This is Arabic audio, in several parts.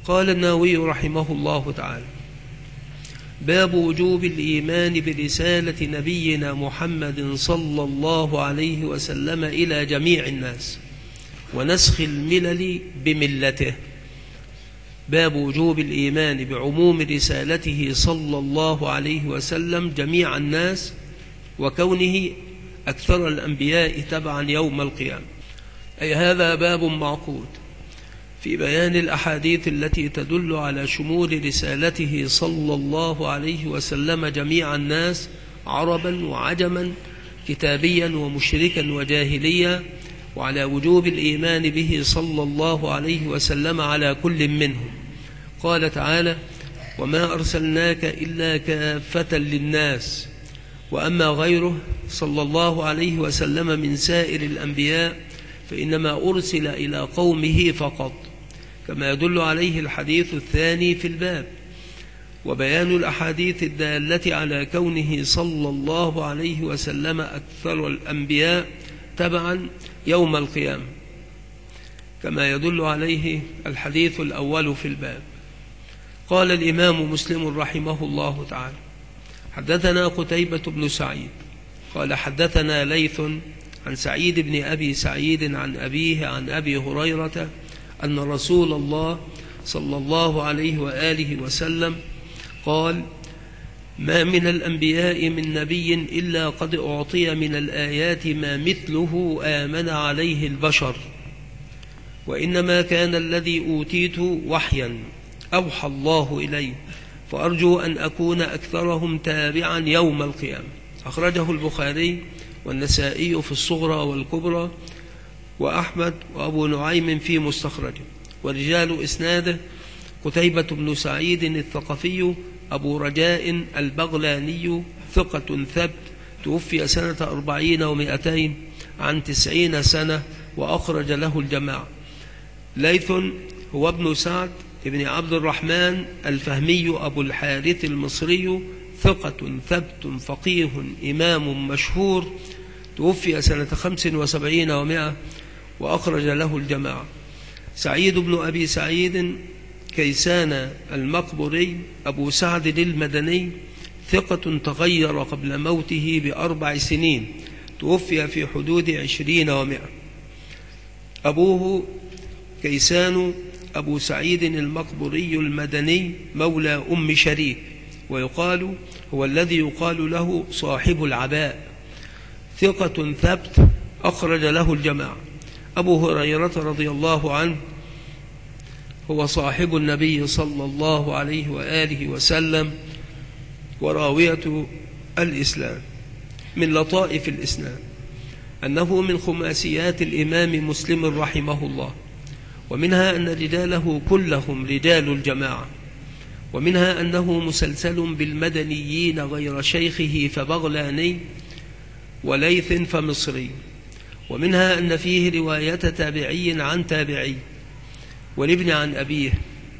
قال النووي رحمه الله تعالى: باب وجوب الإيمان برسالة نبينا محمد صلى الله عليه وسلم إلى جميع الناس ونسخ الملل بملته. باب وجوب الإيمان بعموم رسالته صلى الله عليه وسلم جميع الناس وكونه أكثر الأنبياء تبعا يوم القيامة. أي هذا باب معقود في بيان الأحاديث التي تدل على شمول رسالته صلى الله عليه وسلم جميع الناس عربا وعجما، كتابيا ومشركا وجاهليا، وعلى وجوب الإيمان به صلى الله عليه وسلم على كل منهم. قال تعالى: وما أرسلناك إلا كافة للناس. وأما غيره صلى الله عليه وسلم من سائر الأنبياء فإنما أرسل إلى قومه فقط، كما يدل عليه الحديث الثاني في الباب. وبيان الأحاديث الدالة على كونه صلى الله عليه وسلم أكثر الأنبياء تبعا يوم القيامة، كما يدل عليه الحديث الأول في الباب. قال الإمام مسلم رحمه الله تعالى: حدثنا قتيبة بن سعيد قال حدثنا ليث عن سعيد بن أبي سعيد عن أبيه عن أبي هريرة أن رسول الله صلى الله عليه وآله وسلم قال: ما من الأنبياء من نبي إلا قد أعطي من الآيات ما مثله آمن عليه البشر، وإنما كان الذي أوتيت وحيا أوحى الله إلي، فأرجو أن أكون أكثرهم تابعا يوم القيامة. أخرجه البخاري والنسائي في الصغرى والكبرى، وأحمد وأبو نعيم في مستخرجه. ورجال إسناده: قتيبة بن سعيد الثقفي أبو رجاء البغلاني ثقة ثبت، توفي سنة 40 و200 عن 90 سنة، وأخرج له الجماعة. ليث هو ابن سعد ابن عبد الرحمن الفهمي أبو الحارث المصري، ثقة ثبت فقيه إمام مشهور، توفي سنة 75 و100 وأخرج له الجماعة. سعيد بن أبي سعيد كيسان المقبري أبو سعد المدني، ثقة تغير قبل موته ب4 سنين، توفي في حدود 20 و100. أبوه كيسان أبو سعيد المقبري المدني مولى أم شريك، ويقال هو الذي يقال له صاحب العباء، ثقة ثبت، أخرج له الجماعة. أبو هريرة رضي الله عنه هو صاحب النبي صلى الله عليه وآله وسلم وراوية الإسلام. من لطائف الإسلام أنه من خماسيات الإمام مسلم رحمه الله، ومنها أن رجاله كلهم رجال الجماعة، ومنها أنه مسلسل بالمدنيين غير شيخه فبغلاني وليث فمصري، ومنها أن فيه رواية تابعي عن تابعي، والابن عن أبيه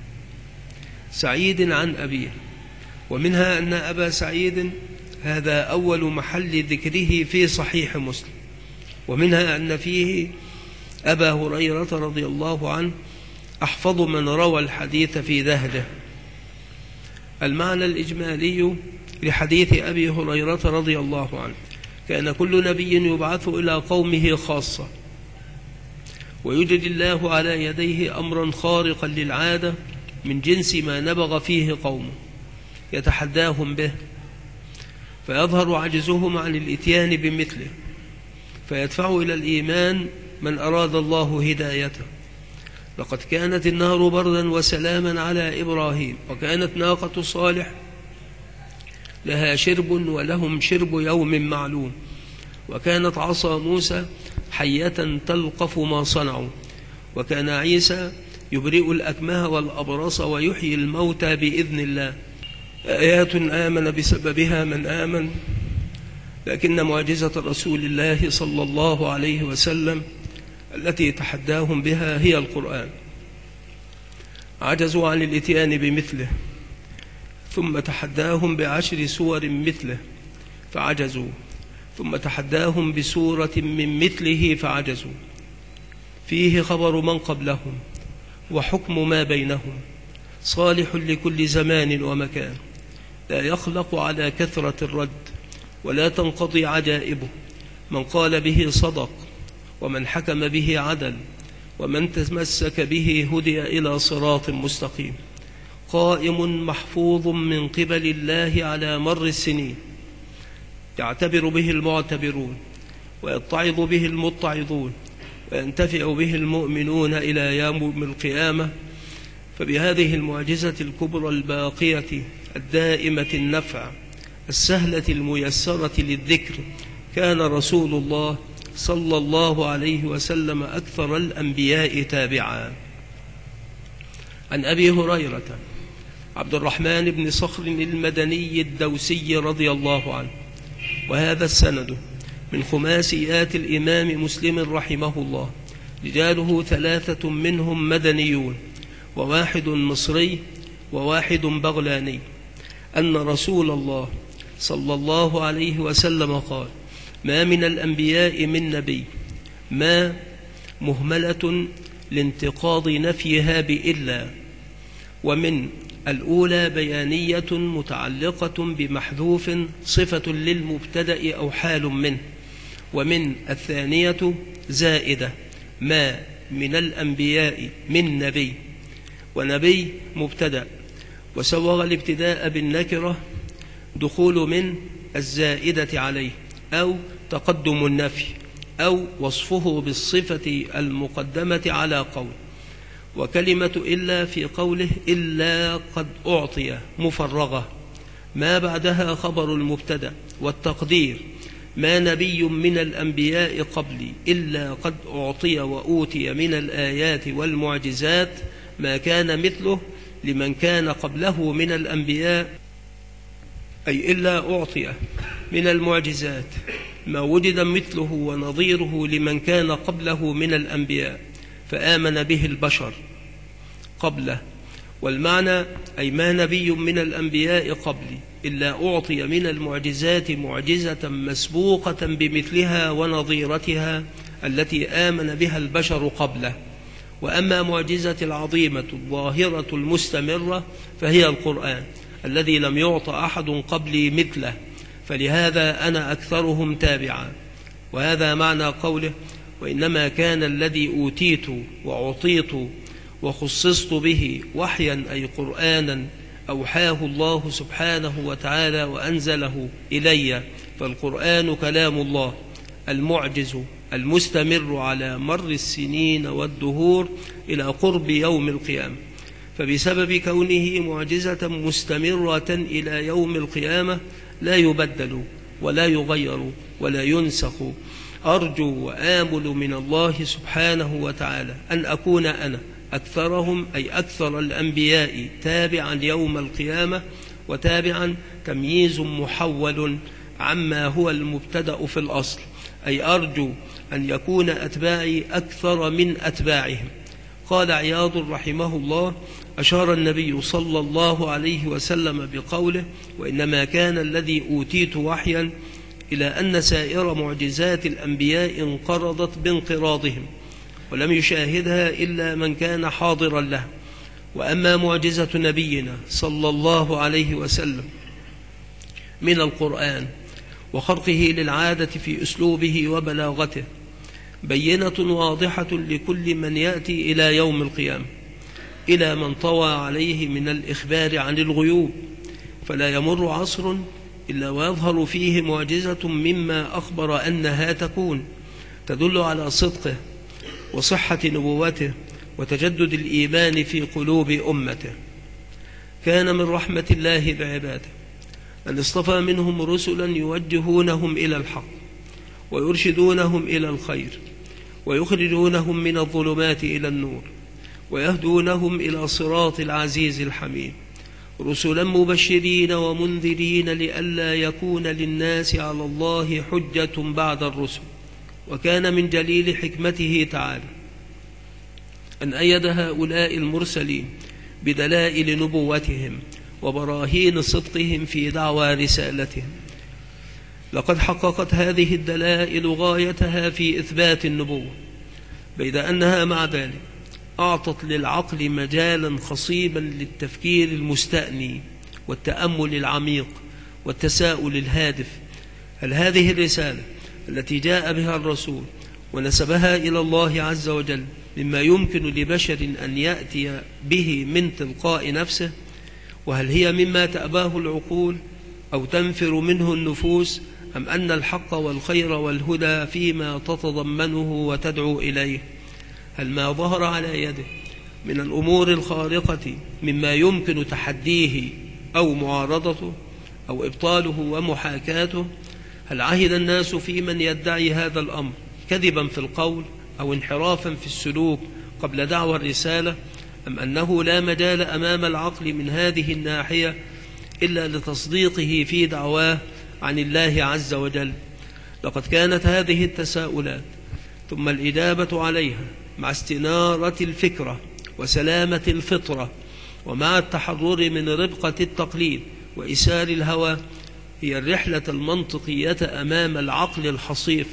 سعيد عن أبيه. ومنها أن أبا سعيد هذا أول محل ذكره في صحيح مسلم. ومنها أن فيه أبا هريرة رضي الله عنه أحفظ من روى الحديث في ذهله. المعنى الإجمالي لحديث أبي هريرة رضي الله عنه: كان كل نبي يبعث إلى قومه خاصة، ويجري الله على يديه أمرا خارقا للعادة من جنس ما نبغ فيه قومه، يتحداهم به، فيظهر عجزهم عن الإتيان بمثله، فيدفع إلى الإيمان من أراد الله هدايته. لقد كانت النار بردا وسلاما على إبراهيم، وكانت ناقة صالح لها شرب ولهم شرب يوم معلوم، وكانت عصا موسى حية تلقف ما صنعوا، وكان عيسى يبرئ الأكمه والأبرص ويحيي الموتى بإذن الله. آيات آمن بسببها من آمن، لكن معجزة رسول الله صلى الله عليه وسلم التي تحداهم بها هي القرآن. عجزوا عن الإتيان بمثله، ثم تحداهم ب10 سور مثله فعجزوا، ثم تحداهم بسورة من مثله فعجزوا. فيه خبر من قبلهم وحكم ما بينهم، صالح لكل زمان ومكان، لا يخلق على كثرة الرد ولا تنقضي عجائبه. من قال به صدق، ومن حكم به عدل، ومن تمسك به هدي إلى صراط مستقيم. قائم محفوظ من قبل الله على مر السنين، يعتبر به المعتبرون، ويتعظ به المتعظون، وينتفع به المؤمنون إلى يوم القيامة. فبهذه المعجزة الكبرى الباقية الدائمة النفع السهلة الميسرة للذكر كان رسول الله صلى الله عليه وسلم أكثر الأنبياء تابعا. عن أبي هريرة عبد الرحمن بن صخر المدني الدوسي رضي الله عنه، وهذا السند من خماسيات الإمام مسلم رحمه الله، رجاله 3 منهم مدنيون، وواحد مصري، وواحد بغلاني، أن رسول الله صلى الله عليه وسلم قال: ما من الأنبياء من نبي ما مهملة لانتقاض نفيها بإلا، ومن الأولى بيانية متعلقة بمحذوف صفة للمبتدأ أو حال منه، ومن الثانية زائدة ما من الأنبياء من نبي، ونبي مبتدأ، وسوغ الابتداء بالنكرة دخول من الزائدة عليه، أو تقدم النفي، أو وصفه بالصفة المقدمة على قول. وكلمة إلا في قوله إلا قد أعطي مفرغة، ما بعدها خبر المبتدأ، والتقدير ما نبي من الأنبياء قبلي إلا قد أعطي وأوتي من الآيات والمعجزات ما كان مثله لمن كان قبله من الأنبياء، أي إلا أعطي من المعجزات ما وجد مثله ونظيره لمن كان قبله من الأنبياء فآمن به البشر قبله. والمعنى أي ما نبي من الأنبياء قبلي إلا أعطي من المعجزات معجزة مسبوقة بمثلها ونظيرتها التي آمن بها البشر قبله. وأما معجزة العظيمة الظاهرة المستمرة فهي القرآن الذي لم يعط أحد قبلي مثله، فلهذا أنا أكثرهم تابعا. وهذا معنى قوله: وإنما كان الذي أوتيت وأعطيت وخصصت به وحيا، أي قرآنا أوحاه الله سبحانه وتعالى وأنزله إلي، فالقرآن كلام الله المعجز المستمر على مر السنين والدهور إلى قرب يوم القيامة. فبسبب كونه معجزة مستمرة إلى يوم القيامة لا يبدل ولا يغير ولا ينسخ. أرجو وآمل من الله سبحانه وتعالى أن أكون أنا أكثرهم، أي أكثر الأنبياء تابعا يوم القيامة. وتابعا تمييز محول عما هو المبتدأ في الأصل، أي أرجو أن يكون أتباعي أكثر من أتباعهم. قال عياض رحمه الله: أشار النبي صلى الله عليه وسلم بقوله: وإنما كان الذي أوتيت وحيا إلى أن سائر معجزات الأنبياء انقرضت بانقراضهم ولم يشاهدها إلا من كان حاضرا له. وأما معجزة نبينا صلى الله عليه وسلم من القرآن وخرقه للعادة في أسلوبه وبلاغته بينة واضحة لكل من يأتي إلى يوم القيامة، إلى من طوى عليه من الإخبار عن الغيوب، فلا يمر عصر إلا ويظهر فيه معجزة مما أخبر أنها تكون، تدل على صدقه وصحة نبوته وتجدد الإيمان في قلوب أمته. كان من رحمة الله بعباده أن اصطفى منهم رسلا يوجهونهم إلى الحق ويرشدونهم إلى الخير ويخرجونهم من الظلمات إلى النور ويهدونهم إلى صراط العزيز الحميد، رسلا مبشرين ومنذرين لئلا يكون للناس على الله حجة بعد الرسل. وكان من جليل حكمته تعالى أن أيد هؤلاء المرسلين بدلائل نبوتهم وبراهين صدقهم في دعوى رسالتهم. لقد حققت هذه الدلائل غايتها في إثبات النبوة، بيد أنها مع ذلك أعطت للعقل مجالا خصيبا للتفكير المستأني والتأمل العميق والتساؤل الهادف. هل هذه الرسالة التي جاء بها الرسول ونسبها إلى الله عز وجل مما يمكن لبشر أن يأتي به من تلقاء نفسه؟ وهل هي مما تأباه العقول أو تنفر منه النفوس، أم أن الحق والخير والهدى فيما تتضمنه وتدعو إليه؟ هل ما ظهر على يده من الأمور الخارقة مما يمكن تحديه أو معارضته أو إبطاله ومحاكاته؟ هل عهد الناس في من يدعي هذا الأمر كذبا في القول أو انحرافا في السلوك قبل دعوى الرسالة، أم أنه لا مجال أمام العقل من هذه الناحية إلا لتصديقه في دعواه عن الله عز وجل؟ لقد كانت هذه التساؤلات ثم الإجابة عليها مع استنارة الفكرة وسلامة الفطرة ومع التحرر من ربقة التقليد وإسار الهوى هي الرحلة المنطقية أمام العقل الحصيف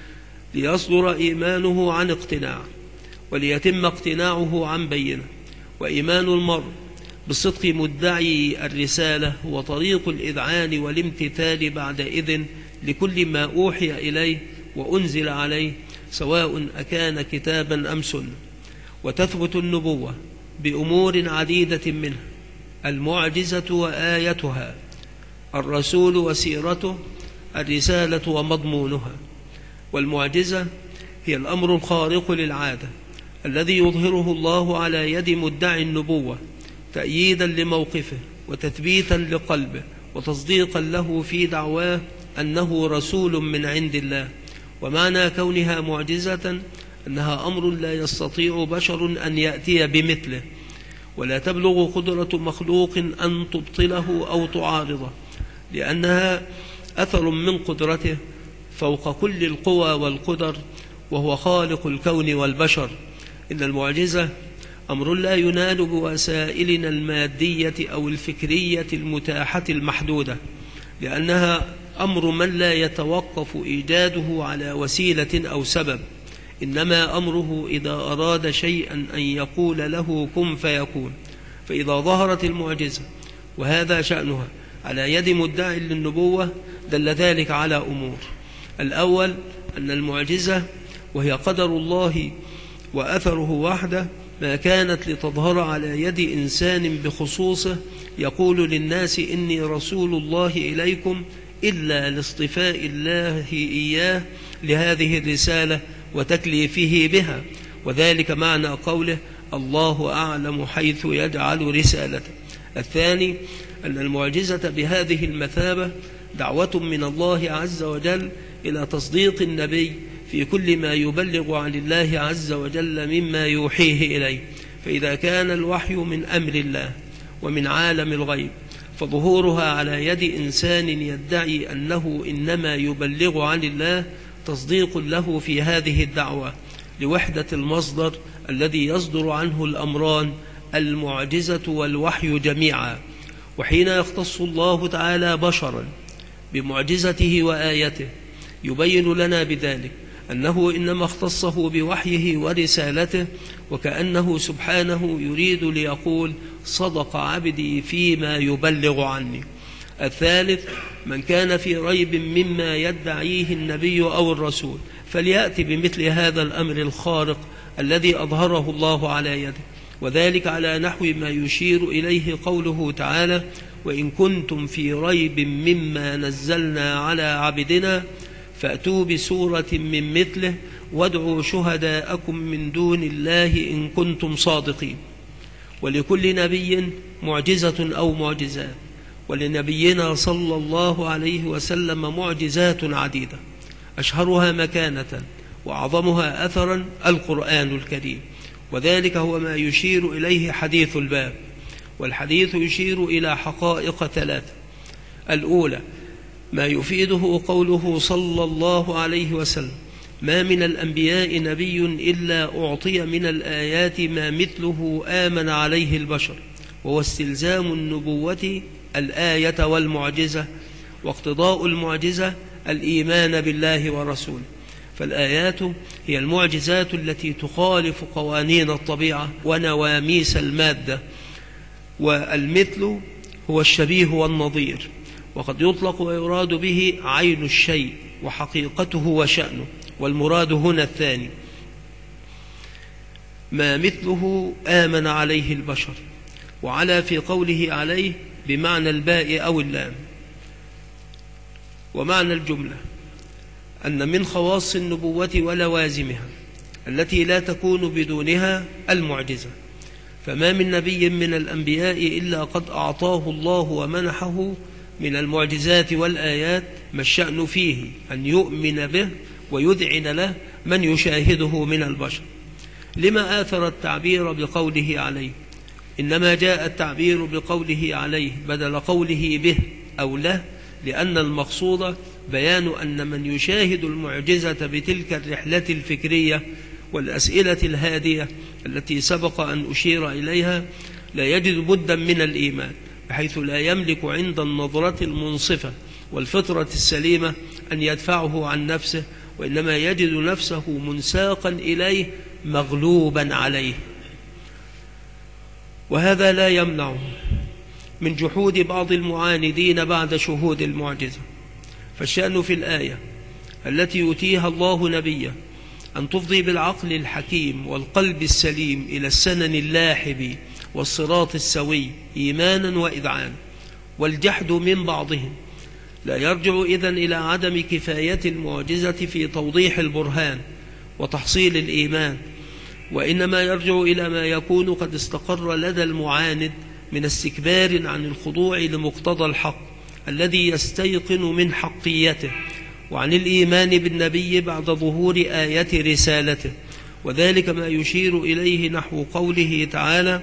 ليصدر إيمانه عن اقتناع وليتم اقتناعه عن بينة. وإيمان المرء بصدق مدعي الرسالة هو طريق الإذعان والامتثال بعد إذن لكل ما أوحي إليه وأنزل عليه، سواء أكان كتابا أم سنة. وتثبت النبوة بأمور عديدة منها: المعجزة وآيتها، الرسول وسيرته، الرسالة ومضمونها. والمعجزة هي الأمر الخارق للعادة الذي يظهره الله على يد مدعي النبوة تأييدا لموقفه وتثبيتا لقلبه وتصديقا له في دعواه أنه رسول من عند الله. ومعنى كونها معجزة أنها أمر لا يستطيع بشر أن يأتي بمثله، ولا تبلغ قدرة مخلوق أن تبطله أو تعارضه، لأنها أثر من قدرته فوق كل القوى والقدر، وهو خالق الكون والبشر. إن المعجزة أمر لا ينال بوسائلنا المادية أو الفكرية المتاحة المحدودة، لأنها أمر من لا يتوقف إيجاده على وسيلة أو سبب، إنما أمره إذا أراد شيئا أن يقول له كن فيكون. فإذا ظهرت المعجزة وهذا شأنها على يد مدعي للنبوة دل ذلك على أمور: الأول أن المعجزة وهي قدر الله وأثره وحده ما كانت لتظهر على يد إنسان بخصوصه يقول للناس إني رسول الله إليكم، إلا لاصطفاء الله إياه لهذه الرسالة وتكليفه بها، وذلك معنى قوله الله أعلم حيث يجعل رسالته. الثاني أن المعجزة بهذه المثابة دعوة من الله عز وجل إلى تصديق النبي في كل ما يبلغ عن الله عز وجل مما يوحيه إليه. فإذا كان الوحي من أمر الله ومن عالم الغيب، فظهورها على يد إنسان يدعي أنه إنما يبلغ عن الله تصديق له في هذه الدعوة لوحدة المصدر الذي يصدر عنه الأمران المعجزة والوحي جميعا. وحين يختص الله تعالى بشرا بمعجزته وآيته يبين لنا بذلك أنه إنما اختصه بوحيه ورسالته، وكأنه سبحانه يريد ليقول صدق عبدي فيما يبلغ عني. الثالث: من كان في ريب مما يدعيه النبي أو الرسول فليأتي بمثل هذا الأمر الخارق الذي أظهره الله على يده، وذلك على نحو ما يشير إليه قوله تعالى: وإن كنتم في ريب مما نزلنا على عبدنا فأتوا بسورة من مثله وادعوا شهداءكم من دون الله إن كنتم صادقين. ولكل نبي معجزة أو معجزات، ولنبينا صلى الله عليه وسلم معجزات عديدة، أشهرها مكانة وأعظمها أثرا القرآن الكريم، وذلك هو ما يشير إليه حديث الباب. والحديث يشير إلى حقائق ثلاثة: الأولى ما يفيده قوله صلى الله عليه وسلم: ما من الأنبياء نبي إلا أعطي من الآيات ما مثله آمن عليه البشر، وهو استلزام النبوة الآية والمعجزة، واقتضاء المعجزة الإيمان بالله ورسوله. فالآيات هي المعجزات التي تخالف قوانين الطبيعة ونواميس المادة، والمثل هو الشبيه والنظير، وقد يطلق ويراد به عين الشيء وحقيقته وشأنه، والمراد هنا الثاني ما مثله آمن عليه البشر. وعلى في قوله عليه بمعنى الباء أو اللام. ومعنى الجملة أن من خواص النبوة ولوازمها التي لا تكون بدونها المعجزة، فما من نبي من الأنبياء إلا قد أعطاه الله ومنحه من المعجزات والآيات ما الشأن فيه أن يؤمن به ويذعن له من يشاهده من البشر. لما آثر التعبير بقوله عليه؟ إنما جاء التعبير بقوله عليه بدل قوله به أو له، لأن المقصود بيان أن من يشاهد المعجزة بتلك الرحلة الفكرية والأسئلة الهادية التي سبق أن أشير إليها لا يجد بدا من الإيمان، بحيث لا يملك عند النظرة المنصفة والفطرة السليمة أن يدفعه عن نفسه، وإنما يجد نفسه منساقا إليه مغلوبا عليه. وهذا لا يمنع من جحود بعض المعاندين بعد شهود المعجزة. فالشأن في الآية التي يؤتيها الله نبيه أن تفضي بالعقل الحكيم والقلب السليم إلى السنن اللاحب والصراط السوي إيمانا وإذعانا، والجحد من بعضهم لا يرجع إذن إلى عدم كفاية المعجزة في توضيح البرهان وتحصيل الإيمان، وإنما يرجع إلى ما يكون قد استقر لدى المعاند من استكبار عن الخضوع لمقتضى الحق الذي يستيقن من حقيته، وعن الإيمان بالنبي بعد ظهور آية رسالته. وذلك ما يشير إليه نحو قوله تعالى: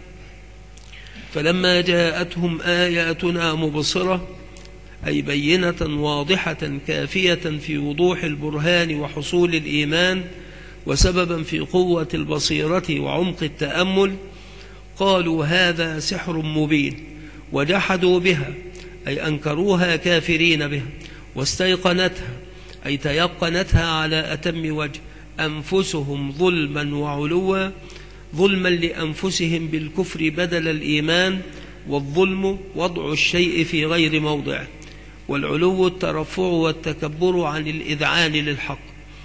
فلما جاءتهم آياتنا مبصرة، أي بينة واضحة كافية في وضوح البرهان وحصول الإيمان وسببا في قوة البصيرة وعمق التأمل، قالوا هذا سحر مبين، وجحدوا بها أي أنكروها كافرين بها، واستيقنتها أي تيقنتها على أتم وجه أنفسهم ظلما وعلوا، ظلما لأنفسهم بالكفر بدل الإيمان، والظلم وضع الشيء في غير موضعه، والعلو الترفع والتكبر عن الإذعان للحق.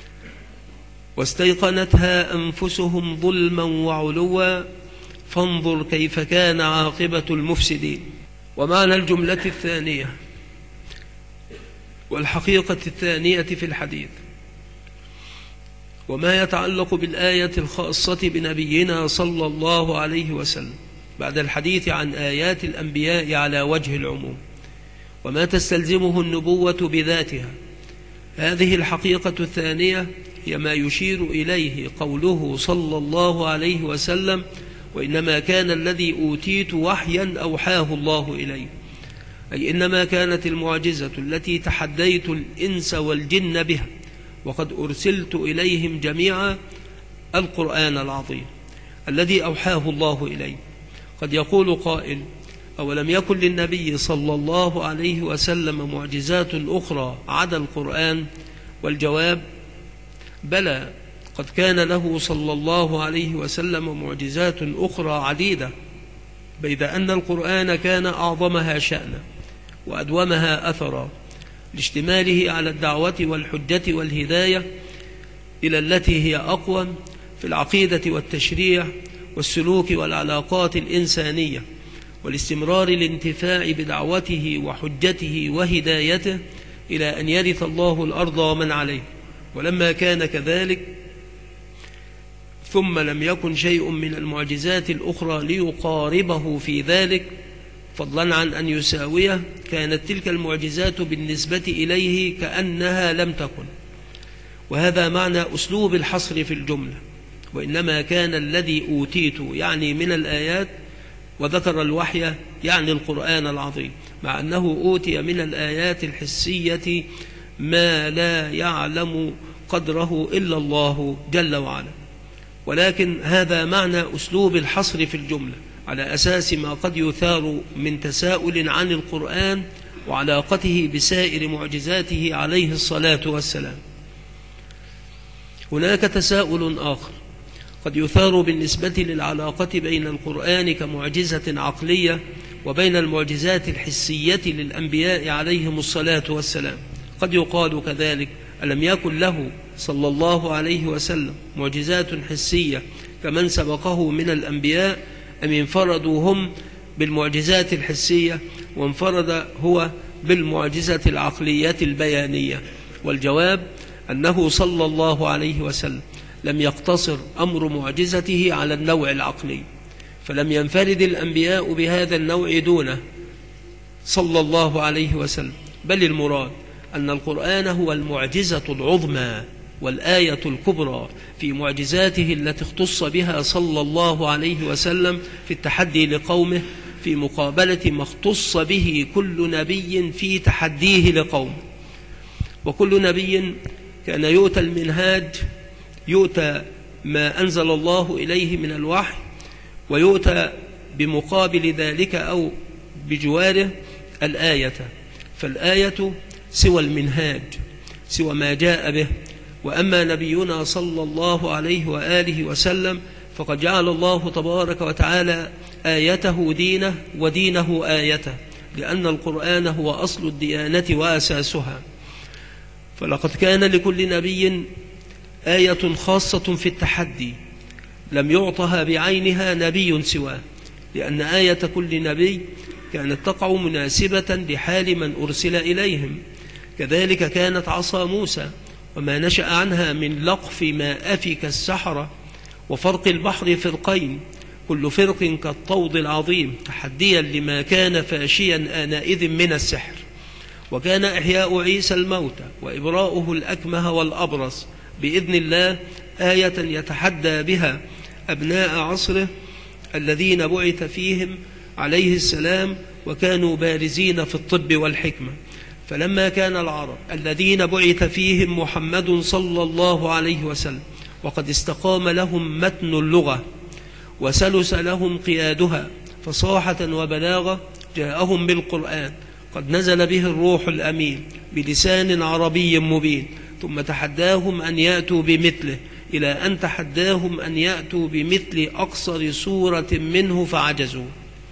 واستيقنتها أنفسهم ظلما وعلوا فانظر كيف كان عاقبة المفسدين. ومعنى الجملة الثانية والحقيقة الثانية في الحديث وما يتعلق بالآية الخاصة بنبينا صلى الله عليه وسلم بعد الحديث عن آيات الأنبياء على وجه العموم وما تستلزمه النبوة بذاتها. هذه الحقيقة الثانية هي ما يشير إليه قوله صلى الله عليه وسلم: وإنما كان الذي أوتيت وحيا أوحاه الله إليه، أي إنما كانت المعجزة التي تحديت الإنس والجن بها وقد أرسلت إليهم جميعا القرآن العظيم الذي أوحاه الله إليه. قد يقول قائل: أولم يكن للنبي صلى الله عليه وسلم معجزات أخرى عدا القرآن؟ والجواب: بلى، قد كان له صلى الله عليه وسلم معجزات أخرى عديدة، بيد أن القرآن كان أعظمها شأنا وأدومها أثرا لاشتماله على الدعوة والحجة والهداية إلى التي هي أقوى في العقيدة والتشريع والسلوك والعلاقات الإنسانية، والاستمرار الانتفاع بدعوته وحجته وهدايته إلى أن يرث الله الأرض ومن عليه. ولما كان كذلك ثم لم يكن شيء من المعجزات الأخرى ليقاربه في ذلك فضلا عن أن يساويه، كانت تلك المعجزات بالنسبة إليه كأنها لم تكن. وهذا معنى أسلوب الحصر في الجملة: وإنما كان الذي أوتيت يعني من الآيات، وذكر الوحي يعني القرآن العظيم، مع أنه أوتي من الآيات الحسية ما لا يعلم قدره إلا الله جل وعلا. ولكن هذا معنى أسلوب الحصر في الجملة على أساس ما قد يثار من تساؤل عن القرآن وعلاقته بسائر معجزاته عليه الصلاة والسلام. هناك تساؤل آخر قد يثار بالنسبة للعلاقة بين القرآن كمعجزة عقلية وبين المعجزات الحسية للأنبياء عليهم الصلاة والسلام. قد يقال كذلك: ألم يكن له صلى الله عليه وسلم معجزات حسية كمن سبقه من الأنبياء، أم انفردوا هم بالمعجزات الحسية وانفرد هو بالمعجزة العقلية البيانية؟ والجواب أنه صلى الله عليه وسلم لم يقتصر أمر معجزته على النوع العقلي، فلم ينفرد الأنبياء بهذا النوع دونه صلى الله عليه وسلم، بل المراد أن القرآن هو المعجزة العظمى والآية الكبرى في معجزاته التي اختص بها صلى الله عليه وسلم في التحدي لقومه، في مقابلة ما اختص به كل نبي في تحديه لقومه. وكل نبي كان يؤتى المنهاج، يؤتى ما أنزل الله إليه من الوحي، ويؤتى بمقابل ذلك أو بجواره الآية. فالآية سوى المنهاج، سوى ما جاء به. وأما نبينا صلى الله عليه وآله وسلم فقد جعل الله تبارك وتعالى آيته دينه ودينه آيته، لأن القرآن هو أصل الديانة وأساسها. فلقد كان لكل نبي آية خاصة في التحدي لم يعطها بعينها نبي سواه، لأن آية كل نبي كانت تقع مناسبة لحال من أرسل إليهم. كذلك كانت عصا موسى وما نشأ عنها من لقف ما أفك السحرة وفرق البحر فرقين، كل فرق كالطود العظيم، تحديا لما كان فاشيا آنئذ من السحر. وكان إحياء عيسى الموتى وإبراؤه الأكمه والأبرص بإذن الله آية يتحدى بها أبناء عصره الذين بعث فيهم عليه السلام وكانوا بارزين في الطب والحكمة. فلما كان العرب الذين بعث فيهم محمد صلى الله عليه وسلم وقد استقام لهم متن اللغة وسلس لهم قيادها فصاحة وبلاغة، جاءهم بالقرآن قد نزل به الروح الأمين بلسان عربي مبين، ثم تحداهم أن يأتوا بمثله، إلى أن تحداهم أن يأتوا بمثل أقصر سورة منه فعجزوا.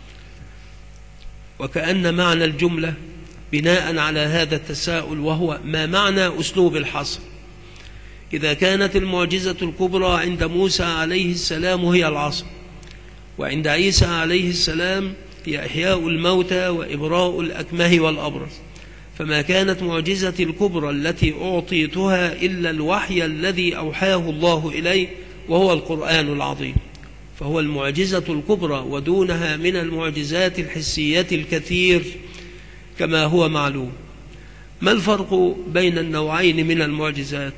وكأن معنى الجملة بناء على هذا التساؤل، وهو ما معنى أسلوب الحصر؟ إذا كانت المعجزة الكبرى عند موسى عليه السلام هي العصر، وعند عيسى عليه السلام هي إحياء الموتى وإبراء الأكمه والأبرص، فما كانت معجزة الكبرى التي أعطيتها إلا الوحي الذي أوحاه الله إليه وهو القرآن العظيم، فهو المعجزة الكبرى، ودونها من المعجزات الحسية الكثير كما هو معلوم. ما الفرق بين النوعين من المعجزات؟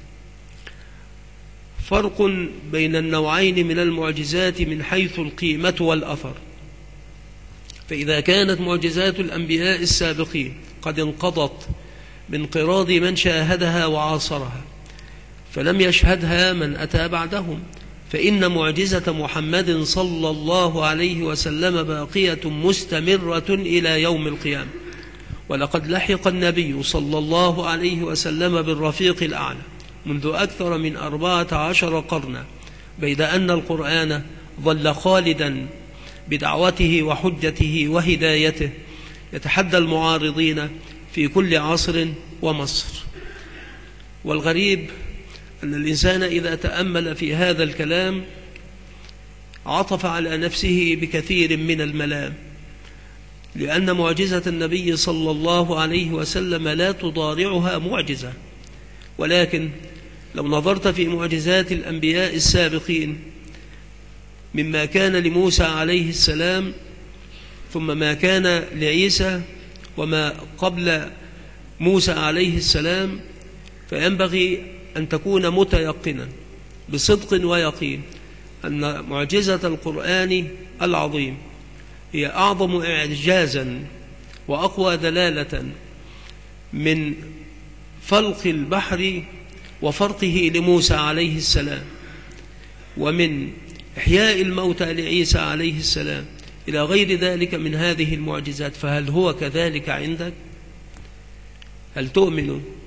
فرق بين النوعين من المعجزات من حيث القيمة والأثر. فإذا كانت معجزات الأنبياء السابقين قد انقضت بانقراض من شاهدها وعاصرها، فلم يشهدها من أتى بعدهم، فإن معجزة محمد صلى الله عليه وسلم باقية مستمرة إلى يوم القيامة. ولقد لحق النبي صلى الله عليه وسلم بالرفيق الأعلى منذ أكثر من 14 قرنا، بيد أن القرآن ظل خالدا بدعوته وحجته وهدايته، يتحدى المعارضين في كل عصر ومصر. والغريب أن الإنسان إذا تأمل في هذا الكلام عطف على نفسه بكثير من الملام، لأن معجزة النبي صلى الله عليه وسلم لا تضارعها معجزة. ولكن لو نظرت في معجزات الأنبياء السابقين مما كان لموسى عليه السلام، ثم ما كان لعيسى، وما قبل موسى عليه السلام، فينبغي أن تكون متيقنا بصدق ويقين أن معجزة القرآن العظيم هي أعظم إعجازا وأقوى دلالة من فلق البحر وفرقه لموسى عليه السلام، ومن إحياء الموتى لعيسى عليه السلام، إلى غير ذلك من هذه المعجزات. فهل هو كذلك عندك؟ هل تؤمن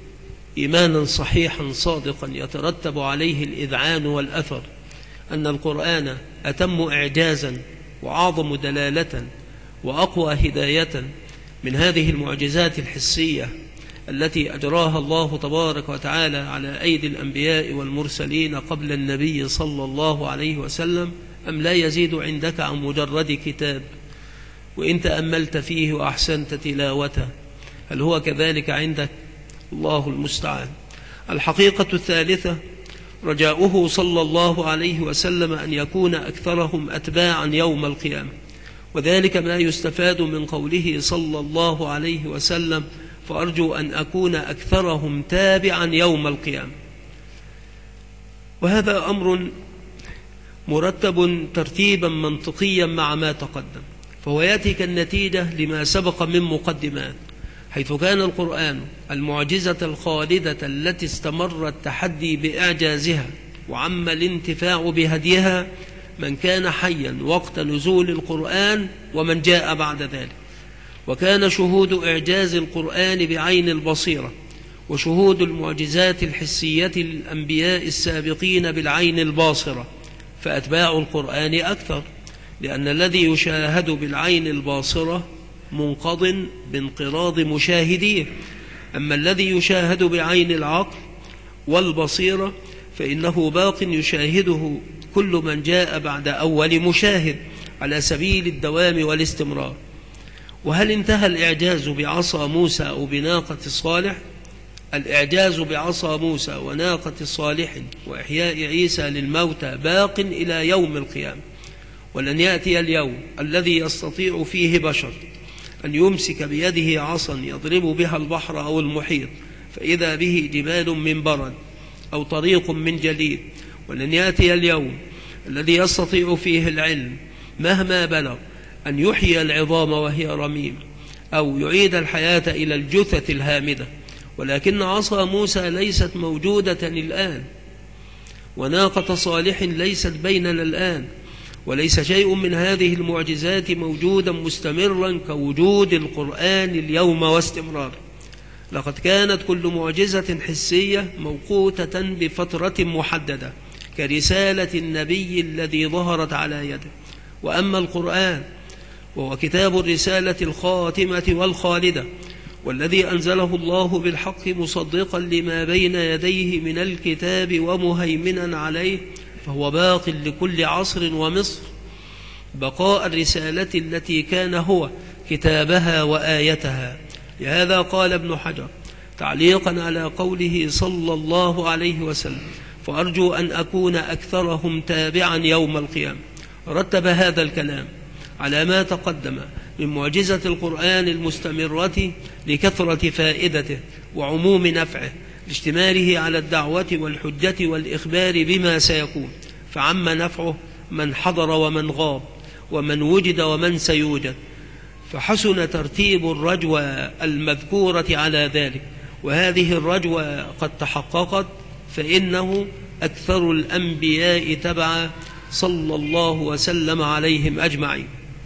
إيمانا صحيحا صادقا يترتب عليه الإذعان والأثر أن القرآن أتم إعجازا وأعظم دلالة وأقوى هداية من هذه المعجزات الحسية التي أجراها الله تبارك وتعالى على أيدي الأنبياء والمرسلين قبل النبي صلى الله عليه وسلم، أم لا يزيد عندك عن مجرد كتاب وإن تأملت فيه وأحسنت تلاوته؟ هل هو كذلك عندك؟ الله المستعان. الحقيقة الثالثة رجاؤه صلى الله عليه وسلم أن يكون أكثرهم أتباعا يوم القيامة، وذلك ما يستفاد من قوله صلى الله عليه وسلم: فأرجو أن أكون أكثرهم تابعا يوم القيامة. وهذا أمر مرتب ترتيبا منطقيا مع ما تقدم، فهو يأتي كالنتيجة لما سبق من مقدمات، حيث كان القرآن المعجزة الخالدة التي استمر التحدي بإعجازها وعم الانتفاع بهديها من كان حيا وقت نزول القرآن ومن جاء بعد ذلك. وكان شهود إعجاز القرآن بعين البصيرة وشهود المعجزات الحسية للأنبياء السابقين بالعين الباصرة، فأتباع القرآن أكثر، لأن الذي يشاهد بالعين الباصرة منقض بانقراض مشاهديه، أما الذي يشاهد بعين العقل والبصيرة فإنه باق يشاهده كل من جاء بعد أول مشاهد على سبيل الدوام والاستمرار. وهل انتهى الإعجاز بعصا موسى أو بناقة صالح؟ الإعجاز بعصا موسى وناقة صالح وإحياء عيسى للموتى باق إلى يوم القيامة، ولن يأتي اليوم الذي يستطيع فيه بشر أن يمسك بيده عصا يضرب بها البحر أو المحيط فإذا به جبال من برد أو طريق من جليد، ولن يأتي اليوم الذي يستطيع فيه العلم مهما بلغ أن يحيي العظام وهي رميم أو يعيد الحياة إلى الجثث الهامدة. ولكن عصا موسى ليست موجودة الآن، وناقة صالح ليست بيننا الآن، وليس شيء من هذه المعجزات موجودا مستمرا كوجود القرآن اليوم واستمرار. لقد كانت كل معجزة حسية موقوتة بفترة محددة كرسالة النبي الذي ظهرت على يده. وأما القرآن وهو كتاب الرسالة الخاتمة والخالدة والذي أنزله الله بالحق مصدقا لما بين يديه من الكتاب ومهيمنا عليه، فهو باق لكل عصر ومصر بقاء الرسالة التي كان هو كتابها وآيتها. لهذا قال ابن حجر تعليقا على قوله صلى الله عليه وسلم: فأرجو أن أكون أكثرهم تابعا يوم القيامة، رتب هذا الكلام على ما تقدم من معجزة القرآن المستمرة لكثرة فائدته وعموم نفعه لاشتماله على الدعوة والحجة والإخبار بما سيكون، فعم نفعه من حضر ومن غاب ومن وجد ومن سيوجد، فحسن ترتيب الرجوة المذكورة على ذلك. وهذه الرجوة قد تحققت، فإنه أكثر الأنبياء تبعا صلى الله وسلم عليهم أجمعين.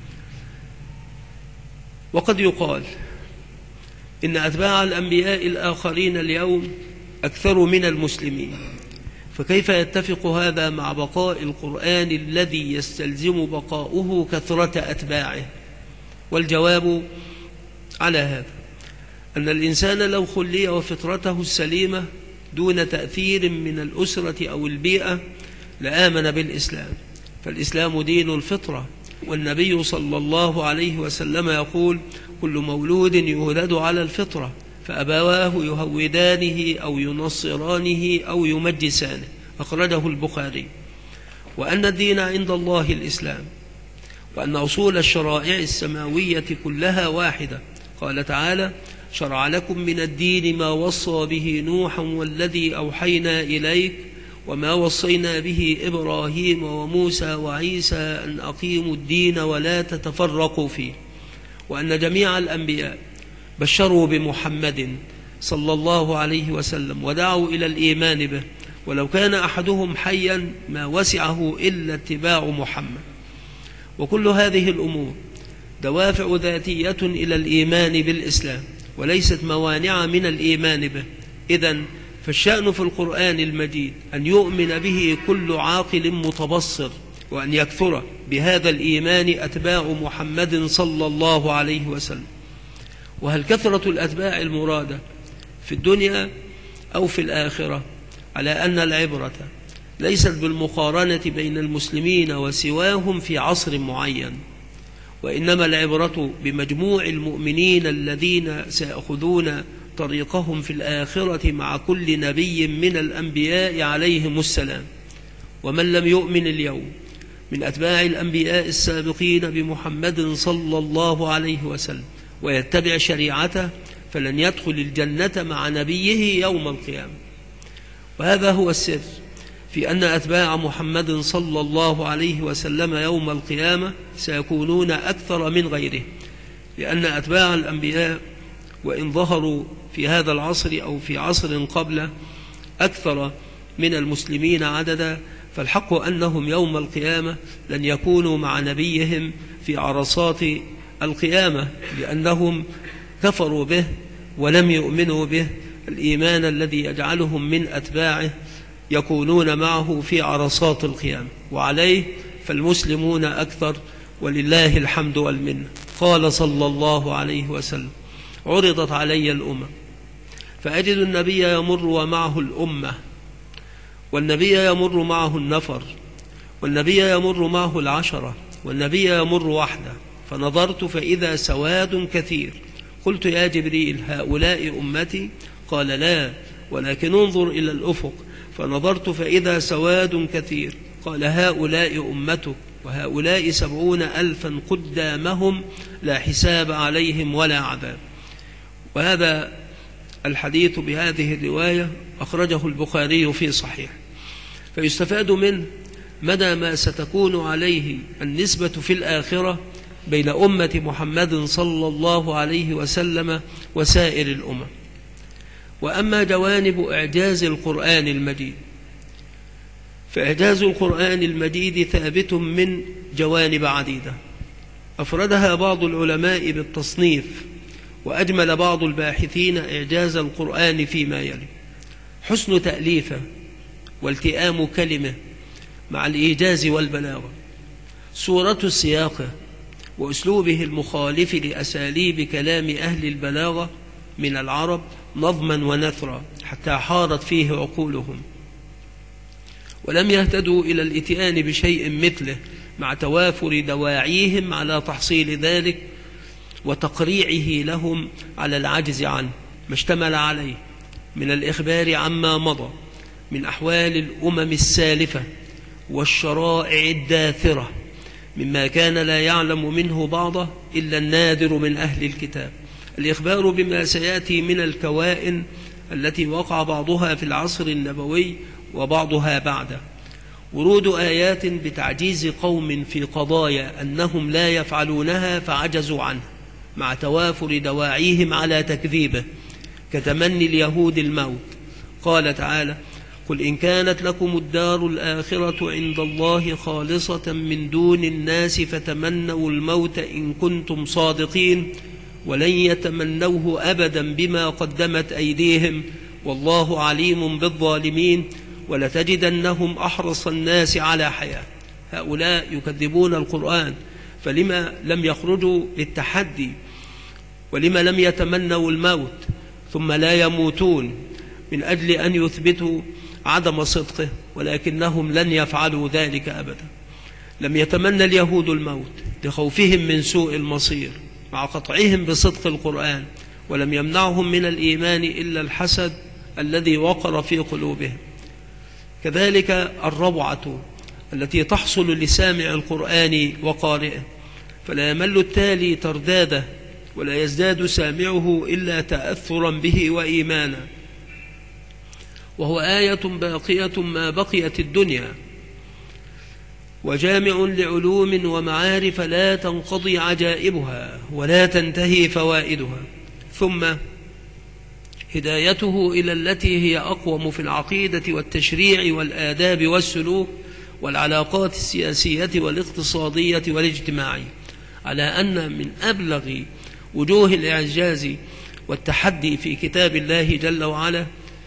وقد يقال إن أتباع الأنبياء الآخرين اليوم أكثر من المسلمين، فكيف يتفق هذا مع بقاء القرآن الذي يستلزم بقاؤه كثرة أتباعه؟ والجواب على هذا أن الإنسان لو خلي وفطرته السليمة دون تأثير من الأسرة أو البيئة لآمن بالإسلام، فالإسلام دين الفطرة، والنبي صلى الله عليه وسلم يقول: كل مولود يولد على الفطرة فأبواه يهودانه أو ينصرانه أو يمجسانه، أخرجه البخاري. وأن الدين عند الله الإسلام، وأن أصول الشرائع السماوية كلها واحدة. قال تعالى: شرع لكم من الدين ما وصى به نوحا والذي أوحينا إليك وما وصينا به إبراهيم وموسى وعيسى أن أقيموا الدين ولا تتفرقوا فيه. وأن جميع الأنبياء بشروا بمحمد صلى الله عليه وسلم ودعوا إلى الإيمان به، ولو كان أحدهم حيا ما وسعه إلا اتباع محمد. وكل هذه الأمور دوافع ذاتية إلى الإيمان بالإسلام، وليست موانع من الإيمان به، إذن فالشأن في القرآن المجيد أن يؤمن به كل عاقل متبصر، وأن يكثر بهذا الإيمان أتباع محمد صلى الله عليه وسلم. وهل كثرة الأتباع المرادة في الدنيا أو في الآخرة؟ على أن العبرة ليست بالمقارنة بين المسلمين وسواهم في عصر معين، وإنما العبرة بمجموع المؤمنين الذين سيأخذون طريقهم في الآخرة مع كل نبي من الأنبياء عليهم السلام. ومن لم يؤمن اليوم من أتباع الأنبياء السابقين بمحمد صلى الله عليه وسلم ويتبع شريعته فلن يدخل الجنة مع نبيه يوم القيامة. وهذا هو السر في أن أتباع محمد صلى الله عليه وسلم يوم القيامة سيكونون أكثر من غيره، لأن أتباع الأنبياء وإن ظهروا في هذا العصر أو في عصر قبله أكثر من المسلمين عددا، فالحق أنهم يوم القيامة لن يكونوا مع نبيهم في عرصات القيامة، لأنهم كفروا به ولم يؤمنوا به الإيمان الذي يجعلهم من أتباعه يكونون معه في عرصات القيامة. وعليه فالمسلمون أكثر ولله الحمد والمنة. قال صلى الله عليه وسلم: عرضت علي الأمم فأجد النبي يمر ومعه الأمة، والنبي يمر معه النفر، والنبي يمر معه العشرة، والنبي يمر وحده، فنظرت فإذا سواد كثير. قلت: يا جبريل هؤلاء أمتي؟ قال: لا، ولكن انظر إلى الأفق. فنظرت فإذا سواد كثير. قال: هؤلاء أمتك، وهؤلاء 70,000 قدامهم لا حساب عليهم ولا عذاب. وهذا الحديث بهذه الرواية أخرجه البخاري في صحيح، فيستفاد منه مدى ما ستكون عليه النسبة في الآخرة بين أمة محمد صلى الله عليه وسلم وسائر الأمم. وأما جوانب إعجاز القرآن المجيد، فإعجاز القرآن المجيد ثابت من جوانب عديدة أفردها بعض العلماء بالتصنيف، وأجمل بعض الباحثين إعجاز القرآن فيما يلي: حسن تأليفه، والتئام كلمه مع الإيجاز والبلاغة، صورة السياق وأسلوبه المخالف لأساليب كلام أهل البلاغة من العرب نظما ونثرا حتى حارت فيه عقولهم، ولم يهتدوا إلى الإتيان بشيء مثله مع توافر دواعيهم على تحصيل ذلك وتقريعه لهم على العجز عنه، ما اشتمل عليه من الإخبار عما مضى من أحوال الأمم السالفة والشرائع الداثرة، مما كان لا يعلم منه بعضه إلا النادر من أهل الكتاب، الإخبار بما سيأتي من الكوائن التي وقع بعضها في العصر النبوي وبعضها بعده، ورود آيات بتعجيز قوم في قضايا أنهم لا يفعلونها فعجزوا عنه مع توافر دواعيهم على تكذيبه، كتمني اليهود الموت. قال تعالى: قل إن كانت لكم الدار الآخرة عند الله خالصة من دون الناس فتمنوا الموت إن كنتم صادقين ولن يتمنوه أبدا بما قدمت أيديهم والله عليم بالظالمين ولتجدنهم أحرص الناس على حياة. هؤلاء يكذبون القرآن، فلما لم يخرجوا للتحدي؟ ولما لم يتمنوا الموت ثم لا يموتون من أجل أن يثبتوا عدم صدقه؟ ولكنهم لن يفعلوا ذلك أبدا. لم يتمنى اليهود الموت لخوفهم من سوء المصير مع قطعهم بصدق القرآن، ولم يمنعهم من الإيمان إلا الحسد الذي وقر في قلوبهم. كذلك الروعة التي تحصل لسامع القرآن وقارئه، فلا يمل التالي ترداده ولا يزداد سامعه إلا تأثرا به وإيمانا، وهو آية باقية ما بقيت الدنيا، وجامع لعلوم ومعارف لا تنقضي عجائبها ولا تنتهي فوائدها. ثم هدايته إلى التي هي أقوم في العقيدة والتشريع والآداب والسلوك والعلاقات السياسية والاقتصادية والاجتماعية، على أن من أبلغ وجوه الإعجاز والتحدي في كتاب الله جل وعلا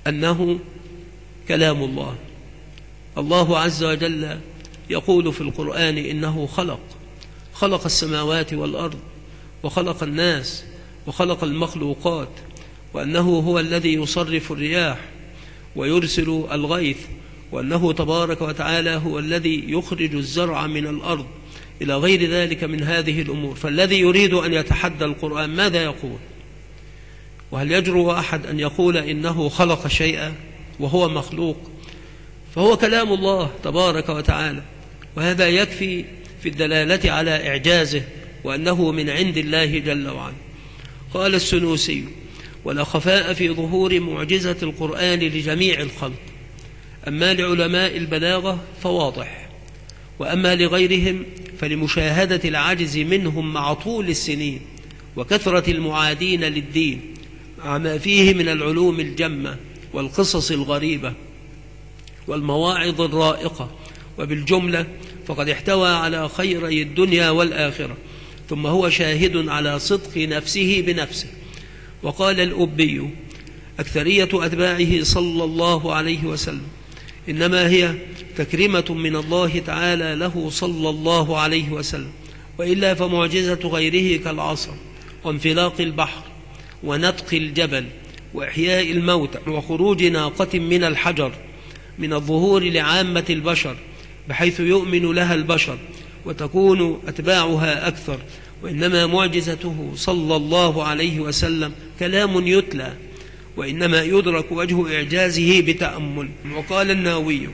أنه كلام الله. الله عز وجل يقول في القرآن إنه خلق السماوات والأرض وخلق الناس وخلق المخلوقات، وأنه هو الذي يصرف الرياح ويرسل الغيث، وأنه تبارك وتعالى هو الذي يخرج الزرع من الأرض إلى غير ذلك من هذه الأمور. فالذي يريد أن يتحدى القرآن ماذا يقول؟ وهل يجرؤ أحد أن يقول إنه خلق شيئا وهو مخلوق؟ فهو كلام الله تبارك وتعالى، وهذا يكفي في الدلالة على إعجازه وأنه من عند الله جل وعلا. قال السنوسي: ولا خفاء في ظهور معجزة القرآن لجميع الخلق، أما لعلماء البلاغة فواضح، وأما لغيرهم فلمشاهدة العجز منهم مع طول السنين وكثرة المعادين للدين، مع ما فيه من العلوم الجمة والقصص الغريبة والمواعظ الرائقة. وبالجملة فقد احتوى على خيري الدنيا والآخرة، ثم هو شاهد على صدق نفسه بنفسه. وقال الأبي: أكثرية أتباعه صلى الله عليه وسلم إنما هي تكريمة من الله تعالى له صلى الله عليه وسلم، وإلا فمعجزة غيره كالعصا وانفلاق البحر ونطق الجبل وإحياء الموتى وخروج ناقة من الحجر من الظهور لعامة البشر بحيث يؤمن لها البشر وتكون أتباعها أكثر. وإنما معجزته صلى الله عليه وسلم كلام يتلى، وإنما يدرك وجه إعجازه بتأمل. وقال النووي: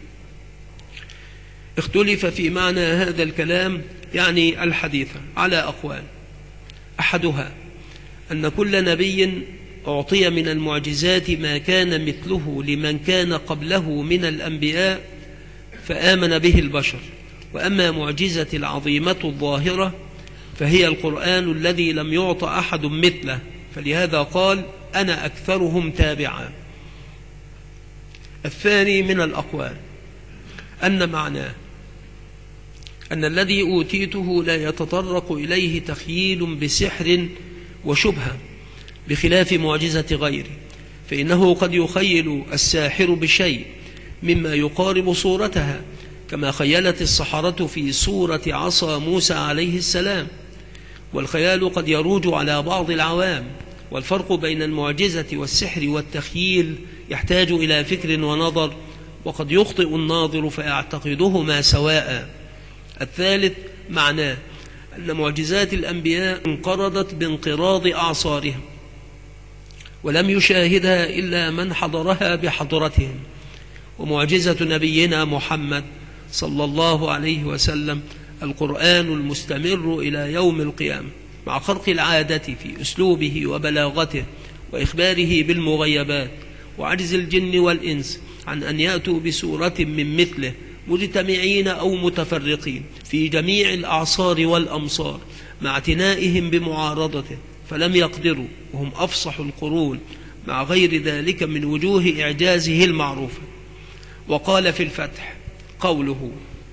اختلف في معنى هذا الكلام، يعني الحديث، على أقوال. أحدها أن كل نبي أعطي من المعجزات ما كان مثله لمن كان قبله من الأنبياء فآمن به البشر، وأما معجزة العظيمة الظاهرة فهي القرآن الذي لم يعط أحد مثله، فلهذا قال: أنا أكثرهم تابعا. الثاني من الأقوال أن معناه أن الذي أوتيته لا يتطرق إليه تخييل بسحر وشبهة بخلاف معجزة غيره، فإنه قد يخيل الساحر بشيء مما يقارب صورتها، كما خيلت السحرة في صورة عصا موسى عليه السلام. والخيال قد يروج على بعض العوام، والفرق بين المعجزة والسحر والتخييل يحتاج إلى فكر ونظر، وقد يخطئ الناظر فيعتقدهما سواء. الثالث معناه أن معجزات الأنبياء انقرضت بانقراض أعصارهم، ولم يشاهدها إلا من حضرها بحضرتهم. ومعجزة نبينا محمد صلى الله عليه وسلم القرآن المستمر إلى يوم القيامة، مع خرق العادة في أسلوبه وبلاغته وإخباره بالمغيبات، وعجز الجن والإنس عن أن يأتوا بسورة من مثله مجتمعين أو متفرقين في جميع الأعصار والأمصار، مع اعتنائهم بمعارضته فلم يقدروا، وهم أفصح القرون، مع غير ذلك من وجوه إعجازه المعروفة. وقال في الفتح قوله: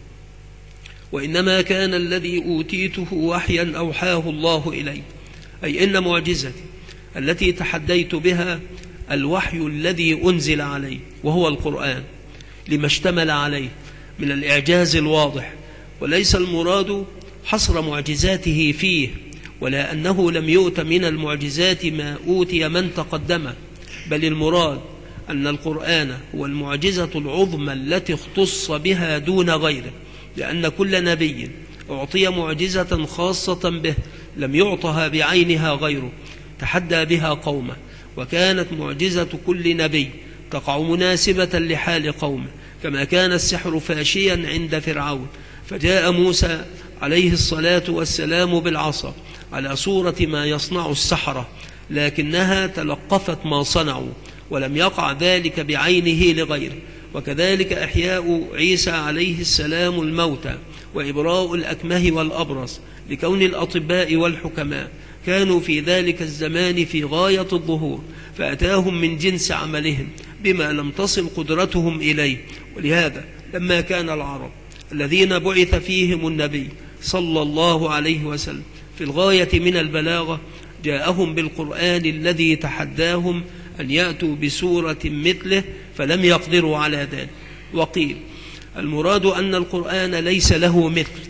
وإنما كان الذي أوتيته وحيا أوحاه الله إلي، أي إن معجزتي التي تحديت بها الوحي الذي أنزل عليه وهو القرآن، لما اشتمل عليه من الإعجاز الواضح. وليس المراد حصر معجزاته فيه، ولا أنه لم يؤت من المعجزات ما أوتي من تقدمه، بل المراد أن القرآن هو المعجزة العظمى التي اختص بها دون غيره، لأن كل نبي أعطي معجزة خاصة به لم يعطها بعينها غيره تحدى بها قومه، وكانت معجزة كل نبي تقع مناسبة لحال قومه، كما كان السحر فاشيا عند فرعون، فجاء موسى عليه الصلاة والسلام بالعصا على صورة ما يصنع السحرة، لكنها تلقفت ما صنعوا ولم يقع ذلك بعينه لغيره. وكذلك إحياء عيسى عليه السلام الموتى وإبراء الأكمه والأبرص، لكون الأطباء والحكماء كانوا في ذلك الزمان في غاية الظهور، فأتاهم من جنس عملهم بما لم تصل قدرتهم إليه. ولهذا لما كان العرب الذين بعث فيهم النبي صلى الله عليه وسلم في الغاية من البلاغة، جاءهم بالقرآن الذي تحداهم أن يأتوا بسورة مثله فلم يقدروا على ذلك. وقيل المراد أن القرآن ليس له مثل،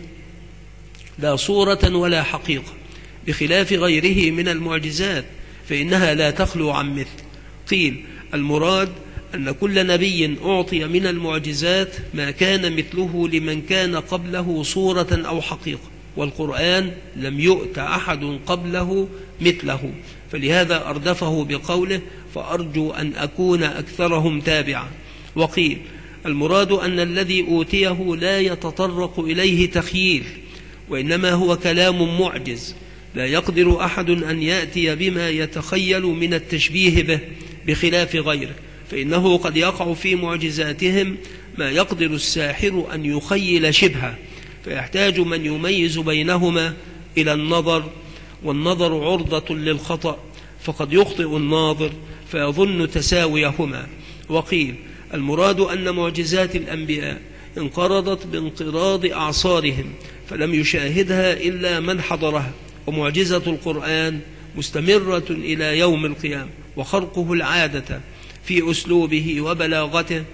لا صورة ولا حقيقة، بخلاف غيره من المعجزات فإنها لا تخلو عن مثل. قيل المراد أن كل نبي أعطي من المعجزات ما كان مثله لمن كان قبله صورة أو حقيقة، والقرآن لم يؤت أحد قبله مثله، فلهذا أردفه بقوله فأرجو أن أكون أكثرهم تابعا. وقيل المراد أن الذي أوتيه لا يتطرق إليه تخييل، وإنما هو كلام معجز لا يقدر أحد أن يأتي بما يتخيل من التشبيه به، بخلاف غيره، فإنه قد يقع في معجزاتهم ما يقدر الساحر أن يخيل شبهه، فيحتاج من يميز بينهما إلى النظر، والنظر عرضة للخطأ، فقد يخطئ الناظر فيظن تساويهما. وقيل المراد أن معجزات الأنبياء انقرضت بانقراض أعصارهم فلم يشاهدها إلا من حضرها، ومعجزة القرآن مستمرة إلى يوم القيامة، وخرقه العادة في أسلوبه وبلاغته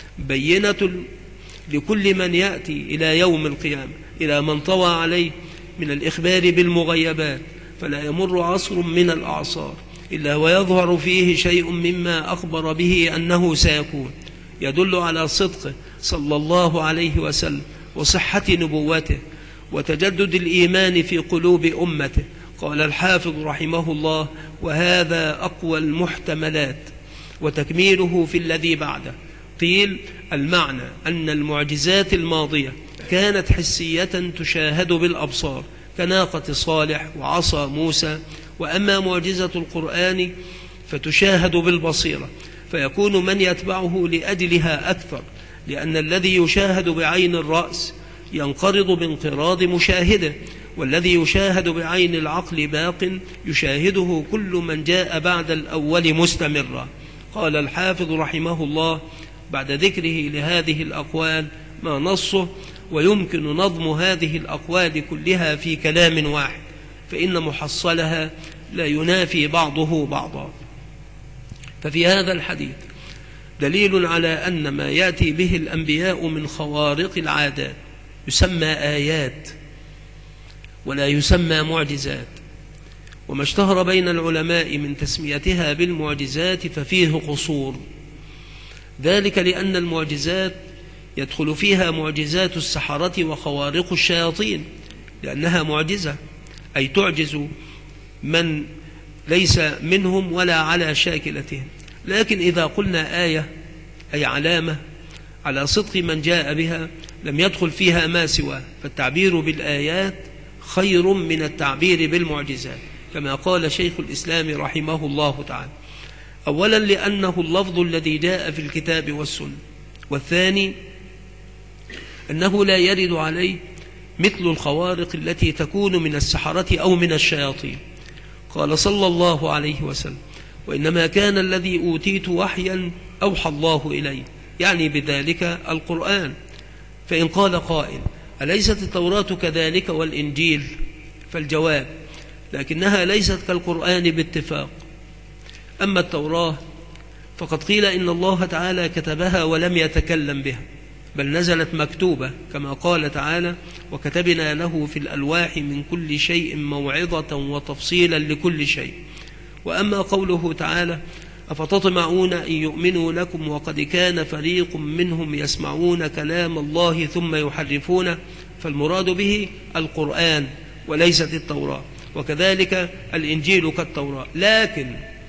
بينة لكل من يأتي إلى يوم القيامة إلى من طوى عليه من الإخبار بالمغيبات، فلا يمر عصر من الأعصار إلا ويظهر فيه شيء مما أخبر به أنه سيكون، يدل على صدقه صلى الله عليه وسلم وصحة نبوته وتجدد الإيمان في قلوب أمته. قال الحافظ رحمه الله وهذا أقوى المحتملات وتكميله في الذي بعده. قيل المعنى أن المعجزات الماضية كانت حسية تشاهد بالأبصار كناقة صالح وعصا موسى، وأما معجزة القرآن فتشاهد بالبصيرة، فيكون من يتبعه لأجلها أكثر، لأن الذي يشاهد بعين الرأس ينقرض بانقراض مشاهده، والذي يشاهد بعين العقل باق يشاهده كل من جاء بعد الأول مستمرا. قال الحافظ رحمه الله بعد ذكره لهذه الأقوال ما نصه، ويمكن نظم هذه الأقوال كلها في كلام واحد، فإن محصلها لا ينافي بعضه بعضا. ففي هذا الحديث دليل على أن ما يأتي به الأنبياء من خوارق العادات يسمى آيات ولا يسمى معجزات، وما اشتهر بين العلماء من تسميتها بالمعجزات ففيه قصور، ذلك لأن المعجزات يدخل فيها معجزات السحرة وخوارق الشياطين، لأنها معجزة أي تعجز من ليس منهم ولا على شاكلتهم. لكن إذا قلنا آية أي علامة على صدق من جاء بها لم يدخل فيها ما سواه، فالتعبير بالآيات خير من التعبير بالمعجزات، كما قال شيخ الإسلام رحمه الله تعالى: أولا لأنه اللفظ الذي جاء في الكتاب والسنة، والثاني أنه لا يرد عليه مثل الخوارق التي تكون من السحرة أو من الشياطين. قال صلى الله عليه وسلم: وإنما كان الذي أوتيت وحيا أوحى الله إليه، يعني بذلك القرآن. فإن قال قائل: أليست التوراة كذلك والإنجيل؟ فالجواب: لكنها ليست كالقرآن باتفاق. أما التوراة فقد قيل إن الله تعالى كتبها ولم يتكلم بها، بل نزلت مكتوبة كما قال تعالى: وكتبنا له في الألواح من كل شيء موعظة وتفصيلا لكل شيء. وأما قوله تعالى: أفتطمعون أن يؤمنوا لكم وقد كان فريق منهم يسمعون كلام الله ثم يحرفونه، فالمراد به القرآن وليست التوراة، وكذلك الإنجيل كالتوراة. لكن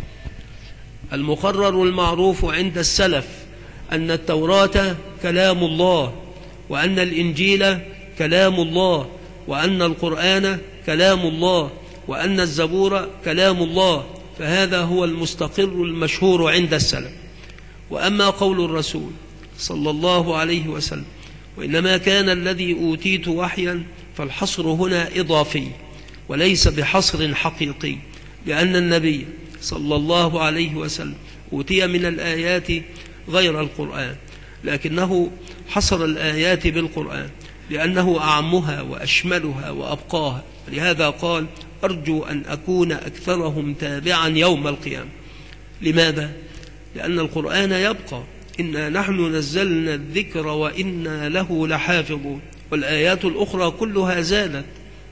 المقرر المعروف عند السلف أن التوراة كلام الله، وأن الإنجيل كلام الله، وأن القرآن كلام الله، وأن الزبور كلام الله، فهذا هو المستقر المشهور عند السلف. وأما قول الرسول صلى الله عليه وسلم: وإنما كان الذي أوتيت وحيا، فالحصر هنا إضافي وليس بحصر حقيقي، لأن النبي صلى الله عليه وسلم أوتي من الآيات غير القرآن، لكنه حصر الآيات بالقرآن لأنه أعمها وأشملها وأبقاها، لهذا قال: أرجو أن أكون أكثرهم تابعا يوم القيامة. لماذا؟ لأن القرآن يبقى، إنا نحن نزلنا الذكر وإنا له لحافظون، والآيات الأخرى كلها زالت.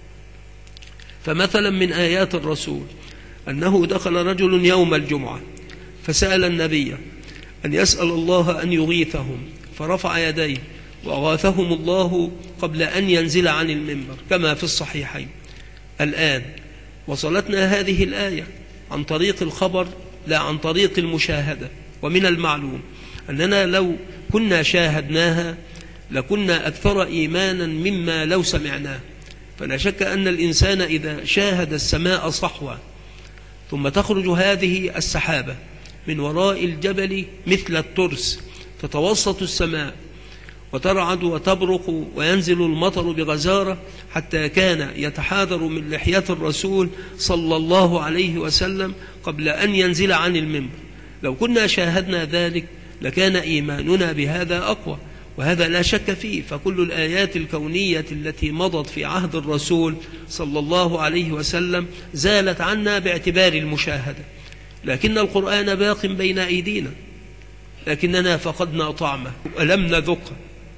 فمثلا من آيات الرسول أنه دخل رجل يوم الجمعة فسأل النبي أن يسأل الله أن يغيثهم، فرفع يديه وأغاثهم الله قبل أن ينزل عن المنبر كما في الصحيحين. الآن وصلتنا هذه الآية عن طريق الخبر لا عن طريق المشاهدة، ومن المعلوم أننا لو كنا شاهدناها لكنا أكثر إيمانا مما لو سمعناه. فلا شك أن الإنسان إذا شاهد السماء صحوة ثم تخرج هذه السحابة من وراء الجبل مثل الترس تتوسط السماء وترعد وتبرق وينزل المطر بغزارة حتى كان يتحاذر من لحية الرسول صلى الله عليه وسلم قبل أن ينزل عن المنبر، لو كنا شاهدنا ذلك لكان إيماننا بهذا أقوى، وهذا لا شك فيه. فكل الآيات الكونية التي مضت في عهد الرسول صلى الله عليه وسلم زالت عنا باعتبار المشاهدة، لكن القرآن باق بين أيدينا، لكننا فقدنا طعمه ولم نذقه،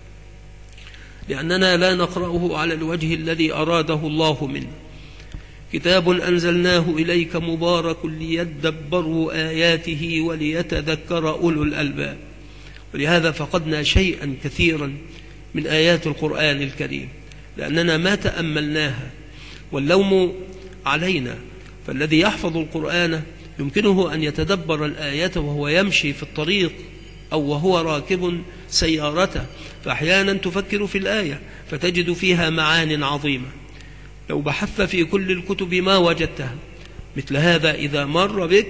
لأننا لا نقرأه على الوجه الذي أراده الله منا. كتاب أنزلناه إليك مبارك ليدبروا آياته وليتذكر أولو الألباب. ولهذا فقدنا شيئا كثيرا من آيات القرآن الكريم لأننا ما تأملناها، واللوم علينا. فالذي يحفظ القرآن يمكنه أن يتدبر الآيات وهو يمشي في الطريق أو وهو راكب سيارته، فأحيانا تفكر في الآية فتجد فيها معان عظيمة لو بحثت في كل الكتب ما وجدتها. مثل هذا إذا مر بك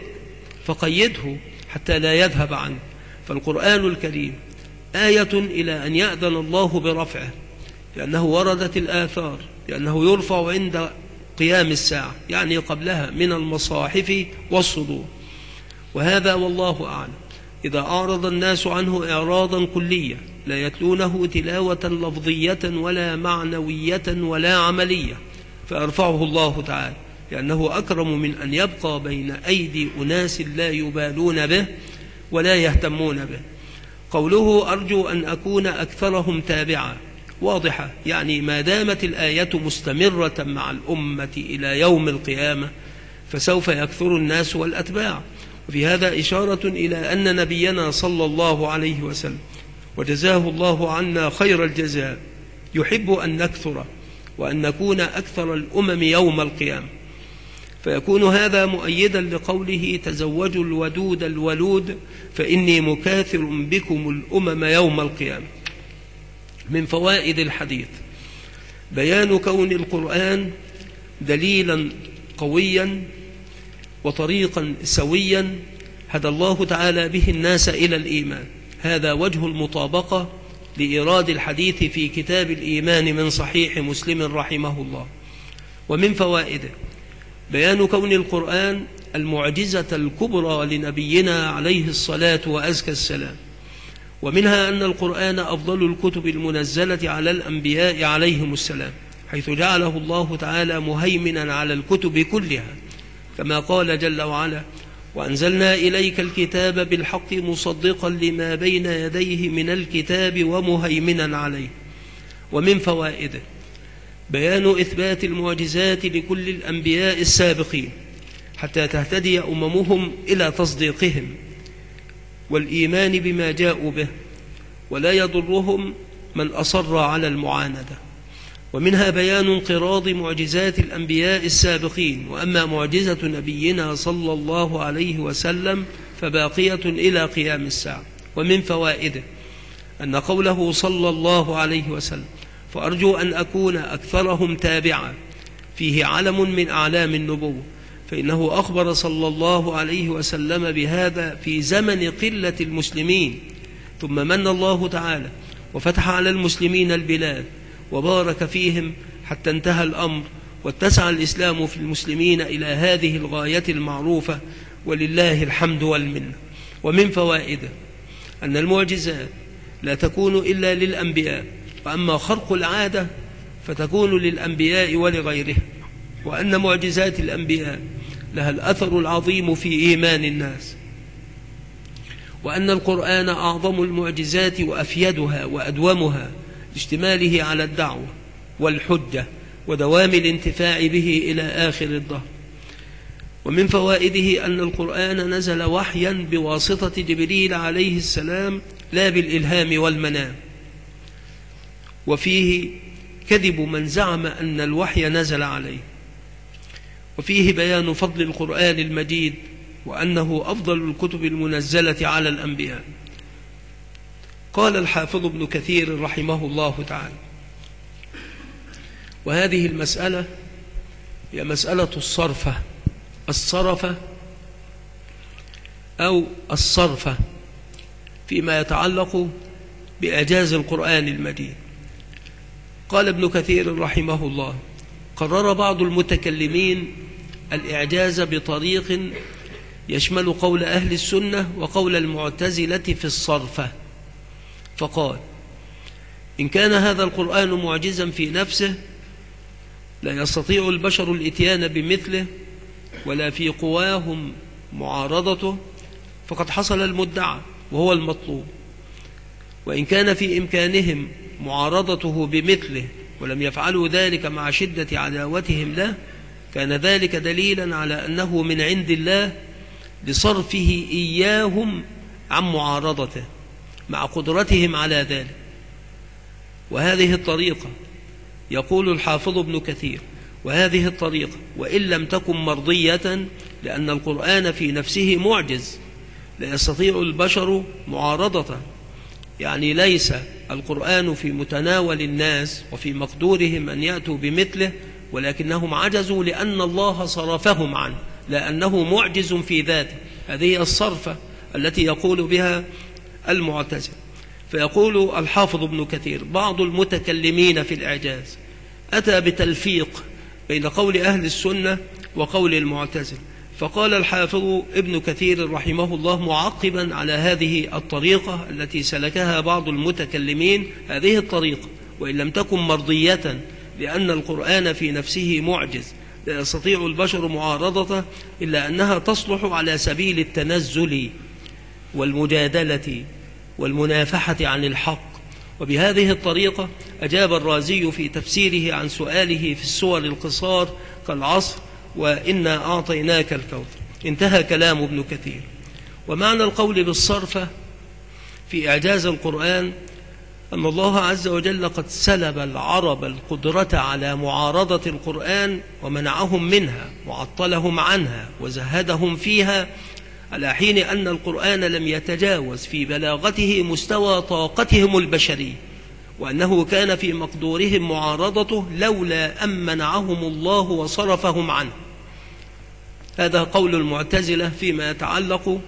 فقيده حتى لا يذهب عنك. فالقرآن الكريم آية إلى أن يأذن الله برفعه، لأنه وردت الآثار لأنه يرفع عند قيام الساعة، يعني قبلها من المصاحف والصدور. وهذا والله أعلم. إذا أعرض الناس عنه إعراضا كليا لا يتلونه تلاوة لفظية ولا معنوية ولا عملية فأرفعه الله تعالى، لأنه أكرم من أن يبقى بين أيدي أناس لا يبالون به ولا يهتمون به. قوله أرجو أن أكون أكثرهم تابعا واضحة، يعني ما دامت الآية مستمرة مع الأمة إلى يوم القيامة فسوف يكثر الناس والأتباع. وفي هذا إشارة إلى أن نبينا صلى الله عليه وسلم وجزاه الله عنا خير الجزاء يحب أن نكثر وأن نكون أكثر الأمم يوم القيامة، فيكون هذا مؤيدا لقوله تزوجوا الودود الولود فإني مكاثر بكم الأمم يوم القيامة. من فوائد الحديث بيان كون القرآن دليلا قويا وطريقا سويا هدى الله تعالى به الناس إلى الإيمان. هذا وجه المطابقة لإيراد الحديث في كتاب الإيمان من صحيح مسلم رحمه الله. ومن فوائده بيان كون القرآن المعجزة الكبرى لنبينا عليه الصلاة وأزكى السلام. ومنها أن القرآن أفضل الكتب المنزلة على الأنبياء عليهم السلام، حيث جعله الله تعالى مهيمنا على الكتب كلها، كما قال جل وعلا وأنزلنا إليك الكتاب بالحق مصدقا لما بين يديه من الكتاب ومهيمنا عليه. ومن فوائده بيان إثبات المعجزات لكل الأنبياء السابقين حتى تهتدي أممهم إلى تصديقهم والإيمان بما جاءوا به، ولا يضرهم من أصر على المعاندة. ومنها بيان انقراض معجزات الأنبياء السابقين، وأما معجزة نبينا صلى الله عليه وسلم فباقية إلى قيام الساعة. ومن فوائده أن قوله صلى الله عليه وسلم فأرجو أن أكون أكثرهم تابعا فيه علم من أعلام النبوة، فإنه أخبر صلى الله عليه وسلم بهذا في زمن قلة المسلمين، ثم من الله تعالى وفتح على المسلمين البلاد وبارك فيهم حتى انتهى الأمر واتسع الإسلام في المسلمين إلى هذه الغاية المعروفة، ولله الحمد والمنة. ومن فوائده أن المعجزات لا تكون إلا للأنبياء، وأما خرق العادة فتكون للأنبياء ولغيره، وأن معجزات الأنبياء لها الأثر العظيم في إيمان الناس، وأن القرآن أعظم المعجزات وأفيدها وأدومها لاشتماله على الدعوة والحجة ودوام الانتفاع به إلى آخر الدهر. ومن فوائده أن القرآن نزل وحيا بواسطة جبريل عليه السلام لا بالإلهام والمنام، وفيه كذب من زعم أن الوحي نزل عليه، وفيه بيان فضل القرآن المجيد وأنه أفضل الكتب المنزلة على الأنبياء. قال الحافظ ابن كثير رحمه الله تعالى: وهذه المسألة هي مسألة الصرفة أو الصرفة فيما يتعلق بإعجاز القرآن المجيد. قال ابن كثير رحمه الله: قرر بعض المتكلمين الإعجاز بطريق يشمل قول أهل السنة وقول المعتزلة في الصرفة، فقال: إن كان هذا القرآن معجزا في نفسه لا يستطيع البشر الإتيان بمثله ولا في قواهم معارضته، فقد حصل المدعى وهو المطلوب. وإن كان في إمكانهم معارضته بمثله ولم يفعلوا ذلك مع شدة عداوتهم له، كان ذلك دليلا على أنه من عند الله لصرفه إياهم عن معارضته مع قدرتهم على ذلك. وهذه الطريقة، يقول الحافظ ابن كثير، وهذه الطريقة وإن لم تكن مرضية، لأن القرآن في نفسه معجز لا يستطيع البشر معارضته، يعني ليس القرآن في متناول الناس وفي مقدورهم أن يأتوا بمثله، ولكنهم عجزوا لأن الله صرفهم عنه، لأنه معجز في ذاته. هذه الصرفة التي يقول بها المعتزلة. فيقول الحافظ ابن كثير: بعض المتكلمين في الإعجاز أتى بتلفيق بين قول أهل السنة وقول المعتزلة، فقال الحافظ ابن كثير رحمه الله معقبا على هذه الطريقة التي سلكها بعض المتكلمين: هذه الطريقة وإن لم تكن مرضية لأن القرآن في نفسه معجز لا يستطيع البشر معارضته، إلا أنها تصلح على سبيل التنزل والمجادلة والمنافحة عن الحق. وبهذه الطريقة أجاب الرازي في تفسيره عن سؤاله في السور القصار كالعصر: وإنا أعطيناك الكوثر. انتهى كلام ابن كثير. ومعنى القول بالصرفة في إعجاز القرآن أن الله عز وجل قد سلب العرب القدرة على معارضة القرآن ومنعهم منها وعطلهم عنها وزهدهم فيها، على حين أن القرآن لم يتجاوز في بلاغته مستوى طاقتهم البشرية، وأنه كان في مقدورهم معارضته لولا أن منعهم الله وصرفهم عنه. هذا قول المعتزلة فيما يتعلق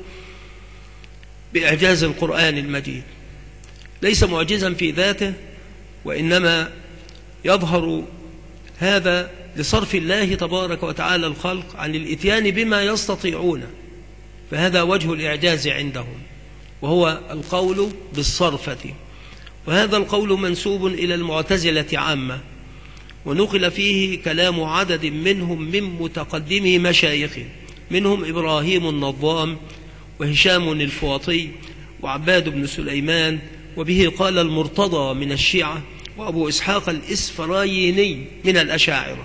بإعجاز القرآن المجيد. ليس معجزا في ذاته، وإنما يظهر هذا لصرف الله تبارك وتعالى الخلق عن الإتيان بما يستطيعون، فهذا وجه الإعجاز عندهم، وهو القول بالصرفة. وهذا القول منسوب إلى المعتزلة عامة، ونقل فيه كلام عدد منهم من متقدمي مشايخه، منهم إبراهيم النظام وهشام الفواطي وعباد بن سليمان، وبه قال المرتضى من الشيعة، وأبو إسحاق الإسفرايني من الأشاعرة.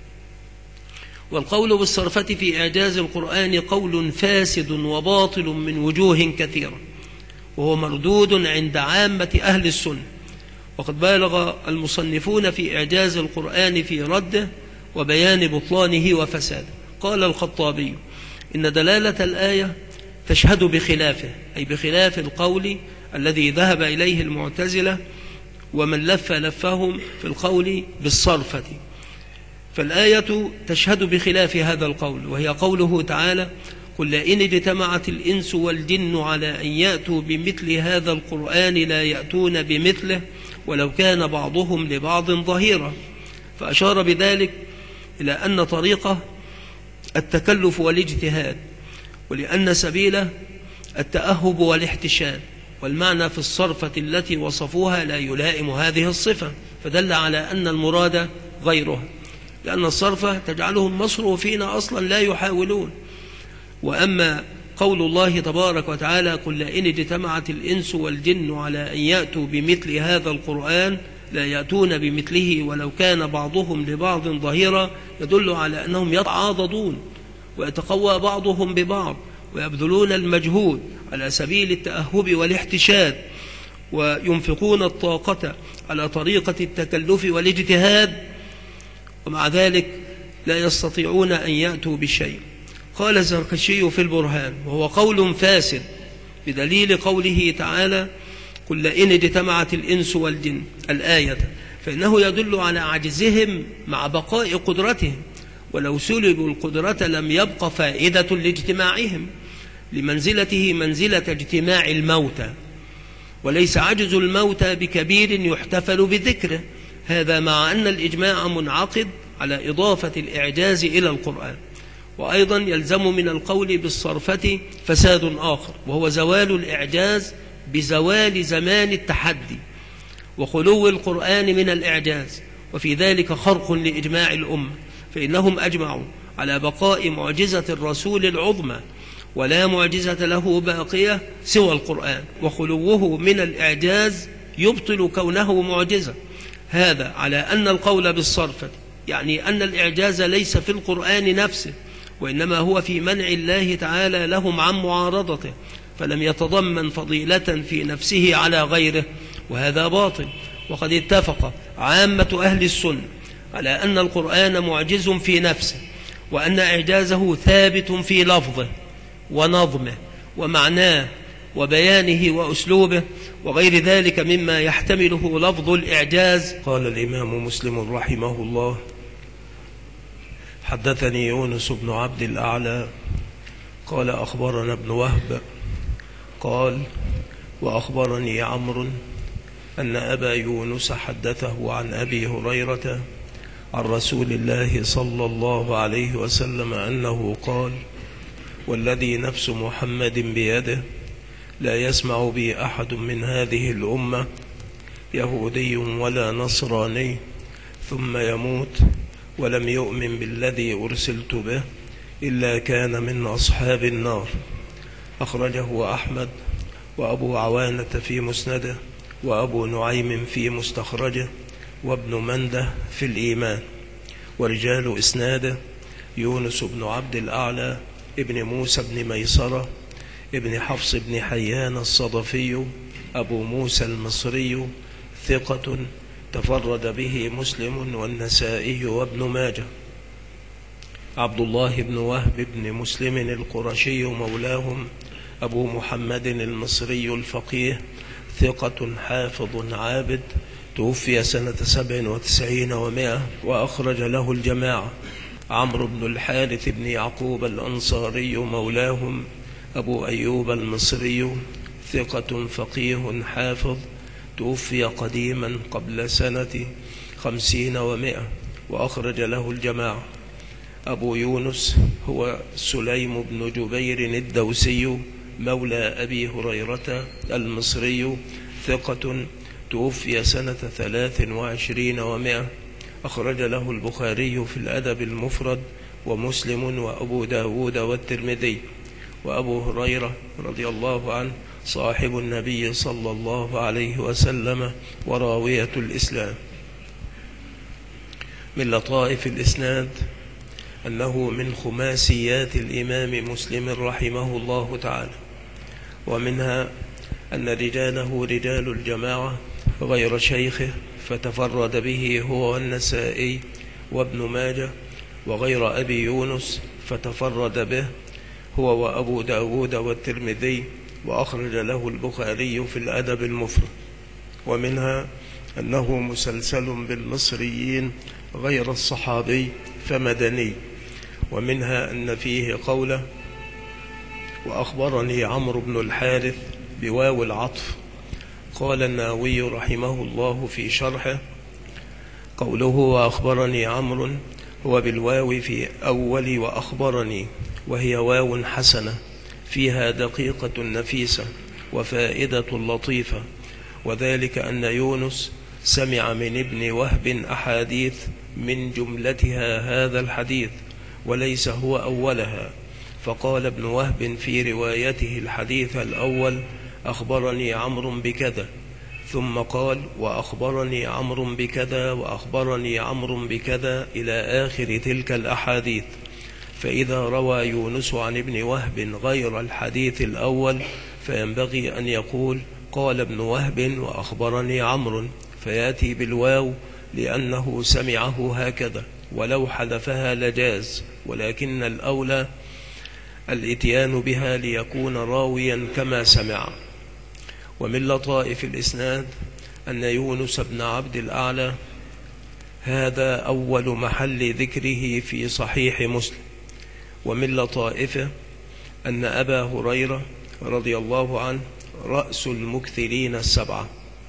والقول بالصرفة في إعجاز القرآن قول فاسد وباطل من وجوه كثيرة، وهو مردود عند عامة أهل السنة، وقد بالغ المصنفون في إعجاز القرآن في رده وبيان بطلانه وفساده. قال الخطابي: إن دلالة الآية تشهد بخلافه، أي بخلاف القول الذي ذهب إليه المعتزلة ومن لفهم في القول بالصرفة. فالآية تشهد بخلاف هذا القول، وهي قوله تعالى: قل لئن اجتمعت الإنس والجن على أن يأتوا بمثل هذا القرآن لا يأتون بمثله ولو كان بعضهم لبعض ظهيرا. فأشار بذلك إلى أن طريقة التكلف والاجتهاد، ولأن سبيله التأهب والاحتشاد، والمعنى في الصرفة التي وصفوها لا يلائم هذه الصفة، فدل على أن المراد غيرها، لأن الصرفة تجعلهم مصروفين أصلا لا يحاولون. وأما وقول الله تبارك وتعالى: قل لئن اجتمعت الإنس والجن على أن يأتوا بمثل هذا القرآن لا يأتون بمثله ولو كان بعضهم لبعض ظهيرا، يدل على أنهم يتعاضدون ويتقوى بعضهم ببعض ويبذلون المجهود على سبيل التأهب والاحتشاد، وينفقون الطاقة على طريقة التكلف والاجتهاد، ومع ذلك لا يستطيعون أن يأتوا بالشيء. قال الزركشي في البرهان: وهو قول فاسد بدليل قوله تعالى: قل لئن اجتمعت الإنس والجن الآية، فإنه يدل على عجزهم مع بقاء قدرتهم، ولو سلبوا القدرة لم يبق فائدة لاجتماعهم، لمنزلته منزلة اجتماع الموتى، وليس عجز الموتى بكبير يحتفل بذكره، هذا مع أن الإجماع منعقد على إضافة الإعجاز إلى القرآن. وأيضا يلزم من القول بالصرفة فساد آخر، وهو زوال الإعجاز بزوال زمان التحدي وخلو القرآن من الإعجاز، وفي ذلك خرق لإجماع الأمة، فإنهم أجمعوا على بقاء معجزة الرسول العظمى، ولا معجزة له باقية سوى القرآن، وخلوه من الإعجاز يبطل كونه معجزة. هذا على أن القول بالصرفة يعني أن الإعجاز ليس في القرآن نفسه، وإنما هو في منع الله تعالى لهم عن معارضته، فلم يتضمن فضيلة في نفسه على غيره، وهذا باطل. وقد اتفق عامة أهل السنة على أن القرآن معجز في نفسه، وأن إعجازه ثابت في لفظه ونظمه ومعناه وبيانه وأسلوبه وغير ذلك مما يحتمله لفظ الإعجاز. قال الإمام مسلم رحمه الله: حدثني يونس بن عبد الأعلى قال أخبرنا ابن وهب قال وأخبرني عمرو أن أبا يونس حدثه عن أبي هريرة عن رسول الله صلى الله عليه وسلم أنه قال: والذي نفس محمد بيده لا يسمع بي أحد من هذه الأمة يهودي ولا نصراني ثم يموت ولم يؤمن بالذي أرسلت به إلا كان من أصحاب النار. أخرجه أحمد وأبو عوانة في مسنده وأبو نعيم في مستخرجه وابن منده في الإيمان. ورجال إسناده: يونس بن عبد الأعلى ابن موسى بن ميسرة ابن حفص بن حيان الصدفي أبو موسى المصري ثقة تفرد به مسلم والنسائي وابن ماجه. عبد الله بن وهب بن مسلم القرشي مولاهم أبو محمد المصري الفقيه ثقة حافظ عابد، توفي سنة 97 و100 وأخرج له الجماعة. عمرو بن الحارث بن يعقوب الأنصاري مولاهم أبو أيوب المصري ثقة فقيه حافظ، توفي قديما قبل سنة 50 و100 وأخرج له الجماعة. أبو يونس هو سليم بن جبير الدوسي مولى أبي هريرة المصري ثقة، توفي سنة 23 و100 أخرج له البخاري في الأدب المفرد ومسلم وأبو داود والترمذي. وأبو هريرة رضي الله عنه صاحب النبي صلى الله عليه وسلم وراوية الإسلام. من لطائف الإسناد أنه من خماسيات الإمام مسلم رحمه الله تعالى، ومنها أن رجاله رجال الجماعة غير شيخه فتفرد به هو والنسائي وابن ماجه، وغير أبي يونس فتفرد به هو وأبو داود والترمذي وأخرج له البخاري في الأدب المفرد. ومنها أنه مسلسل بالمصريين غير الصحابي فمدني. ومنها أن فيه قوله: وأخبرني عمرو بن الحارث بواو العطف. قال النووي رحمه الله في شرحه: قوله وأخبرني عمرو هو بالواو في أول وأخبرني، وهي واو حسنة فيها دقيقة نفيسة وفائدة لطيفة، وذلك أن يونس سمع من ابن وهب أحاديث من جملتها هذا الحديث وليس هو أولها، فقال ابن وهب في روايته الحديث الأول: أخبرني عمرو بكذا، ثم قال: وأخبرني عمرو بكذا وأخبرني عمرو بكذا إلى آخر تلك الأحاديث. فإذا روى يونس عن ابن وهب غير الحديث الأول فينبغي أن يقول: قال ابن وهب وأخبرني عمرو، فيأتي بالواو لأنه سمعه هكذا، ولو حذفها لجاز، ولكن الأولى الإتيان بها ليكون راويا كما سمع. ومن لطائف الإسناد أن يونس بن عبد الأعلى هذا أول محل ذكره في صحيح مسلم. ومن لطائفه أن أبا هريرة رضي الله عنه رأس المكثرين السبعة.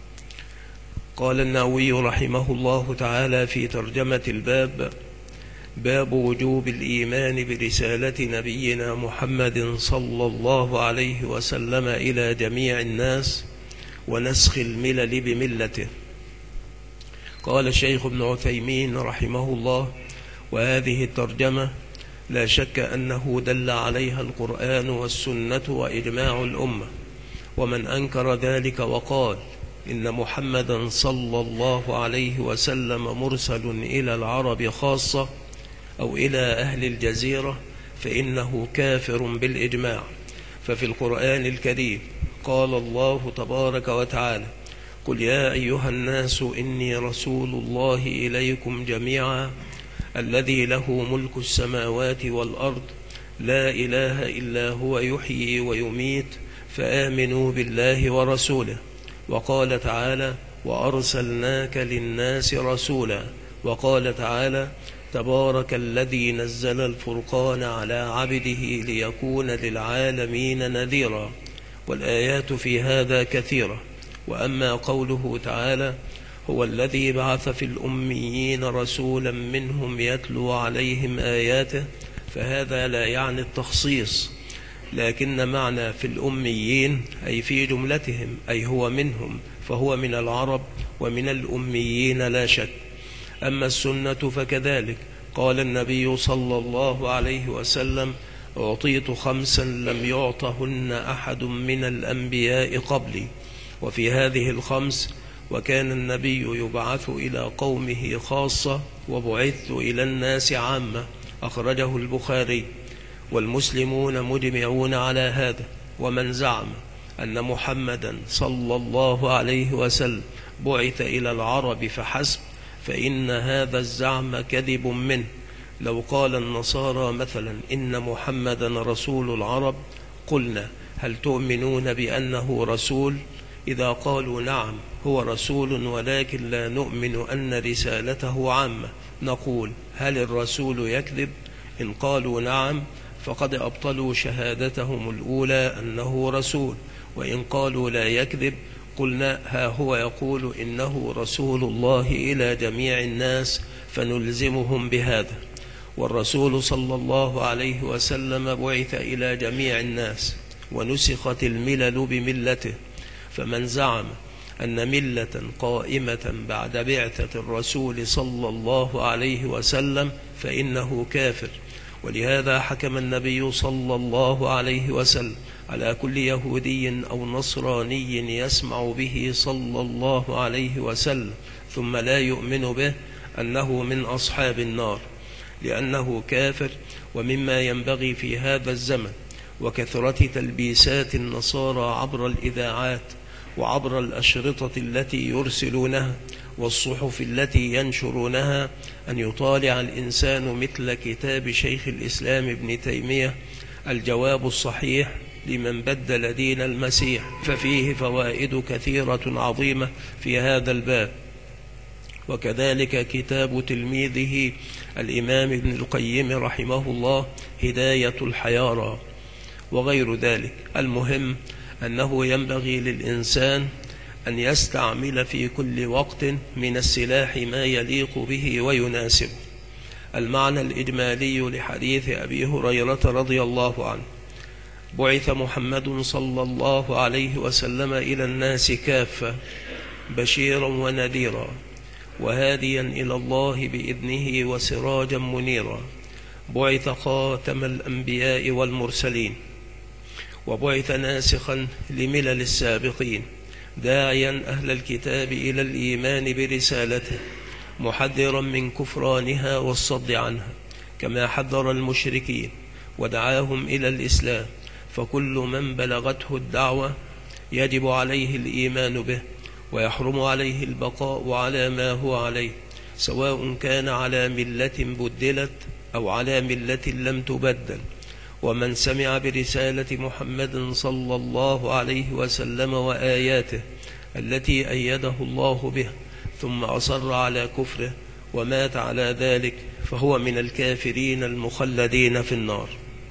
قال النووي رحمه الله تعالى في ترجمة الباب: باب وجوب الإيمان برسالة نبينا محمد صلى الله عليه وسلم إلى جميع الناس ونسخ الملل بملته. قال الشيخ ابن عثيمين رحمه الله: وهذه الترجمة لا شك أنه دل عليها القرآن والسنة وإجماع الأمة، ومن أنكر ذلك وقال إن محمدا صلى الله عليه وسلم مرسل إلى العرب خاصة أو إلى أهل الجزيرة فإنه كافر بالإجماع. ففي القرآن الكريم قال الله تبارك وتعالى: قل يا أيها الناس إني رسول الله إليكم جميعا الذي له ملك السماوات والأرض لا إله إلا هو يحيي ويميت فآمنوا بالله ورسوله. وقال تعالى: وأرسلناك للناس رسولا. وقال تعالى: تبارك الذي نزل الفرقان على عبده ليكون للعالمين نذيرا. والآيات في هذا كثيرة. وأما قوله تعالى: هو الذي بعث في الأميين رسولا منهم يتلو عليهم آياته، فهذا لا يعني التخصيص، لكن معنى في الأميين أي في جملتهم، أي هو منهم، فهو من العرب ومن الأميين لا شك. أما السنة فكذلك. قال النبي صلى الله عليه وسلم: أعطيت 5 لم يعطهن أحد من الأنبياء قبلي. وفي هذه ال5: وكان النبي يبعث إلى قومه خاصة وبعثت إلى الناس عامة. أخرجه البخاري. والمسلمون مجمعون على هذا. ومن زعم أن محمدا صلى الله عليه وسلم بعث إلى العرب فحسب فإن هذا الزعم كذب منه. لو قال النصارى مثلا إن محمدا رسول العرب قلنا: هل تؤمنون بأنه رسول؟ إذا قالوا نعم هو رسول ولكن لا نؤمن أن رسالته عامة، نقول: هل الرسول يكذب؟ إن قالوا نعم فقد أبطلوا شهادتهم الأولى أنه رسول. وإن قالوا لا يكذب قلنا: ها هو يقول إنه رسول الله إلى جميع الناس فنلزمهم بهذا. والرسول صلى الله عليه وسلم بعث إلى جميع الناس ونسخت الملل بملته. فمن زعم أن ملة قائمة بعد بعثة الرسول صلى الله عليه وسلم فإنه كافر. ولهذا حكم النبي صلى الله عليه وسلم على كل يهودي أو نصراني يسمع به صلى الله عليه وسلم ثم لا يؤمن به أنه من أصحاب النار، لأنه كافر. ومما ينبغي في هذا الزمن وكثرة تلبيسات النصارى عبر الإذاعات وعبر الأشرطة التي يرسلونها والصحف التي ينشرونها أن يطالع الإنسان مثل كتاب شيخ الإسلام ابن تيمية الجواب الصحيح لمن بدل دين المسيح، ففيه فوائد كثيرة عظيمة في هذا الباب. وكذلك كتاب تلميذه الإمام ابن القيم رحمه الله هداية الحيارى وغير ذلك. المهم أنه ينبغي للإنسان أن يستعمل في كل وقت من السلاح ما يليق به ويناسبه. المعنى الإجمالي لحديث أبي هريرة رضي الله عنه: بعث محمد صلى الله عليه وسلم إلى الناس كافة بشيرا ونذيرا وهاديا إلى الله بإذنه وسراجا منيرا. بعث خاتم الأنبياء والمرسلين، وبعث ناسخا لملل السابقين، داعيا أهل الكتاب إلى الإيمان برسالته، محذرا من كفرانها والصد عنها، كما حذر المشركين ودعاهم إلى الإسلام. فكل من بلغته الدعوة يجب عليه الإيمان به، ويحرم عليه البقاء على ما هو عليه، سواء كان على ملة بدلت أو على ملة لم تبدل. ومن سمع برسالة محمد صلى الله عليه وسلم وآياته التي أيده الله به ثم أصر على كفره ومات على ذلك فهو من الكافرين المخلدين في النار.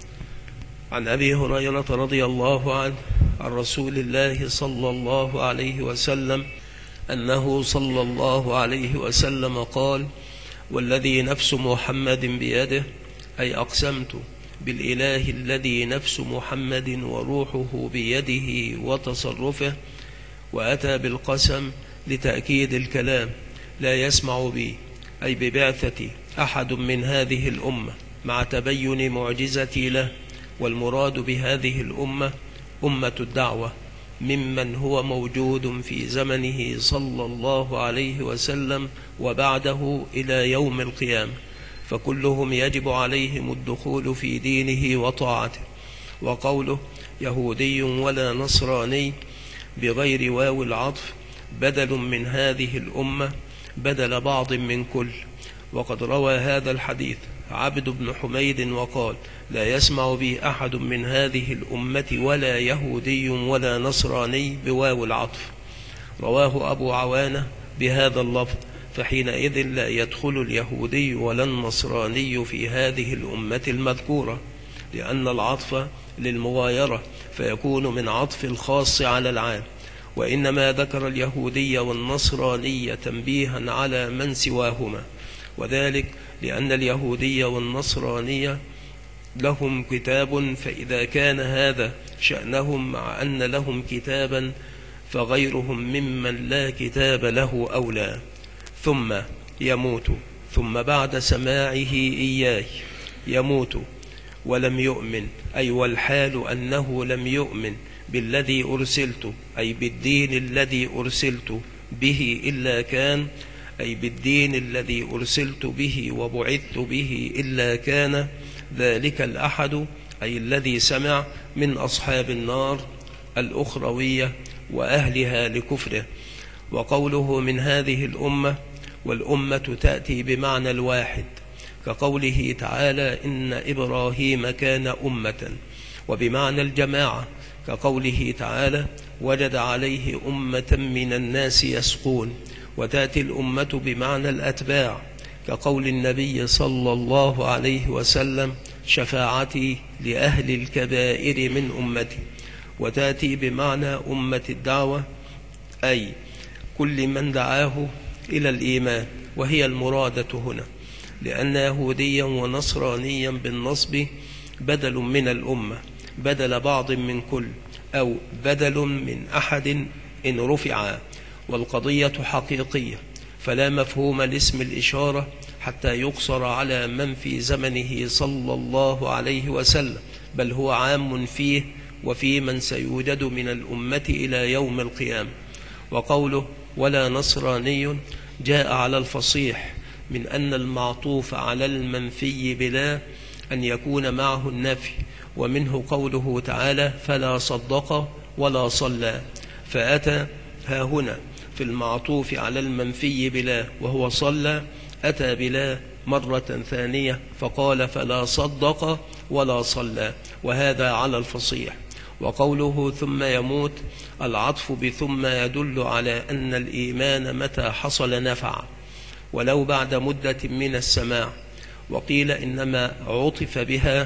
عن أبي هريرة رضي الله عنه عن رسول الله صلى الله عليه وسلم أنه صلى الله عليه وسلم قال: والذي نفس محمد بيده، أي أقسمت بالإله الذي نفس محمد وروحه بيده وتصرفه، وأتى بالقسم لتأكيد الكلام: لا يسمع بي، أي ببعثتي، أحد من هذه الأمة مع تبين معجزتي له. والمراد بهذه الأمة أمة الدعوة، ممن هو موجود في زمنه صلى الله عليه وسلم وبعده إلى يوم القيامة، فكلهم يجب عليهم الدخول في دينه وطاعته. وقوله يهودي ولا نصراني بغير واو العطف بدل من هذه الأمة بدل بعض من كل. وقد روى هذا الحديث عبد بن حميد وقال: لا يسمع بي أحد من هذه الأمة ولا يهودي ولا نصراني بواو العطف. رواه أبو عوانة بهذا اللفظ، فحينئذ لا يدخل اليهودي ولا النصراني في هذه الأمة المذكورة، لأن العطف للمغايرة فيكون من عطف الخاص على العام، وإنما ذكر اليهودي والنصراني تنبيها على من سواهما، وذلك لأن اليهودي والنصراني لهم كتاب، فإذا كان هذا شأنهم مع أن لهم كتابا فغيرهم ممن لا كتاب له أولى. ثم يموت، ثم بعد سماعه إياي يموت ولم يؤمن، أي والحال أنه لم يؤمن بالذي أرسلت، أي بالدين الذي أرسلت به إلا كان، أي بالدين الذي أرسلت به وبعثت به إلا كان ذلك الأحد، أي الذي سمع، من أصحاب النار الأخروية وأهلها لكفره. وقوله من هذه الأمة، والأمة تأتي بمعنى الواحد، كقوله تعالى: إن إبراهيم كان أمة، وبمعنى الجماعة، كقوله تعالى: وجد عليه أمة من الناس يسقون. وتأتي الأمة بمعنى الأتباع، كقول النبي صلى الله عليه وسلم: شفاعتي لأهل الكبائر من أمتي. وتأتي بمعنى أمة الدعوة، أي كل من دعاه إلى الإيمان، وهي المرادة هنا، لأن يهوديا ونصرانيا بالنصب بدل من الأمة، بدل بعض من كل، أو بدل من أحد إن رفع. والقضية حقيقية، فلا مفهوم لاسم الإشارة حتى يقصر على من في زمنه صلى الله عليه وسلم، بل هو عام فيه وفي من سيوجد من الأمة إلى يوم القيامة. وقوله ولا نصراني جاء على الفصيح من أن المعطوف على المنفي بلا أن يكون معه النفي، ومنه قوله تعالى: فلا صدق ولا صلى، فأتى ها هنا في المعطوف على المنفي بلا وهو صلى، أتى بلا مرة ثانية فقال: فلا صدق ولا صلى، وهذا على الفصيح. وقوله ثم يموت، العطف بثم يدل على أن الإيمان متى حصل نفع ولو بعد مدة من السماع. وقيل إنما عطف بها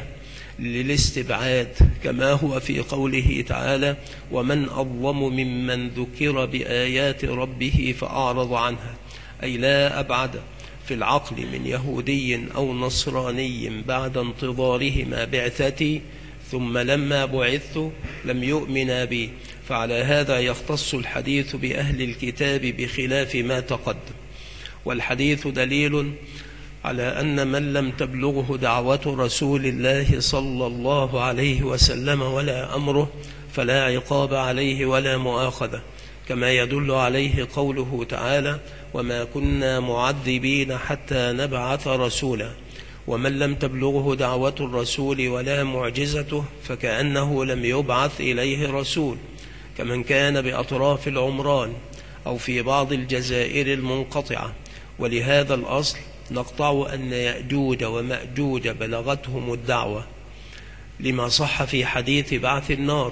للاستبعاد، كما هو في قوله تعالى: ومن أظلم ممن ذكر بآيات ربه فأعرض عنها، أي لا أبعد في العقل من يهودي أو نصراني بعد انتظارهما بعثتي، ثم لما بعثت لم يؤمنا بي، فعلى هذا يختص الحديث بأهل الكتاب بخلاف ما تقدم. والحديث دليل على أن من لم تبلغه دعوة رسول الله صلى الله عليه وسلم ولا أمره فلا عقاب عليه ولا مؤاخذة، كما يدل عليه قوله تعالى: وما كنا معذبين حتى نبعث رسولا. ومن لم تبلغه دعوة الرسول ولا معجزته فكأنه لم يبعث إليه رسول، كمن كان بأطراف العمران أو في بعض الجزائر المنقطعة. ولهذا الأصل نقطع أن يأجوج ومأجوج بلغتهم الدعوة، لما صح في حديث بعث النار.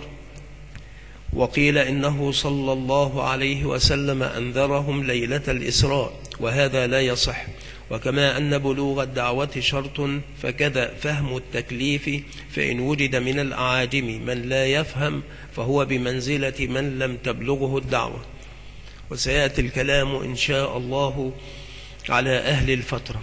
وقيل إنه صلى الله عليه وسلم أنذرهم ليلة الإسراء، وهذا لا يصح. وكما أن بلوغ الدعوة شرط، فكذا فهم التكليف، فإن وجد من الأعاجم من لا يفهم فهو بمنزلة من لم تبلغه الدعوة. وسيأتي الكلام إن شاء الله على أهل الفترة.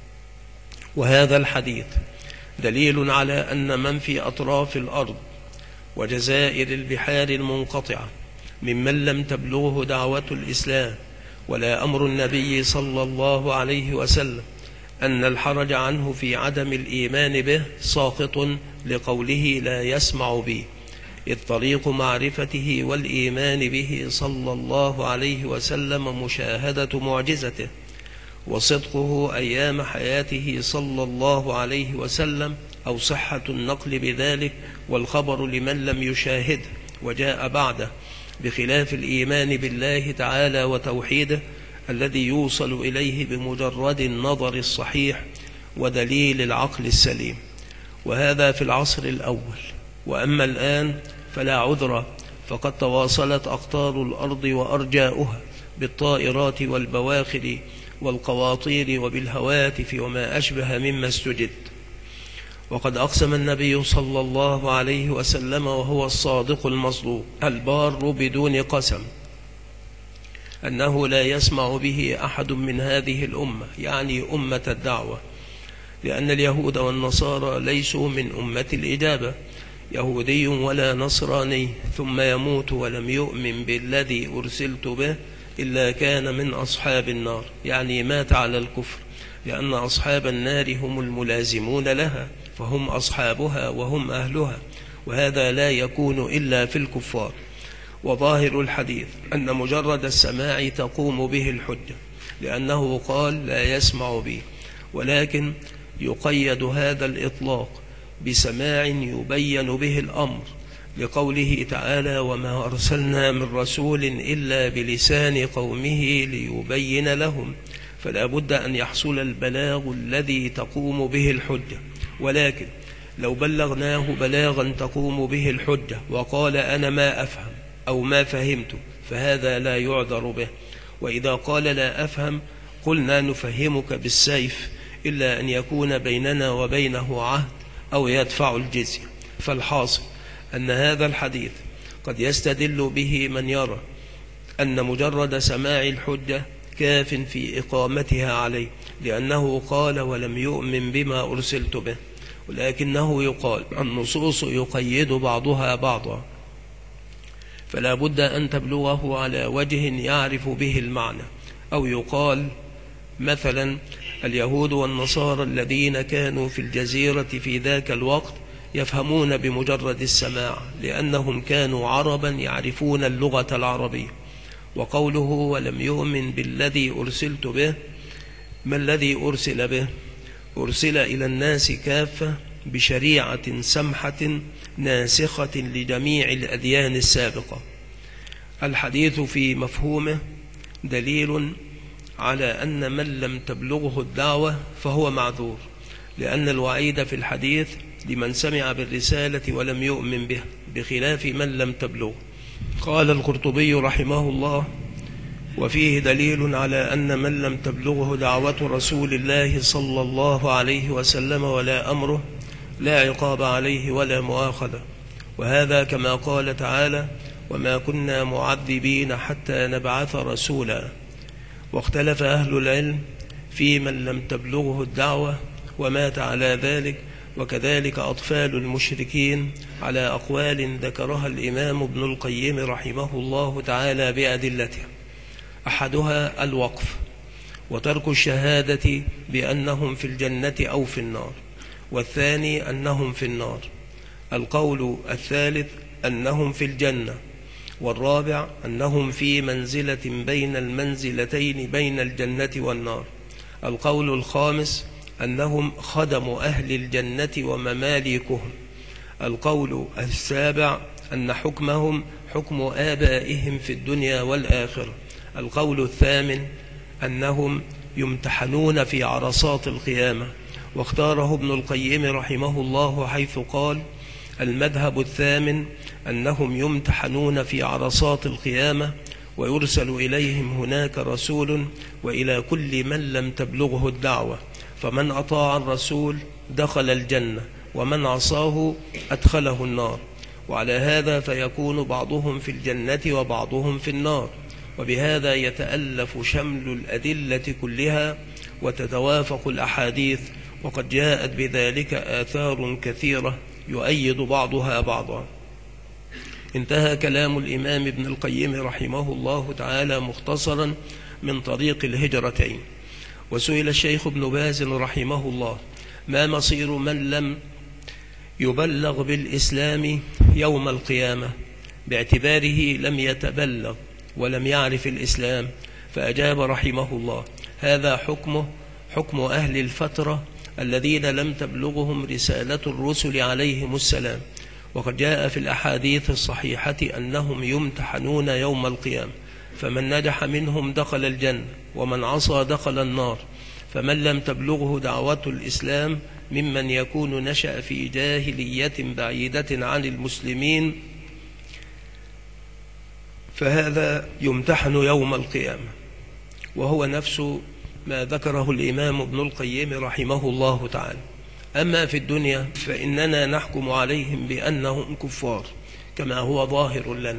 وهذا الحديث دليل على أن من في أطراف الأرض وجزائر البحار المنقطعة ممن لم تبلغه دعوة الإسلام ولا أمر النبي صلى الله عليه وسلم أن الحرج عنه في عدم الإيمان به ساقط، لقوله: لا يسمع بي، إذ طريق معرفته والإيمان به صلى الله عليه وسلم مشاهدة معجزته وصدقه أيام حياته صلى الله عليه وسلم، أو صحة النقل بذلك، والخبر لمن لم يشاهده وجاء بعده، بخلاف الإيمان بالله تعالى وتوحيده الذي يوصل إليه بمجرد النظر الصحيح ودليل العقل السليم. وهذا في العصر الأول. وأما الآن فلا عذر، فقد تواصلت أقطار الأرض وأرجاؤها بالطائرات والبواخر والقواطير وبالهواتف وما أشبه مما استجد. وقد أقسم النبي صلى الله عليه وسلم وهو الصادق المصدوق البار بدون قسم أنه لا يسمع به أحد من هذه الأمة، يعني أمة الدعوة، لأن اليهود والنصارى ليسوا من أمة الإجابة. يهودي ولا نصراني ثم يموت ولم يؤمن بالذي أرسلت به إلا كان من أصحاب النار، يعني مات على الكفر، لأن أصحاب النار هم الملازمون لها، فهم أصحابها وهم أهلها، وهذا لا يكون إلا في الكفار. وظاهر الحديث أن مجرد السماع تقوم به الحجة، لأنه قال: لا يسمع بي، ولكن يقيد هذا الإطلاق بسماع يبين به الأمر، لقوله تعالى: وما أرسلنا من رسول إلا بلسان قومه ليبين لهم. فلا بد أن يحصل البلاغ الذي تقوم به الحجة. ولكن لو بلغناه بلاغا تقوم به الحجة وقال: أنا ما أفهم أو ما فهمت، فهذا لا يعذر به. وإذا قال: لا أفهم، قلنا: نفهمك بالسيف، إلا أن يكون بيننا وبينه عهد أو يدفع الجزية. فالحاصل أن هذا الحديث قد يستدل به من يرى أن مجرد سماع الحجة كاف في إقامتها عليه، لأنه قال: ولم يؤمن بما أرسلت به. ولكنه يقال: النصوص يقيد بعضها بعضا، فلا بد أن تبلغه على وجه يعرف به المعنى. أو يقال مثلا: اليهود والنصارى الذين كانوا في الجزيرة في ذاك الوقت يفهمون بمجرد السماع، لأنهم كانوا عربا يعرفون اللغة العربية. وقوله: ولم يؤمن بالذي أرسلت به، ما الذي أرسل به؟ أرسل إلى الناس كافة بشريعة سمحة ناسخة لجميع الأديان السابقة. الحديث في مفهومه دليل على أن من لم تبلغه الدعوة فهو معذور، لأن الوعيد في الحديث لمن سمع بالرسالة ولم يؤمن به، بخلاف من لم تبلغه. قال القرطبي رحمه الله: وفيه دليل على أن من لم تبلغه دعوة رسول الله صلى الله عليه وسلم ولا أمره لا عقاب عليه ولا مؤاخذة. وهذا كما قال تعالى: وما كنا معذبين حتى نبعث رسولا. واختلف أهل العلم في من لم تبلغه الدعوة ومات على ذلك، وكذلك أطفال المشركين، على أقوال ذكرها الإمام ابن القيم رحمه الله تعالى بأدلته. أحدها الوقف، وترك الشهادة بأنهم في الجنة أو في النار، والثاني أنهم في النار. القول الثالث أنهم في الجنة، والرابع أنهم في منزلة بين المنزلتين بين الجنة والنار. القول الخامس أنهم خدم أهل الجنة ومماليكهم. القول السابع أن حكمهم حكم آبائهم في الدنيا والآخرة. القول الثامن أنهم يمتحنون في عرصات القيامة، واختاره ابن القيم رحمه الله حيث قال: المذهب الثامن أنهم يمتحنون في عرصات القيامة، ويرسل إليهم هناك رسول، وإلى كل من لم تبلغه الدعوة، فمن أطاع الرسول دخل الجنة، ومن عصاه أدخله النار. وعلى هذا فيكون بعضهم في الجنة وبعضهم في النار، وبهذا يتألف شمل الأدلة كلها وتتوافق الأحاديث، وقد جاءت بذلك آثار كثيرة يؤيد بعضها بعضا. انتهى كلام الإمام ابن القيم رحمه الله تعالى مختصرا من طريق الهجرتين. وسئل الشيخ ابن باز رحمه الله: ما مصير من لم يبلغ بالإسلام يوم القيامة باعتباره لم يتبلغ ولم يعرف الإسلام؟ فأجاب رحمه الله: هذا حكم أهل الفترة الذين لم تبلغهم رسالة الرسل عليهم السلام، وقد جاء في الأحاديث الصحيحة أنهم يمتحنون يوم القيامة، فمن نجح منهم دخل الجنة، ومن عصى دخل النار. فمن لم تبلغه دعوة الإسلام ممن يكون نشأ في جاهلية بعيدة عن المسلمين فهذا يمتحن يوم القيامة، وهو نفس ما ذكره الإمام ابن القيم رحمه الله تعالى. أما في الدنيا فإننا نحكم عليهم بأنهم كفار كما هو ظاهر لنا،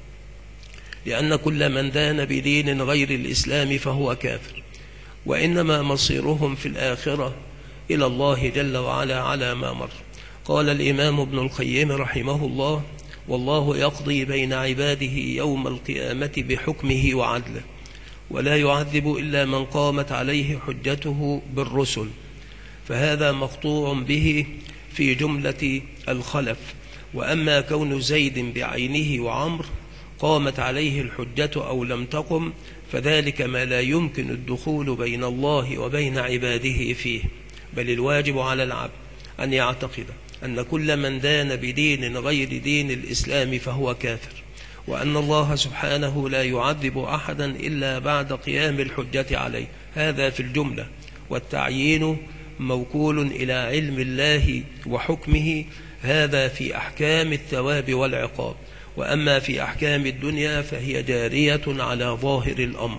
لأن كل من دان بدين غير الإسلام فهو كافر، وإنما مصيرهم في الآخرة إلى الله جل وعلا على ما مر. قال الإمام ابن القيم رحمه الله: والله يقضي بين عباده يوم القيامة بحكمه وعدله، ولا يعذب إلا من قامت عليه حجته بالرسل، فهذا مقطوع به في جملة الخلف. وأما كون زيد بعينه وعمر قامت عليه الحجة أو لم تقم فذلك ما لا يمكن الدخول بين الله وبين عباده فيه، بل الواجب على العبد أن يعتقد أن كل من دان بدين غير دين الإسلام فهو كافر، وأن الله سبحانه لا يعذب أحدا إلا بعد قيام الحجة عليه. هذا في الجملة، والتعيين موكول إلى علم الله وحكمه، هذا في أحكام الثواب والعقاب. وأما في أحكام الدنيا فهي جارية على ظاهر الأمر.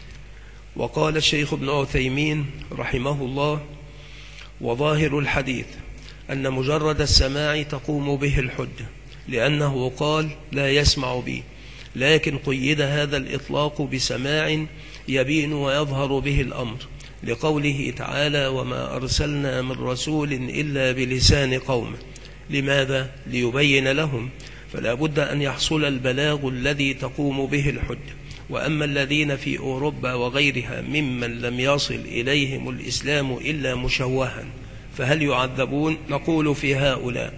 وقال الشيخ ابن عثيمين رحمه الله: وظاهر الحديث أن مجرد السماع تقوم به الحجة، لأنه قال: لا يسمع بي، لكن قيد هذا الإطلاق بسماع يبين ويظهر به الأمر، لقوله تعالى: وما أرسلنا من رسول إلا بلسان قومه. لماذا؟ ليبين لهم، فلا بد أن يحصل البلاغ الذي تقوم به الحجة. وأما الذين في أوروبا وغيرها ممن لم يصل إليهم الإسلام إلا مشوها فهل يعذبون؟ نقول في هؤلاء: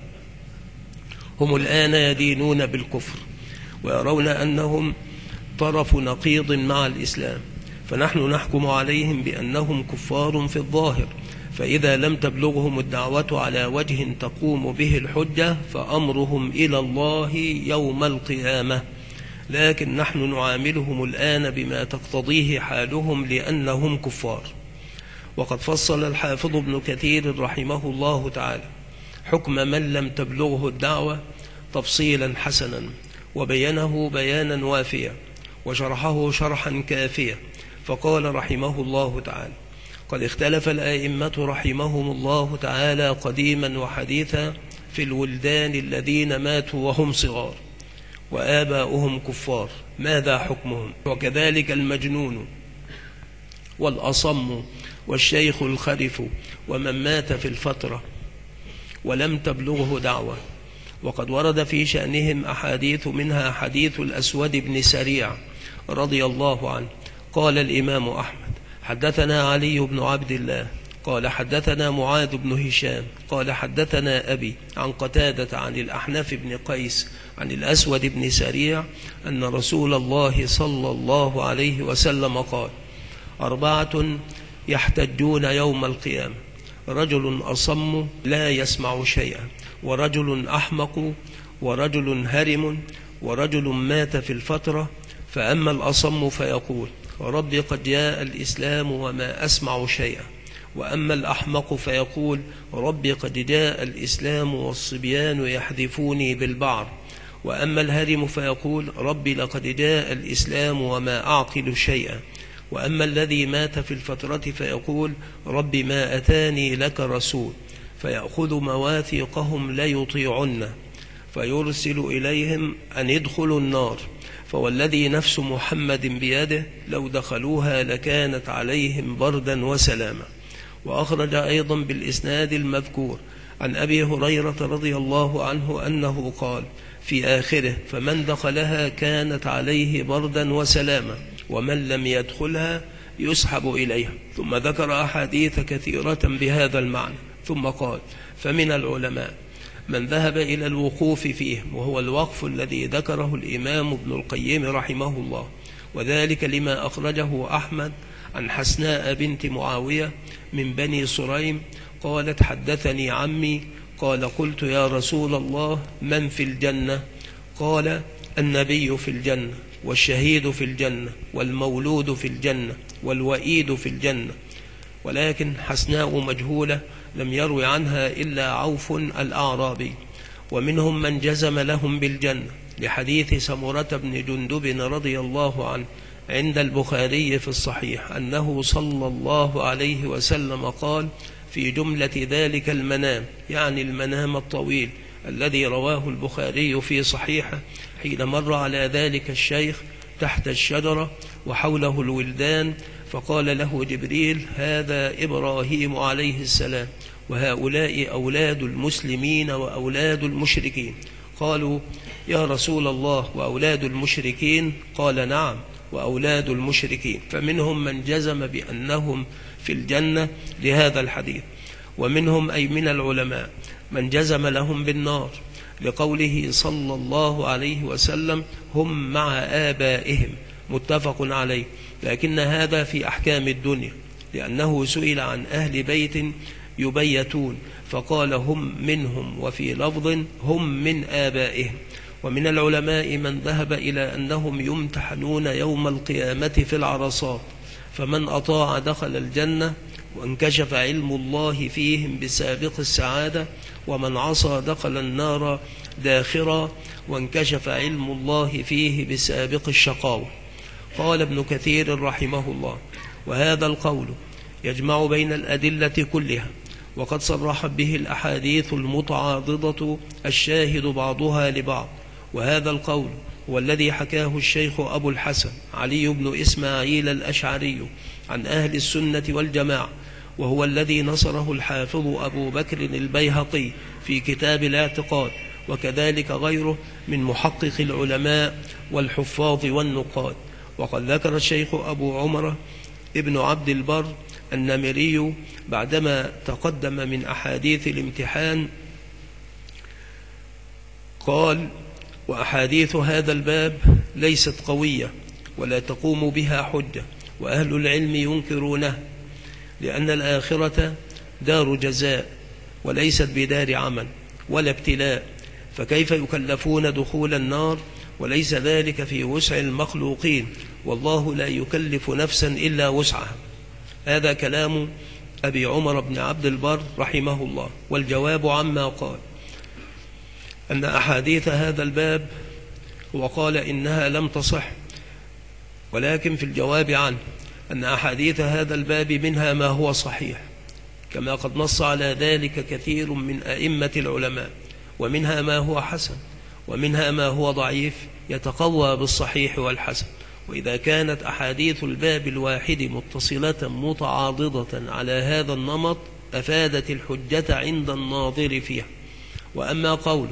هم الآن يدينون بالكفر ويرون أنهم طرف نقيض مع الإسلام، فنحن نحكم عليهم بأنهم كفار في الظاهر، فإذا لم تبلغهم الدعوة على وجه تقوم به الحجة فأمرهم إلى الله يوم القيامة، لكن نحن نعاملهم الآن بما تقتضيه حالهم لأنهم كفار. وقد فصل الحافظ ابن كثير رحمه الله تعالى حكم من لم تبلغه الدعوة تفصيلا حسنا، وبينه بيانا وافيا، وشرحه شرحا كافيا، فقال رحمه الله تعالى: قد اختلف الآئمة رحمهم الله تعالى قديما وحديثا في الولدان الذين ماتوا وهم صغار وآباؤهم كفار، ماذا حكمهم؟ وكذلك المجنون والأصم والشيخ الخرف ومن مات في الفترة ولم تبلغه دعوة. وقد ورد في شأنهم أحاديث، منها حديث الأسود بن سريع رضي الله عنه. قال الإمام أحمد: حدثنا علي بن عبد الله قال حدثنا معاذ بن هشام قال حدثنا أبي عن قتادة عن الأحنف بن قيس عن الأسود بن سريع أن رسول الله صلى الله عليه وسلم قال: 4 يحتجون يوم القيامة: رجل أصم لا يسمع شيئا، ورجل أحمق، ورجل هرم، ورجل مات في الفترة. فأما الأصم فيقول: ربي قد جاء الإسلام وما أسمع شيئا. وأما الأحمق فيقول: ربي قد جاء الإسلام والصبيان يحذفوني بالبعر. وأما الهرم فيقول: ربي لقد جاء الإسلام وما أعقل شيئا. وأما الذي مات في الفترة فيقول: ربي ما أتاني لك رسول، فيأخذ مواثيقهم ليطيعن، فيرسل إليهم أن ادخلوا النار، فوالذي نفس محمد بيده لو دخلوها لكانت عليهم بردا وسلاما. وأخرج أيضا بالإسناد المذكور عن أبي هريرة رضي الله عنه أنه قال في آخره: فمن دخلها كانت عليه بردا وسلاما، ومن لم يدخلها يسحب إليها. ثم ذكر أحاديث كثيرة بهذا المعنى، ثم قال: فمن العلماء من ذهب إلى الوقوف فيه، وهو الوقف الذي ذكره الإمام ابن القيم رحمه الله، وذلك لما أخرجه أحمد عن حسناء بنت معاوية من بني سريم قالت: حدثني عمي قال: قلت يا رسول الله من في الجنة؟ قال: النبي في الجنة، والشهيد في الجنة، والمولود في الجنة، والوئيد في الجنة. ولكن حسناء مجهولة لم يروي عنها إلا عوف الأعرابي. ومنهم من جزم لهم بالجنة لحديث سمرة بن جندب رضي الله عنه عند البخاري في الصحيح أنه صلى الله عليه وسلم قال في جملة ذلك المنام، يعني المنام الطويل الذي رواه البخاري في صحيحه، حين مر على ذلك الشيخ تحت الشجرة وحوله الولدان، فقال له جبريل: هذا إبراهيم عليه السلام، وهؤلاء أولاد المسلمين وأولاد المشركين. قالوا: يا رسول الله، وأولاد المشركين؟ قال: نعم، وأولاد المشركين. فمنهم من جزم بأنهم في الجنة لهذا الحديث، ومنهم أي من العلماء من جزم لهم بالنار لقوله صلى الله عليه وسلم: هم مع آبائهم، متفق عليه. لكن هذا في أحكام الدنيا، لأنه سئل عن أهل بيت يبيتون فقال: هم منهم، وفي لفظ: هم من آبائهم. ومن العلماء من ذهب إلى أنهم يمتحنون يوم القيامة في العرصات، فمن أطاع دخل الجنة وانكشف علم الله فيهم بسابق السعادة، ومن عصى دخل النار داخرا وانكشف علم الله فيه بسابق الشقاوة. قال ابن كثير رحمه الله: وهذا القول يجمع بين الأدلة كلها، وقد صرح به الأحاديث المتعاضدة الشاهد بعضها لبعض. وهذا القول هو الذي حكاه الشيخ أبو الحسن علي بن إسماعيل الأشعري عن أهل السنة والجماعة، وهو الذي نصره الحافظ أبو بكر البيهقي في كتاب الاعتقاد، وكذلك غيره من محقق العلماء والحفاظ والنقاد. وقد ذكر الشيخ أبو عمر ابن عبد البر النمري بعدما تقدم من أحاديث الامتحان قال: وأحاديث هذا الباب ليست قوية ولا تقوم بها حجة، وأهل العلم ينكرونه، لأن الآخرة دار جزاء وليست بدار عمل ولا ابتلاء، فكيف يكلفون دخول النار وليس ذلك في وسع المخلوقين، والله لا يكلف نفسا إلا وسعها. هذا كلام أبي عمر بن عبد البر رحمه الله. والجواب عما قال أن أحاديث هذا الباب، وقال إنها لم تصح، ولكن في الجواب عنه أن أحاديث هذا الباب منها ما هو صحيح، كما قد نص على ذلك كثير من أئمة العلماء، ومنها ما هو حسن، ومنها ما هو ضعيف يتقوى بالصحيح والحسن. وإذا كانت أحاديث الباب الواحد متصلة متعاضدة على هذا النمط أفادت الحجة عند الناظر فيها. وأما قوله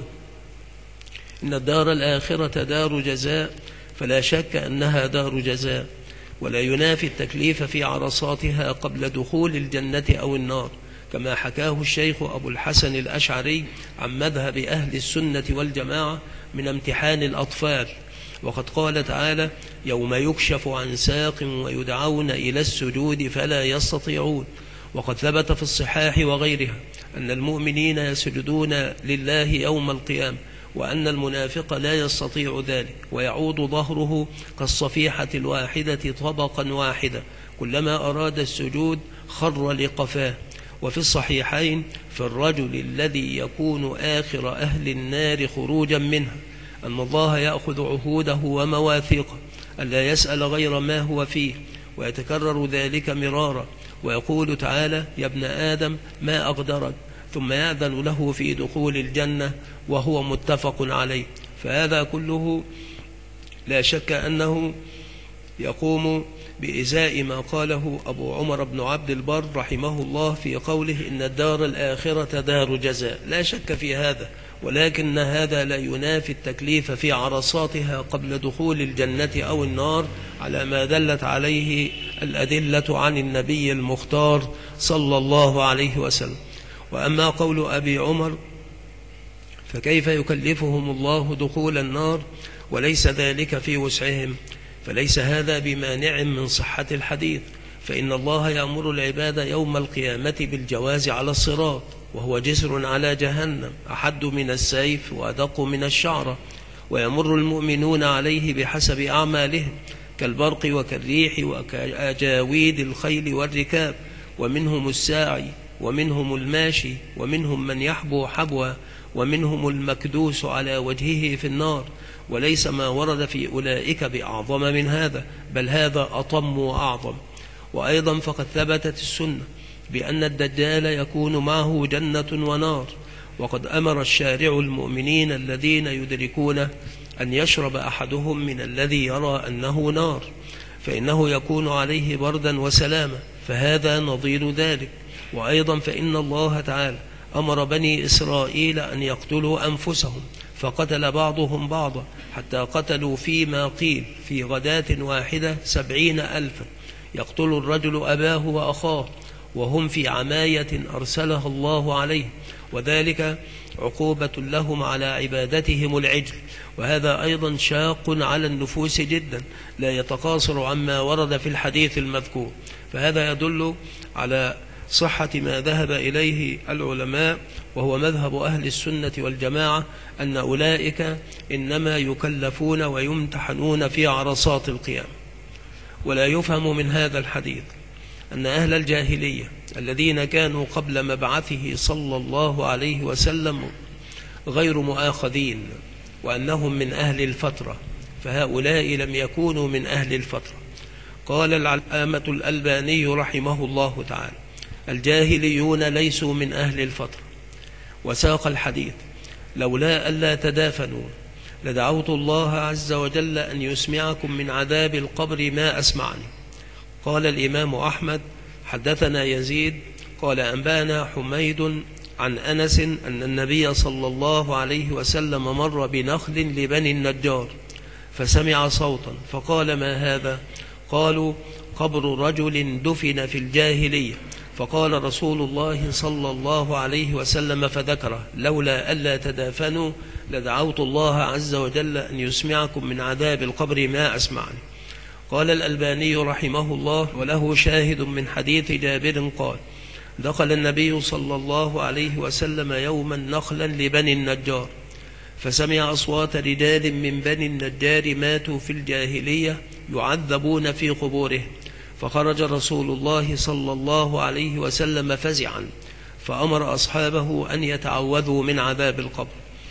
إن الدار الآخرة دار جزاء، فلا شك أنها دار جزاء، ولا ينافي التكليف في عرصاتها قبل دخول الجنة أو النار، كما حكاه الشيخ أبو الحسن الأشعري عن مذهب أهل السنة والجماعة من امتحان الأطفال. وقد قال تعالى: يوم يكشف عن ساق ويدعون إلى السجود فلا يستطيعون. وقد ثبت في الصحاح وغيرها أن المؤمنين يسجدون لله يوم القيامة، وأن المنافق لا يستطيع ذلك، ويعود ظهره كالصفيحة الواحدة طبقا واحدا، كلما أراد السجود خر لقفاه. وفي الصحيحين في الرجل الذي يكون آخر أهل النار خروجا منها أن الله يأخذ عهوده ومواثيقه ألا يسأل غير ما هو فيه، ويتكرر ذلك مرارا، ويقول تعالى: يا ابن آدم ما أقدرك، ثم يأذن له في دخول الجنة، وهو متفق عليه. فهذا كله لا شك أنه يقوم بإزاء ما قاله أبو عمر بن عبد البر رحمه الله في قوله: إن الدار الآخرة دار جزاء. لا شك في هذا، ولكن هذا لا ينافي التكليف في عرصاتها قبل دخول الجنة أو النار، على ما دلت عليه الأدلة عن النبي المختار صلى الله عليه وسلم. وأما قول أبي عمر: فكيف يكلفهم الله دخول النار وليس ذلك في وسعهم، فليس هذا بمانع من صحة الحديث، فإن الله يأمر العباد يوم القيامة بالجواز على الصراط، وهو جسر على جهنم أحد من السيف وأدق من الشعرة، ويمر المؤمنون عليه بحسب أعمالهم كالبرق وكالريح وكأجاويد الخيل والركاب، ومنهم الساعي ومنهم الماشي ومنهم من يحبو حبوا ومنهم المكدوس على وجهه في النار، وليس ما ورد في أولئك بأعظم من هذا، بل هذا أطم وأعظم. وأيضا فقد ثبتت السنة بأن الدجال يكون معه جنة ونار، وقد أمر الشارع المؤمنين الذين يدركون أن يشرب أحدهم من الذي يرى أنه نار، فإنه يكون عليه بردا وسلاما، فهذا نظير ذلك. وأيضا فإن الله تعالى أمر بني إسرائيل أن يقتلوا أنفسهم، فقتل بعضهم بعضا حتى قتلوا فيما قيل في غداة واحدة 70,000، يقتل الرجل أباه وأخاه وهم في عماية أرسلها الله عليه، وذلك عقوبة لهم على عبادتهم العجل. وهذا أيضا شاق على النفوس جدا، لا يتقاصر عما ورد في الحديث المذكور. فهذا يدل على صحة ما ذهب إليه العلماء، وهو مذهب أهل السنة والجماعة، أن أولئك إنما يكلفون ويمتحنون في عرصات القيامة. ولا يفهم من هذا الحديث أن أهل الجاهلية الذين كانوا قبل مبعثه صلى الله عليه وسلم غير مؤاخذين، وأنهم من أهل الفترة، فهؤلاء لم يكونوا من أهل الفترة. قال العلامة الألباني رحمه الله تعالى: الجاهليون ليسوا من أهل الفترة. وساق الحديث: لولا ألا تدافنوا لدعوت الله عز وجل أن يسمعكم من عذاب القبر ما أسمعني. قال الإمام أحمد: حدثنا يزيد قال أنبانا حميد عن أنس أن النبي صلى الله عليه وسلم مر بنخل لبني النجار فسمع صوتا فقال: ما هذا؟ قالوا: قبر رجل دفن في الجاهلية. فقال رسول الله صلى الله عليه وسلم فذكره: لولا ألا تدافنوا لدعوت الله عز وجل أن يسمعكم من عذاب القبر ما أسمعني. قال الألباني رحمه الله: وله شاهد من حديث جابر قال: دخل النبي صلى الله عليه وسلم يوما نخلا لبني النجار فسمع أصوات رجال من بني النجار ماتوا في الجاهلية يعذبون في قبورهم، فخرج رسول الله صلى الله عليه وسلم فزعا فأمر أصحابه أن يتعوذوا من عذاب القبر.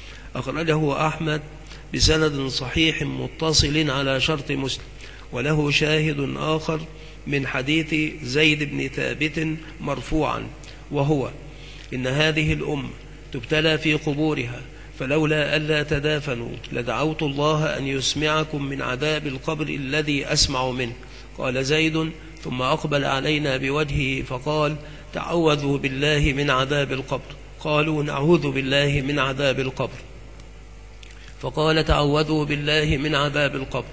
أخرجه أحمد بسند صحيح متصل على شرط مسلم. وله شاهد آخر من حديث زيد بن ثابت مرفوعا، وهو: إن هذه الأمة تبتلى في قبورها، فلولا ألا تدافنوا لدعوت الله أن يسمعكم من عذاب القبر الذي أسمع منه. قال زيد: ثم أقبل علينا بوجهه فقال: تعوذوا بالله من عذاب القبر. قالوا: نعوذ بالله من عذاب القبر. فقال: تعوذوا بالله من عذاب القبر.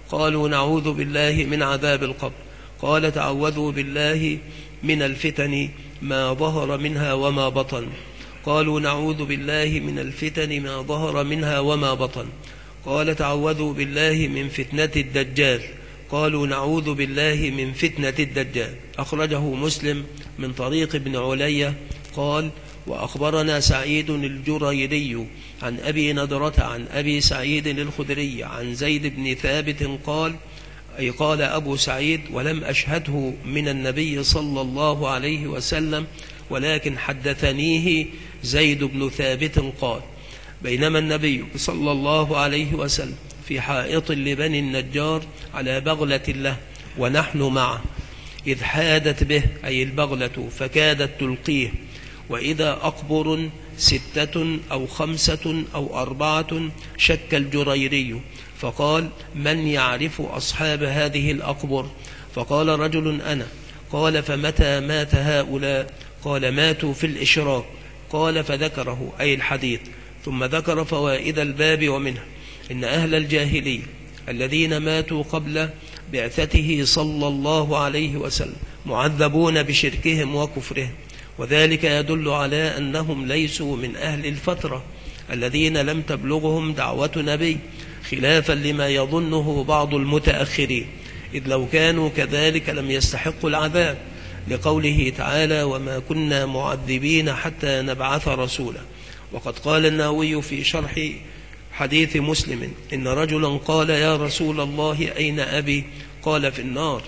قالوا نعوذ بالله من عذاب القبر. قال تعوذوا بالله من الفتن ما ظهر منها وما بطن. قالوا نعوذ بالله من الفتن ما ظهر منها وما بطن. قال تعوذوا بالله من فتنة الدجال. قالوا نعوذ بالله من فتنة الدجال. أخرجه مسلم من طريق ابن علية قال وأخبرنا سعيد الجريري عن أبي نضرة عن أبي سعيد الخدري عن زيد بن ثابت قال أي قال أبو سعيد ولم أشهده من النبي صلى الله عليه وسلم ولكن حدثنيه زيد بن ثابت قال بينما النبي صلى الله عليه وسلم في حائط لبني النجار على بغلة له ونحن معه إذ حادت به أي البغلة فكادت تلقيه وإذا أقبر 6 أو 5 أو 4 شك الجريري فقال من يعرف أصحاب هذه الأقبر؟ فقال رجل أنا. قال فمتى مات هؤلاء؟ قال ماتوا في الإشراك. قال فذكره أي الحديث ثم ذكر فوائد الباب ومنها إن أهل الجاهلية الذين ماتوا قبل بعثته صلى الله عليه وسلم معذبون بشركهم وكفرهم وذلك يدل على أنهم ليسوا من أهل الفترة الذين لم تبلغهم دعوة نبي خلافا لما يظنه بعض المتأخرين إذ لو كانوا كذلك لم يستحقوا العذاب لقوله تعالى وما كنا معذبين حتى نبعث رسولا. وقد قال النووي في شرح حديث مسلم إن رجلا قال يا رسول الله أين أبي؟ قال في النار.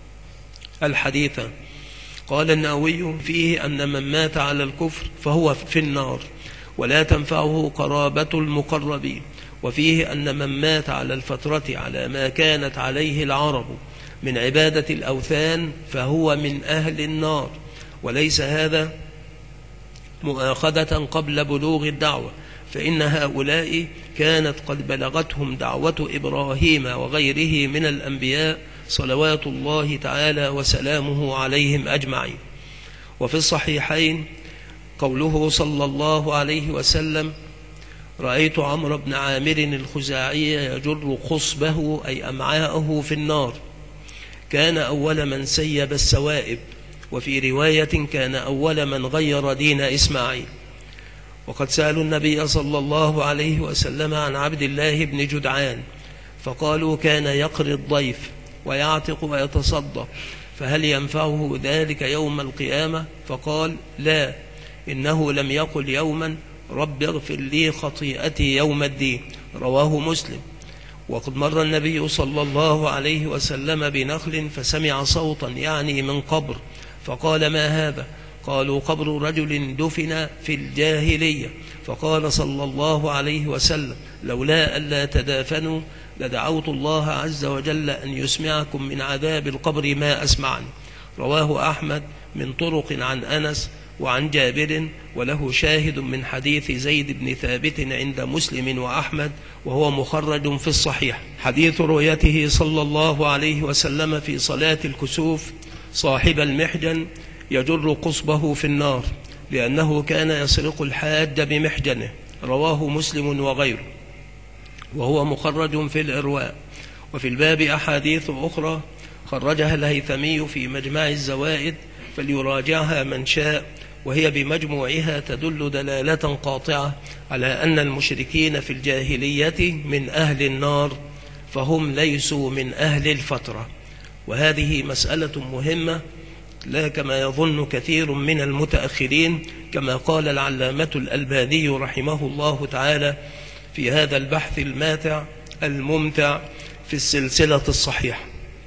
الحديث قال النووي فيه أن من مات على الكفر فهو في النار ولا تنفعه قرابة المقربين وفيه أن من مات على الفترة على ما كانت عليه العرب من عبادة الأوثان فهو من أهل النار وليس هذا مؤاخذة قبل بلوغ الدعوة فإن هؤلاء كانت قد بلغتهم دعوة إبراهيم وغيره من الأنبياء صلوات الله تعالى وسلامه عليهم أجمعين. وفي الصحيحين قوله صلى الله عليه وسلم رأيت عمرو بن عامر الخزاعي يجر خصبه أي أمعاءه في النار كان أول من سيب السوائب وفي رواية كان أول من غير دين إسماعيل. وقد سألوا النبي صلى الله عليه وسلم عن عبد الله بن جدعان فقالوا كان يقري الضيف ويعتق ويتصدق فهل ينفعه ذلك يوم القيامة؟ فقال لا إنه لم يقل يوما رب اغفر لي خطيئتي يوم الدين. رواه مسلم. وقد مر النبي صلى الله عليه وسلم بنخل فسمع صوتا يعني من قبر فقال ما هذا؟ قالوا قبر رجل دفن في الجاهلية. فقال صلى الله عليه وسلم لولا ألا تدافنوا لدعوت الله عز وجل أن يسمعكم من عذاب القبر ما أسمعني. رواه أحمد من طرق عن أنس وعن جابر وله شاهد من حديث زيد بن ثابت عند مسلم وأحمد وهو مخرج في الصحيح حديث رؤيته صلى الله عليه وسلم في صلاة الكسوف صاحب المحجن يجر قصبه في النار لأنه كان يسرق الحاج بمحجنه. رواه مسلم وغيره وهو مخرج في الإرواء. وفي الباب أحاديث أخرى خرجها الهيثمي في مجمع الزوائد فليراجعها من شاء وهي بمجموعها تدل دلالة قاطعة على أن المشركين في الجاهلية من أهل النار فهم ليسوا من أهل الفترة. وهذه مسألة مهمة لا كما يظن كثير من المتأخرين كما قال العلامة الألباني رحمه الله تعالى في هذا البحث الماتع الممتع في السلسلة الصحيحة.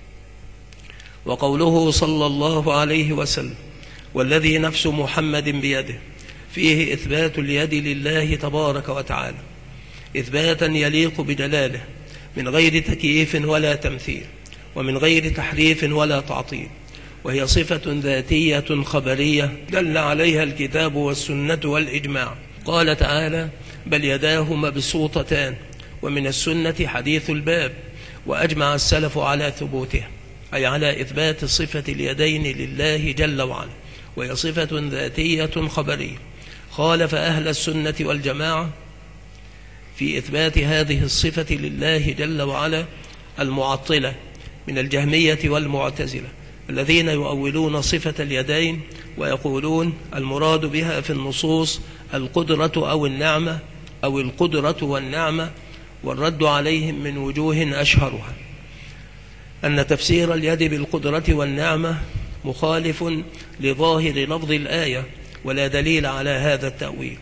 وقوله صلى الله عليه وسلم والذي نفس محمد بيده فيه إثبات اليد لله تبارك وتعالى إثباتا يليق بجلاله من غير تكييف ولا تمثيل ومن غير تحريف ولا تعطيل وهي صفة ذاتية خبرية دل عليها الكتاب والسنة والإجماع. قال تعالى بل يداه مبسوطتان ومن السنة حديث الباب وأجمع السلف على ثبوته أي على إثبات صفة اليدين لله جل وعلا وهي صفة ذاتية خبرية. خالف أهل السنة والجماعة في إثبات هذه الصفة لله جل وعلا المعطلة من الجهمية والمعتزلة الذين يؤولون صفة اليدين ويقولون المراد بها في النصوص القدرة أو النعمة أو القدرة والنعمة، والرد عليهم من وجوه أشهرها أن تفسير اليد بالقدرة والنعمة مخالف لظاهر لفظ الآية ولا دليل على هذا التأويل،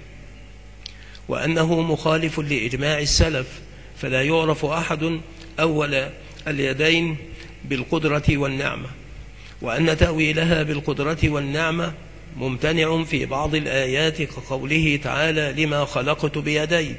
وأنه مخالف لإجماع السلف، فلا يعرف أحد أول اليدين بالقدرة والنعمة، وأن تأويلها بالقدرة والنعمة ممتنع في بعض الآيات كقوله تعالى لما خلقت بيدي،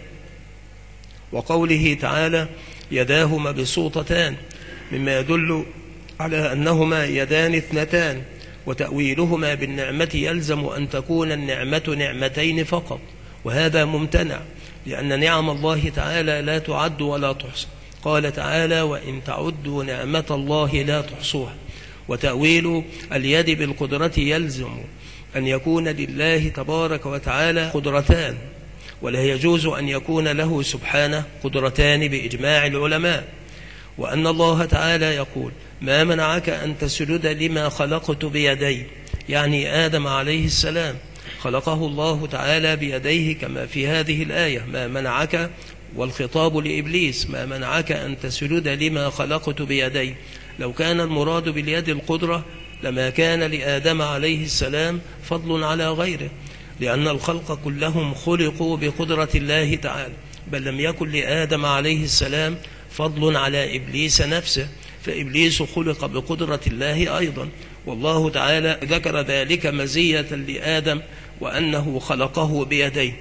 وقوله تعالى يداه مبسوطتان، مما يدل على أنهما يدان اثنتان، وتأويلهما بالنعمة يلزم أن تكون النعمة نعمتين فقط، وهذا ممتنع لأن نعم الله تعالى لا تعد ولا تحصى، قال تعالى وإن تعدوا نعمة الله لا تحصوها. وتأويل اليد بالقدرة يلزم أن يكون لله تبارك وتعالى قدرتان، ولا يجوز أن يكون له سبحانه قدرتان بإجماع العلماء، وأن الله تعالى يقول ما منعك أن تسجد لما خلقت بيدي، يعني آدم عليه السلام خلقه الله تعالى بيديه كما في هذه الآية ما منعك، والخطاب لإبليس ما منعك أن تسجد لما خلقت بيدي. لو كان المراد باليد القدرة لما كان لآدم عليه السلام فضل على غيره، لأن الخلق كلهم خلقوا بقدرة الله تعالى، بل لم يكن لآدم عليه السلام فضل على إبليس نفسه، فإبليس خلق بقدرة الله أيضا، والله تعالى ذكر ذلك مزية لآدم وأنه خلقه بيديه.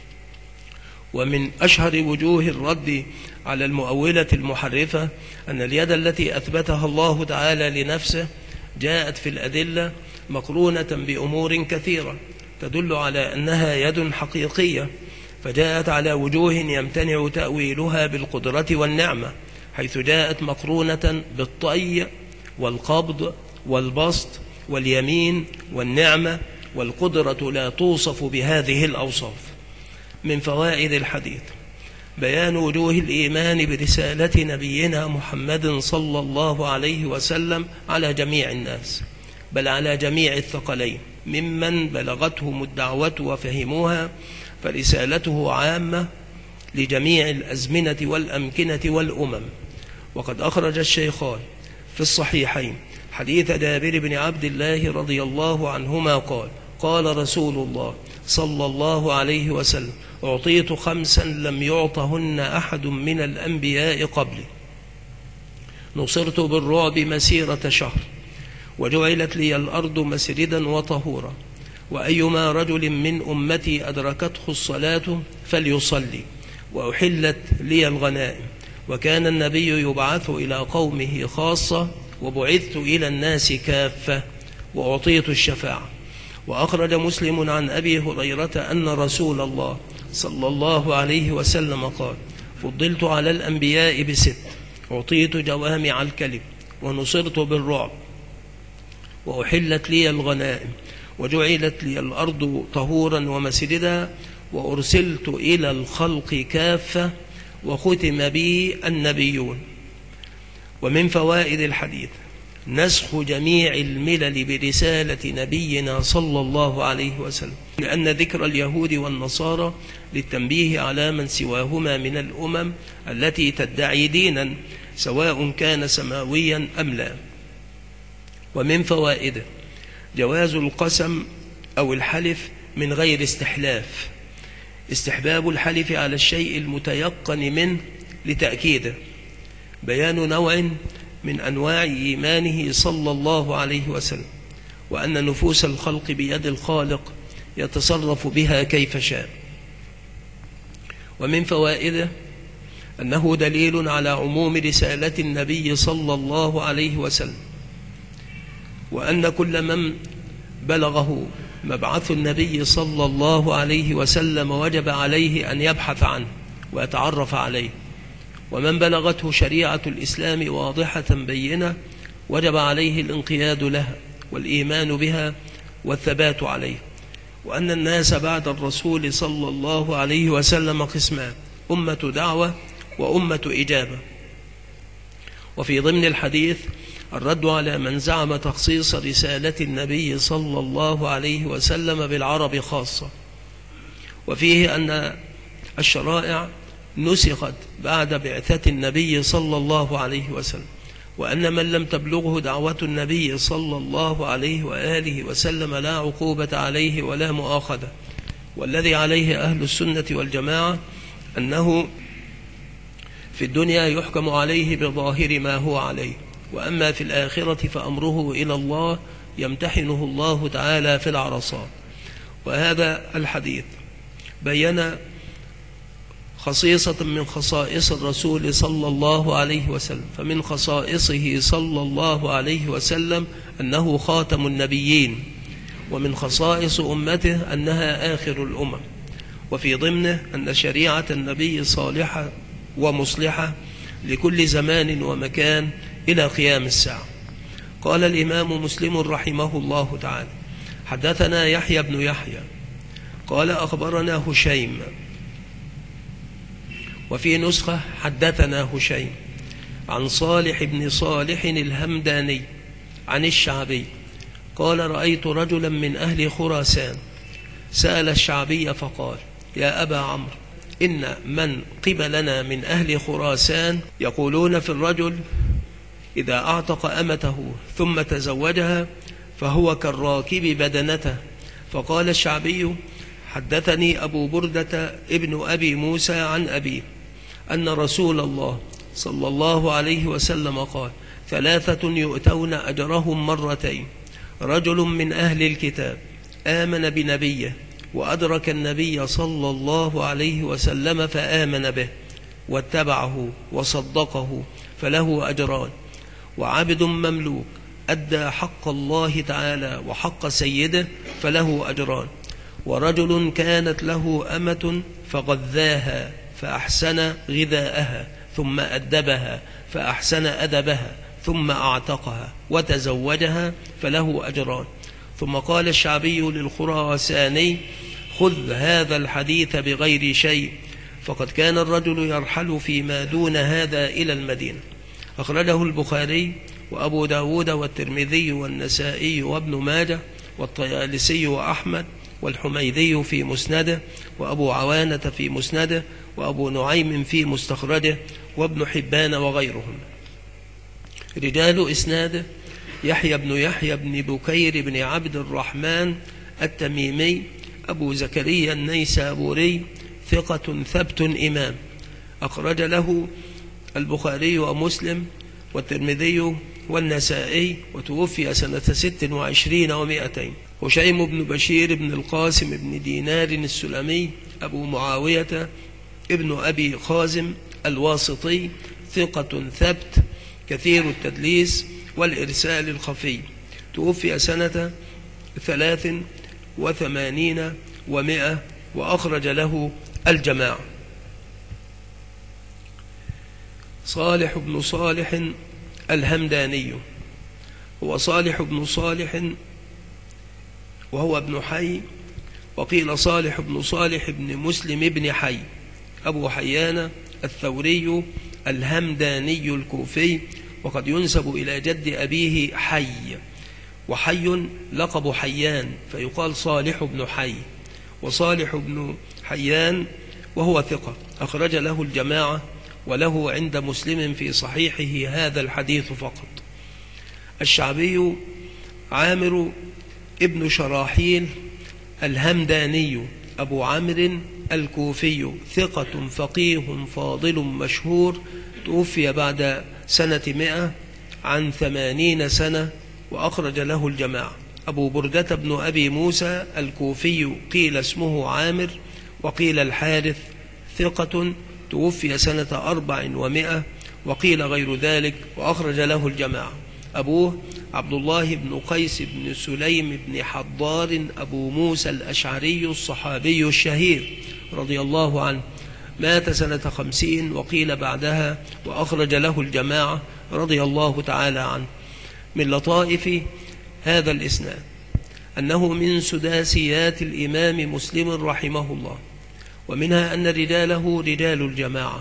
ومن أشهر وجوه الرد على المؤولة المحرفة أن اليد التي أثبتها الله تعالى لنفسه جاءت في الأدلة مقرونة بأمور كثيرة تدل على أنها يد حقيقية، فجاءت على وجوه يمتنع تأويلها بالقدرة والنعمة، حيث جاءت مقرونة بالطي والقبض والبسط واليمين والنعمة، والقدرة لا توصف بهذه الأوصاف. من فوائد الحديث بيان وجوه الإيمان برسالة نبينا محمد صلى الله عليه وسلم على جميع الناس، بل على جميع الثقلين ممن بلغتهم الدعوة وفهموها، فرسالته عامة لجميع الأزمنة والأمكنة والأمم. وقد أخرج الشيخان في الصحيحين حديث جابر بن عبد الله رضي الله عنهما قال قال رسول الله صلى الله عليه وسلم أعطيت 5 لم يعطهن أحد من الأنبياء قبلي، نصرت بالرعب مسيرة شهر، وجعلت لي الأرض مسجدا وطهورا، وأيما رجل من أمتي أدركته الصلاة فليصلي، وأحلت لي الغنائم، وكان النبي يبعث إلى قومه خاصة، وبعثت إلى الناس كافة، وأعطيت الشفاعة. وأخرج مسلم عن أبي هريرة أن رسول الله صلى الله عليه وسلم قال فضلت على الأنبياء ب6، أعطيت جوامع الكلم، ونصرت بالرعب، وأحلت لي الغنائم، وجعلت لي الأرض طهورا ومسجدا، وأرسلت إلى الخلق كافة، وختم بي النبيون. ومن فوائد الحديث نسخ جميع الملل برسالة نبينا صلى الله عليه وسلم، لأن ذكر اليهود والنصارى للتنبيه على من سواهما من الأمم التي تدعي دينا سواء كان سماويا أم لا. ومن فوائده جواز القسم أو الحلف من غير استحلاف، استحباب الحلف على الشيء المتيقن منه لتأكيده، بيان نوع من أنواع إيمانه صلى الله عليه وسلم، وأن نفوس الخلق بيد الخالق يتصرف بها كيف شاء. ومن فوائده أنه دليل على عموم رسالة النبي صلى الله عليه وسلم، وأن كل من بلغه مبعث النبي صلى الله عليه وسلم وجب عليه أن يبحث عنه ويتعرف عليه، ومن بلغته شريعة الإسلام واضحة بينة وجب عليه الانقياد لها والإيمان بها والثبات عليه. وأن الناس بعد الرسول صلى الله عليه وسلم قسمان: أمة دعوة وأمة إجابة. وفي ضمن الحديث الرد على من زعم تخصيص رسالة النبي صلى الله عليه وسلم بالعرب خاصة، وفيه أن الشرائع نسخت بعد بعثة النبي صلى الله عليه وسلم، وأن من لم تبلغه دعوة النبي صلى الله عليه وآله وسلم لا عقوبة عليه ولا مؤاخذة. والذي عليه أهل السنة والجماعة أنه في الدنيا يحكم عليه بظاهر ما هو عليه، وأما في الآخرة فأمره إلى الله يمتحنه الله تعالى في العرصات. وهذا الحديث بين خصيصة من خصائص الرسول صلى الله عليه وسلم، فمن خصائصه صلى الله عليه وسلم أنه خاتم النبيين، ومن خصائص أمته أنها آخر الأمم، وفي ضمنه أن شريعة النبي صالحة ومصلحة لكل زمان ومكان إلى قيام الساعة. قال الإمام مسلم رحمه الله تعالى: حدثنا يحيى بن يحيى قال أخبرنا هشيم، وفي نسخة حدثنا هشيم عن صالح بن صالح الهمداني عن الشعبي قال: رأيت رجلا من أهل خراسان سأل الشعبي فقال: يا أبا عمرو، إن من قبلنا من أهل خراسان يقولون في الرجل إذا أعتق أمته ثم تزوجها فهو كالراكب بدنته. فقال الشعبي: حدثني أبو بردة ابن أبي موسى عن أبيه أن رسول الله صلى الله عليه وسلم قال: ثلاثة يؤتون أجرهم مرتين: رجل من أهل الكتاب آمن بنبيه وأدرك النبي صلى الله عليه وسلم فآمن به واتبعه وصدقه فله أجران، وعبد مملوك أدى حق الله تعالى وحق سيده فله أجران، ورجل كانت له أمة فغذاها فأحسن غذاءها ثم أدبها فأحسن أدبها ثم أعتقها وتزوجها فله أجران. ثم قال الشعبي للخراساني: خذ هذا الحديث بغير شيء، فقد كان الرجل يرحل فيما دون هذا إلى المدينة. أخرجه البخاري وأبو داود والترمذي والنسائي وابن ماجه والطيالسي وأحمد والحميدي في مسنده وأبو عوانة في مسنده وأبو نعيم في مستخرجه وابن حبان وغيرهم. رجال إسناده: يحيى بن بكير بن عبد الرحمن التميمي أبو زكريا النيسابوري، ثقة ثبت إمام، أخرج له البخاري ومسلم والترمذي والنسائي، وتوفي سنة 26 و200. هشيم بن بشير بن القاسم بن دينار السلمي أبو معاوية ابن أبي خازم الواسطي، ثقة ثبت كثير التدليس والإرسال الخفي، توفي سنة 83 و100، وأخرج له الجماعة. صالح بن صالح الهمداني هو صالح بن صالح وهو ابن حي، وقيل صالح بن صالح بن مسلم بن حي، أبو حيان الثوري الهمداني الكوفي، وقد ينسب إلى جد أبيه حي، وحي لقب حيان فيقال صالح بن حي، وصالح بن حيان وهو ثقة، أخرج له الجماعة، وله عند مسلم في صحيحه هذا الحديث فقط. الشعبي عامر ابن شراحيل الهمداني أبو عمرو الكوفي، ثقة فقيه فاضل مشهور، توفي بعد سنة 100 عن 80 سنة، وأخرج له الجماعة. أبو بردة بن أبي موسى الكوفي قيل اسمه عامر وقيل الحارث، ثقة، توفي سنة 400 وقيل غير ذلك، وأخرج له الجماعة. أبوه عبد الله بن قيس بن سليم بن حضار أبو موسى الأشعري الصحابي الشهير رضي الله عنه، مات سنة 50 وقيل بعدها، وأخرج له الجماعة رضي الله تعالى عنه. من لطائف هذا الإسناد أنه من سداسيات الإمام مسلم رحمه الله، ومنها أن رجاله رجال الجماعة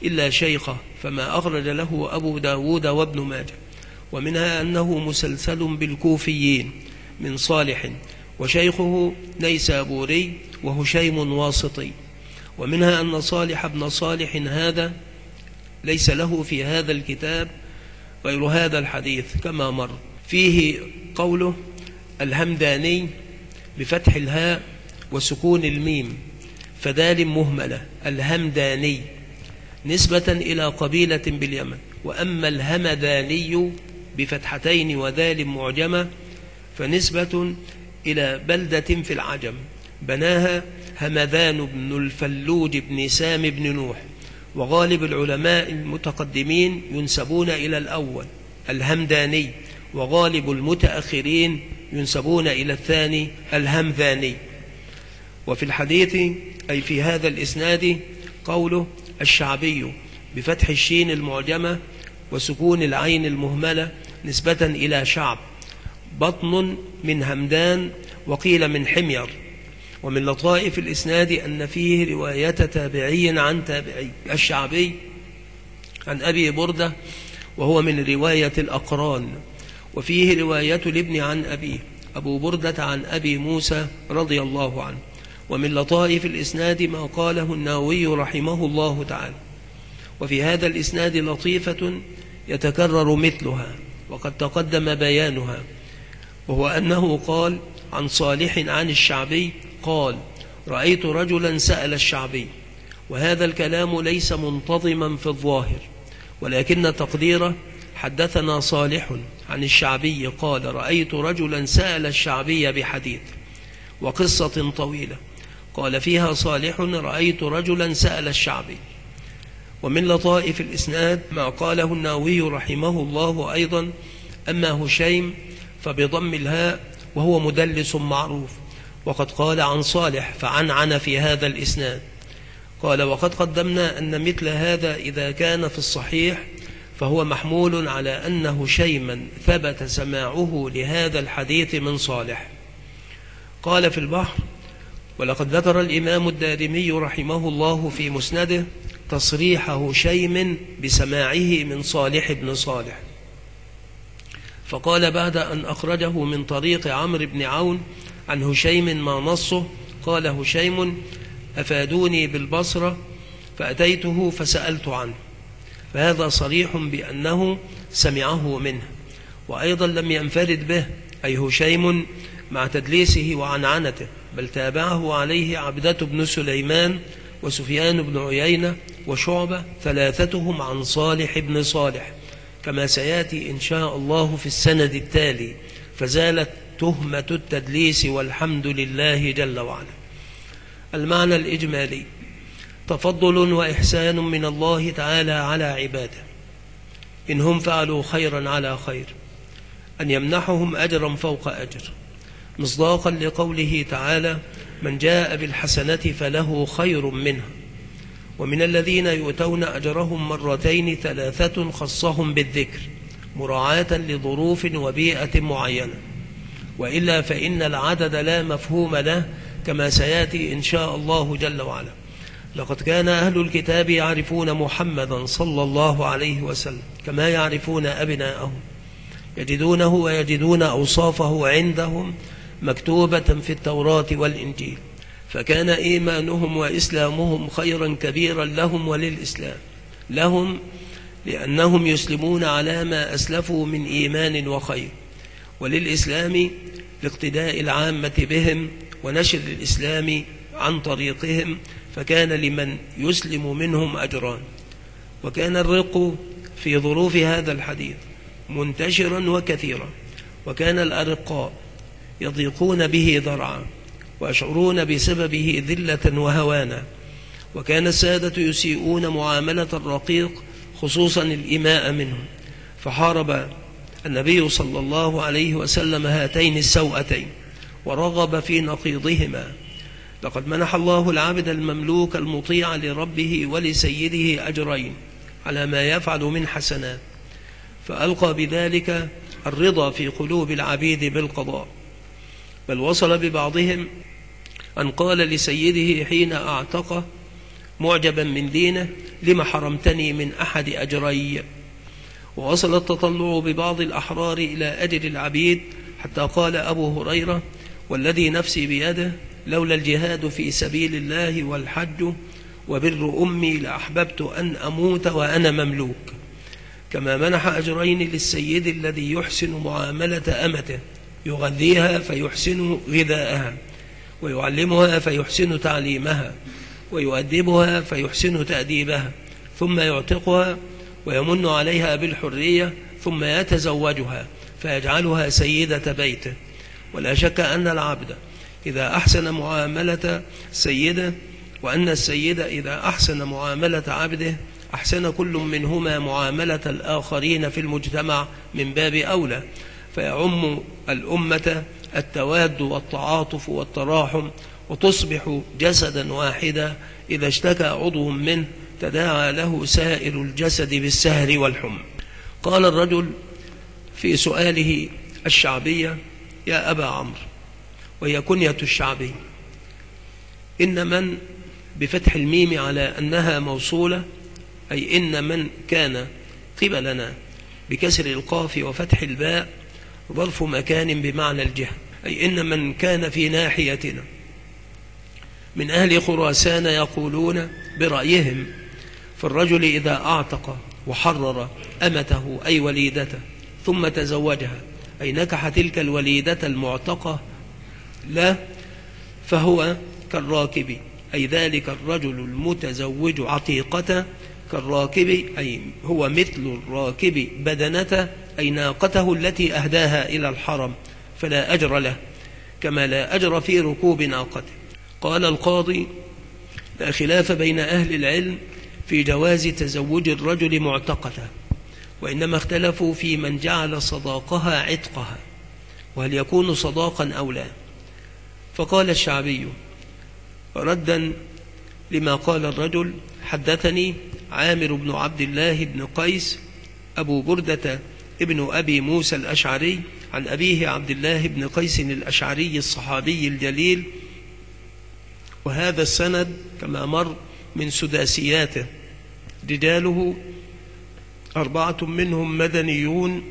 إلا شيخه، فما أخرج له أبو داود وابن ماجه. ومنها أنه مسلسل بالكوفيين من صالح، وشيخه نيسابوري وهشيم واسطي. ومنها أن صالح بن صالح هذا ليس له في هذا الكتاب غير هذا الحديث كما مر. فيه قوله الهمداني بفتح الهاء وسكون الميم فدال مهملة، الهمداني نسبة إلى قبيلة باليمن. وأما الهمداني بفتحتين وذال معجمة فنسبة إلى بلدة في العجم بناها همذان بن الفلوج بن سام بن نوح. وغالب العلماء المتقدمين ينسبون إلى الأول الهمداني، وغالب المتأخرين ينسبون إلى الثاني الهمذاني. وفي الحديث أي في هذا الإسناد قوله الشعبي بفتح الشين المعجمة وسكون العين المهملة نسبة إلى شعب، بطن من همدان وقيل من حمير. ومن لطائف الإسناد أن فيه رواية تابعي عن تابعي. الشعبي عن أبي بردة وهو من رواية الأقران، وفيه رواية الابن عن أبيه أبو بردة عن أبي موسى رضي الله عنه. ومن لطائف الإسناد ما قاله النووي رحمه الله تعالى. وفي هذا الإسناد لطيفة يتكرر مثلها وقد تقدم بيانها، وهو أنه قال عن صالح عن الشعبي قال رأيت رجلا سأل الشعبي. وهذا الكلام ليس منتظما في الظاهر، ولكن تقديره حدثنا صالح عن الشعبي قال رأيت رجلا سأل الشعبي بحديث، وقصة طويلة قال فيها صالح رأيت رجلا سأل الشعبي. ومن لطائف الإسناد ما قاله النووي رحمه الله أيضا أما هشيم فبضم الهاء وهو مدلس معروف، وقد قال عن صالح فعنعن في هذا الإسناد. قال وقد قدمنا أن مثل هذا إذا كان في الصحيح فهو محمول على أن هشيما ثبت سماعه لهذا الحديث من صالح. قال في البحر ولقد ذكر الإمام الدارمي رحمه الله في مسنده تصريح هشيم بسماعه من صالح بن صالح، فقال بعد أن أخرجه من طريق عمرو بن عون عن هشيم ما نصه قال هشيم أفادوني بالبصرة فأتيته فسألت عنه، فهذا صريح بأنه سمعه منه. وأيضا لم ينفرد به أي هشيم مع تدليسه وعنعنته، بل تابعه عليه عبدة بن سليمان وسفيان بن عيينة وشعبة ثلاثتهم عن صالح بن صالح، كما سيأتي إن شاء الله في السند التالي. فزالت تهمة التدليس والحمد لله جل وعلا. المعنى الإجمالي تفضل وإحسان من الله تعالى على عباده إن هم فعلوا خيرا على خير أن يمنحهم أجرا فوق أجر، مصداقا لقوله تعالى من جاء بالحسنة فله خير منها. ومن الذين يؤتون أجرهم مرتين ثلاثة خصهم بالذكر مراعاة لظروف وبيئة معينة، وإلا فإن العدد لا مفهوم له كما سيأتي إن شاء الله جل وعلا. لقد كان أهل الكتاب يعرفون محمدا صلى الله عليه وسلم كما يعرفون أبناءهم، يجدونه ويجدون أوصافه عندهم مكتوبة في التوراة والإنجيل، فكان إيمانهم وإسلامهم خيرا كبيرا لهم وللإسلام. لهم لأنهم يسلمون على ما أسلفوا من إيمان وخير، وللإسلام لاقتداء العامة بهم ونشر الإسلام عن طريقهم، فكان لمن يسلم منهم أجران. وكان الرق في ظروف هذا الحديث منتشرا وكثيرا، وكان الأرقاء يضيقون به ذرعا ويشعرون بسببه ذلة وهوانا، وكان السادة يسيئون معاملة الرقيق خصوصا الإماء منهم، فحارب النبي صلى الله عليه وسلم هاتين السوءتين ورغب في نقيضهما. لقد منح الله العبد المملوك المطيع لربه ولسيده أجرين على ما يفعل من حسنات، فألقى بذلك الرضا في قلوب العبيد بالقضاء. بل وصل ببعضهم أن قال لسيده حين أعتقه معجبا من دينه لما حرمتني من أحد أجري. ووصل التطلع ببعض الأحرار إلى أجر العبيد حتى قال أبو هريرة: والذي نفسي بيده لولا الجهاد في سبيل الله والحج وبر أمي لأحببت أن أموت وأنا مملوك. كما منح أجرين للسيد الذي يحسن معاملة أمته، يغذيها فيحسن غذاءها، ويعلمها فيحسن تعليمها، ويؤدبها فيحسن تأديبها، ثم يعتقها ويمن عليها بالحرية، ثم يتزوجها فيجعلها سيدة بيته. ولا شك أن العبد إذا أحسن معاملة سيده، وأن السيد إذا أحسن معاملة عبده، أحسن كل منهما معاملة الآخرين في المجتمع من باب أولى، فيعم الأمة التواد والتعاطف والتراحم، وتصبح جسدا واحدا إذا اشتكى عضو منه تداعى له سائر الجسد بالسهر والحمى. قال الرجل في سؤاله الشعبية: يا أبا عمرو، وهي كنية الشعبي، إن من بفتح الميم على أنها موصولة، أي إن من كان قبلنا بكسر القاف وفتح الباء ظرف مكان بمعنى الجهة، أي إن من كان في ناحيتنا من أهل خراسان يقولون برأيهم في الرجل إذا أعتق وحرر أمته أي وليدته ثم تزوجها، أي نكح تلك الوليدة المعتقة لا، فهو كالراكب، أي ذلك الرجل المتزوج عتيقة كالراكب، أي هو مثل الراكب بدنته، أي ناقته التي أهداها إلى الحرم، فلا أجر له، كما لا أجر في ركوب ناقته. قال القاضي: لا خلاف بين أهل العلم في جواز تزوج الرجل معتقته، وإنما اختلفوا في من جعل صداقها عتقها، وهل يكون صداقا أو لا. فقال الشعبي ردا لما قال الرجل: حدثني عامر بن عبد الله بن قيس أبو بردة ابن أبي موسى الأشعري عن أبيه عبد الله بن قيس الأشعري الصحابي الجليل، وهذا السند كما مر من سداسياته، رجاله 4 منهم مدنيون،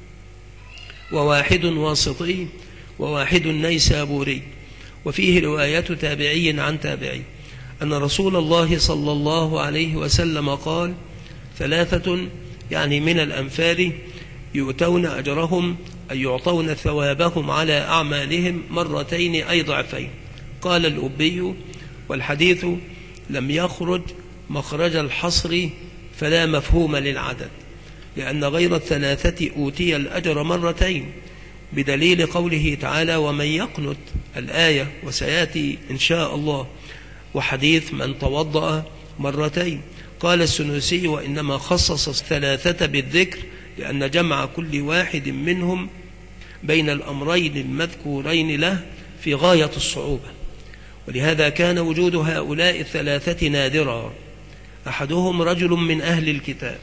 وواحد واسطي، وواحد نيسابوري. وفيه رواية تابعي عن تابعي أن رسول الله صلى الله عليه وسلم قال: 3 يعني من الأنفال يؤتون أجرهم، أي يعطون ثوابهم على أعمالهم 2 أي ضعفين. قال الأبي: والحديث لم يخرج مخرج الحصر فلا مفهوم للعدد، لأن غير 3 أوتي الأجر 2 بدليل قوله تعالى: ومن يقنت الآية، وسيأتي إن شاء الله، وحديث من توضأ 2. قال السنوسي: وإنما خصص 3 بالذكر لأن جمع كل واحد منهم بين الأمرين المذكورين له في غاية الصعوبة، ولهذا كان وجود هؤلاء 3 نادرا. أحدهم رجل من أهل الكتاب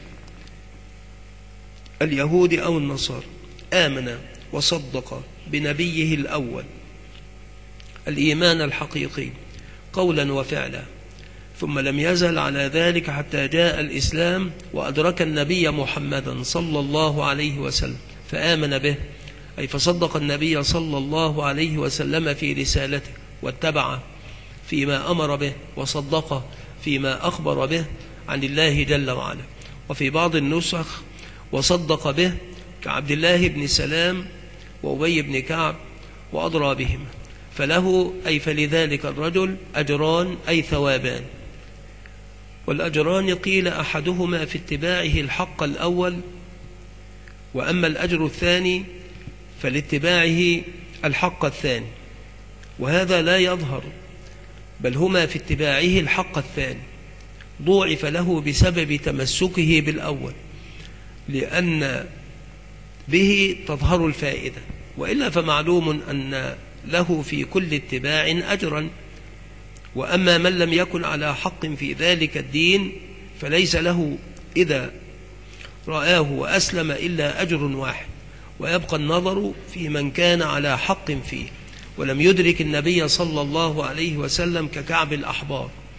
اليهود أو النصارى آمن وصدق بنبيه الأول الإيمان الحقيقي قولا وفعلا، ثم لم يزل على ذلك حتى جاء الإسلام وأدرك النبي محمدا صلى الله عليه وسلم فآمن به، أي فصدق النبي صلى الله عليه وسلم في رسالته، واتبعه فيما أمر به، وصدقه فيما أخبر به عن الله جل وعلا. وفي بعض النسخ وصدق به كعبد الله بن سلام وأبي بن كعب وأضرى بهما، فله أي فلذلك الرجل أجران أي ثوابان. والأجران قيل أحدهما في اتباعه الحق الأول، وأما الأجر الثاني فلاتباعه الحق الثاني، وهذا لا يظهر، بل هما في اتباعه الحق الثاني، ضوعف له بسبب تمسكه بالأول، لأن به تظهر الفائدة، وإلا فمعلوم أن له في كل اتباع أجرا. وأما من لم يكن على حق في ذلك الدين فليس له إذا رآه وأسلم إلا أجر واحد، ويبقى النظر في من كان على حق فيه ولم يدرك النبي صلى الله عليه وسلم ككعب الأحبار،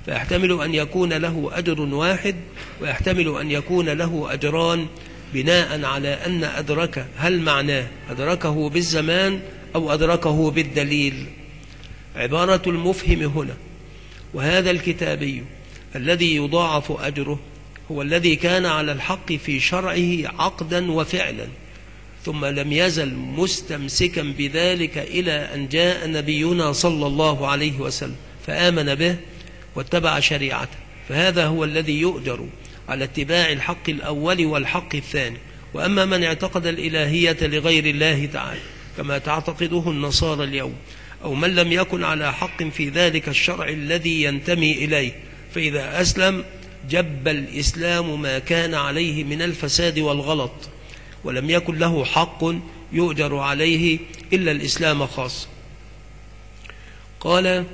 فيحتمل أن يكون له أجر واحد، ويحتمل أن يكون له أجران بناء على أن أدرك، هل معناه أدركه بالزمان أو أدركه بالدليل؟ عبارة المفهم هنا: وهذا الكتابي الذي يضاعف أجره هو الذي كان على الحق في شرعه عقدا وفعلا، ثم لم يزل مستمسكا بذلك إلى أن جاء نبينا صلى الله عليه وسلم فآمن به واتبع شريعته، فهذا هو الذي يؤجر على اتباع الحق الأول والحق الثاني. وأما من اعتقد الإلهية لغير الله تعالى كما تعتقده النصارى اليوم، أو من لم يكن على حق في ذلك الشرع الذي ينتمي إليه، فإذا أسلم جب الإسلام ما كان عليه من الفساد والغلط، ولم يكن له حق يؤجر عليه إلا الإسلام خاص. قال: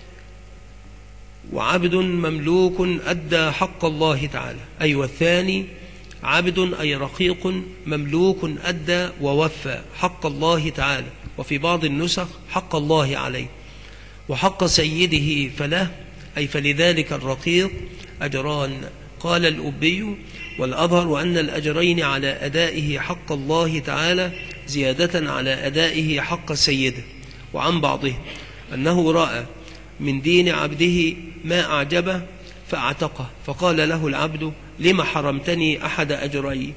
وعبد مملوك أدى حق الله تعالى، أي والثاني عبد أي رقيق مملوك أدى ووفى حق الله تعالى، وفي بعض النسخ حق الله عليه، وحق سيده فله، أي فلذلك الرقيق أجران. قال الأبي: والأظهر أن الأجرين على أدائه حق الله تعالى زيادة على أدائه حق سيده. وعن بعضه أنه رأى من دين عبده ما أعجبه فاعتقه، فقال له العبد: لما حرمتني أحد أجري؟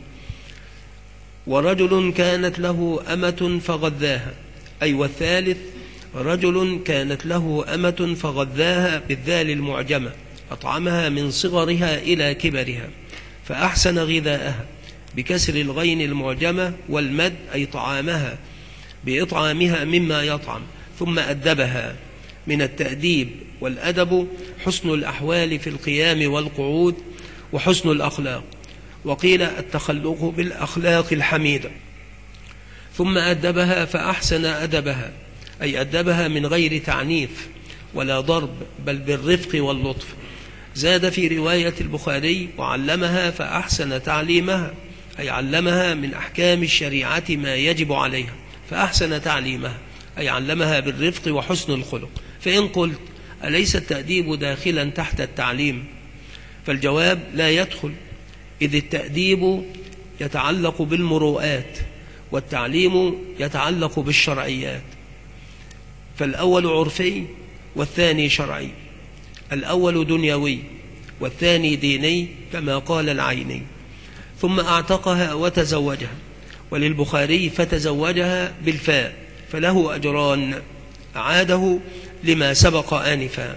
ورجل كانت له أمة فغذاها، أي والثالث رجل كانت له أمة فغذاها بالذال المعجمة، أطعمها من صغرها إلى كبرها فأحسن غذاءها بكسر الغين المعجمة، والمد أي طعامها بإطعامها مما يطعم، ثم أدبها. من التأديب والأدب حسن الأحوال في القيام والقعود وحسن الأخلاق، وقيل التخلق بالأخلاق الحميدة. ثم أدبها فأحسن أدبها، أي أدبها من غير تعنيف ولا ضرب، بل بالرفق واللطف. زاد في رواية البخاري: وعلمها فأحسن تعليمها، أي علمها من أحكام الشريعة ما يجب عليها، فأحسن تعليمها أي علمها بالرفق وحسن الخلق. فإن قلت: أليس التأديب داخلا تحت التعليم؟ فالجواب: لا يدخل، إذ التأديب يتعلق بالمروءات، والتعليم يتعلق بالشرعيات، فالأول عرفي والثاني شرعي، الأول دنيوي والثاني ديني كما قال العيني. ثم أعتقها وتزوجها، وللبخاري فتزوجها بالفاء، فله أجران أعاده لما سبق آنفا.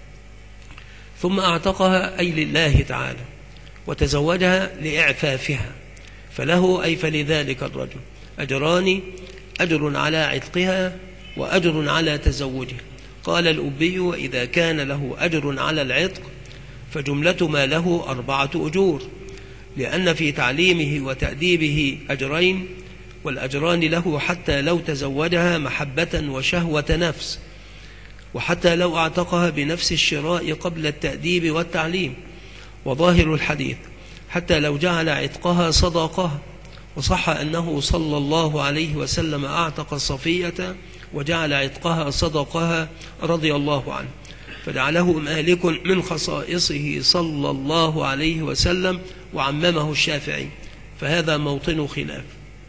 ثم أعتقها أي لله تعالى، وتزوجها لإعفافها، فله أي فلذلك الرجل أجران: أجر على عتقها وأجر على تزوجها. قال الأبي: وإذا كان له أجر على العتق فجملة ما له 4 أجور، لأن في تعليمه وتأديبه أجرين، والأجران له حتى لو تزوجها محبة وشهوة نفس، وحتى لو أعتقها بنفس الشراء قبل التأديب والتعليم. وظاهر الحديث حتى لو جعل عتقها صداقها، وصح أنه صلى الله عليه وسلم أعتق صفية وجعل عتقها صدقها رضي الله عنه، فجعله مالك من خصائصه صلى الله عليه وسلم، وعممه الشافعي، فهذا موطن خلاف.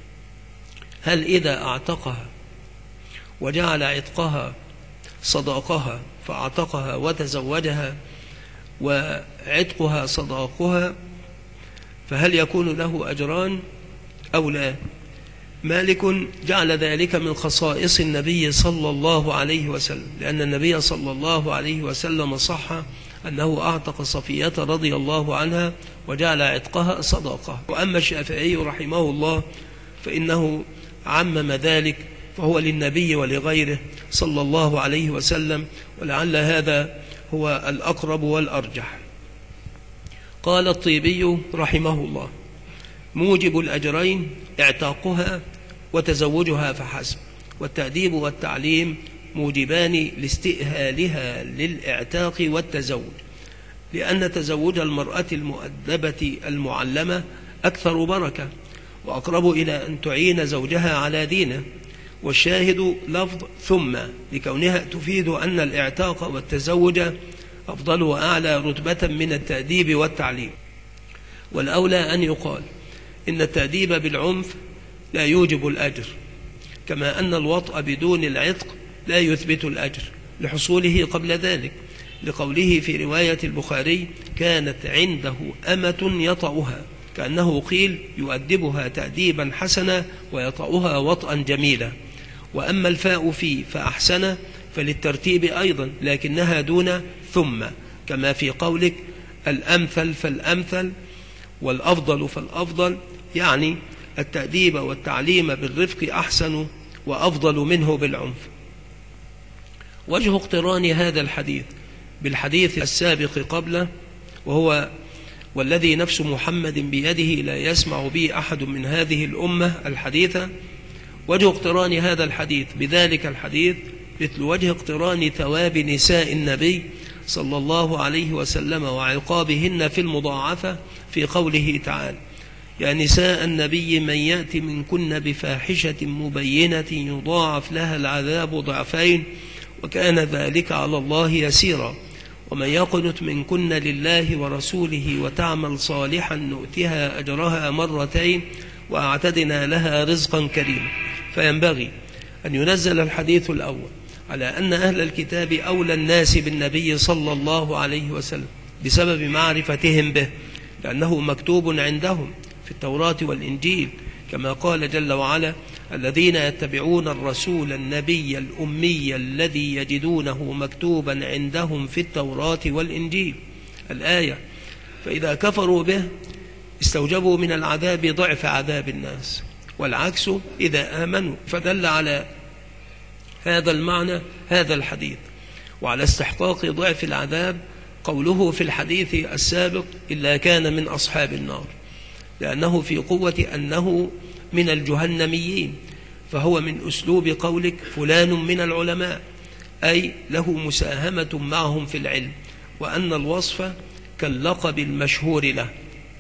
هل إذا أعتقها وجعل عتقها صداقها فأعتقها وتزوجها وعتقها صداقها، فهل يكون له أجران أو لا؟ مالك جعل ذلك من خصائص النبي صلى الله عليه وسلم، لأن النبي صلى الله عليه وسلم صح أنه أعتق صفية رضي الله عنها وجعل عتقها صداقة. وأما الشافعي رحمه الله فإنه عمم ذلك، فهو للنبي ولغيره صلى الله عليه وسلم، ولعل هذا هو الأقرب والأرجح. قال الطيبي رحمه الله: موجب الأجرين اعتاقها وتزوجها فحسب، والتأديب والتعليم موجبان لاستئهالها للإعتاق والتزوج، لأن تزوج المرأة المؤدبة المعلمة أكثر بركة وأقرب إلى أن تعين زوجها على دينه. والشاهد لفظ ثم، لكونها تفيد أن الإعتاق والتزوج أفضل وأعلى رتبة من التأديب والتعليم. والأولى أن يقال إن التأديب بالعنف لا يوجب الأجر، كما أن الوطأ بدون العتق لا يثبت الأجر لحصوله قبل ذلك، لقوله في رواية البخاري: كانت عنده أمة يطأها، كأنه قيل يؤدبها تأديبا حسنا ويطأها وطئا جميلا. وأما الفاء في فأحسن فللترتيب أيضا، لكنها دون ثم، كما في قولك: الأمثل فالأمثل والأفضل فالأفضل، يعني التأديب والتعليم بالرفق أحسن وأفضل منه بالعنف. وجه اقتران هذا الحديث بالحديث السابق قبله، وهو: والذي نفس محمد بيده لا يسمع بي أحد من هذه الأمة الحديثة. وجه اقتران هذا الحديث بذلك الحديث مثل وجه اقتران ثواب نساء النبي صلى الله عليه وسلم وعقابهن في المضاعفة في قوله تعالى: يا نساء النبي من يأت منكن بفاحشة مبينة يضاعف لها العذاب ضعفين وكان ذلك على الله يسيرا، ومن يقنت منكن لله ورسوله وتعمل صالحا نؤتها أجرها مرتين وأعتدنا لها رزقا كريما. فينبغي أن ينزل الحديث الأول على أن أهل الكتاب أولى الناس بالنبي صلى الله عليه وسلم بسبب معرفتهم به، لأنه مكتوب عندهم في التوراة والإنجيل، كما قال جل وعلا: الذين يتبعون الرسول النبي الأمي الذي يجدونه مكتوبا عندهم في التوراة والإنجيل، الآية. فإذا كفروا به استوجبوا من العذاب ضعف عذاب الناس، والعكس إذا آمنوا. فدل على هذا المعنى هذا الحديث، وعلى استحقاق ضعف العذاب قوله في الحديث السابق: إلا كان من أصحاب النار، لأنه في قوة أنه من الجهنميين، فهو من أسلوب قولك فلان من العلماء، أي له مساهمة معهم في العلم، وأن الوصف كاللقب المشهور له.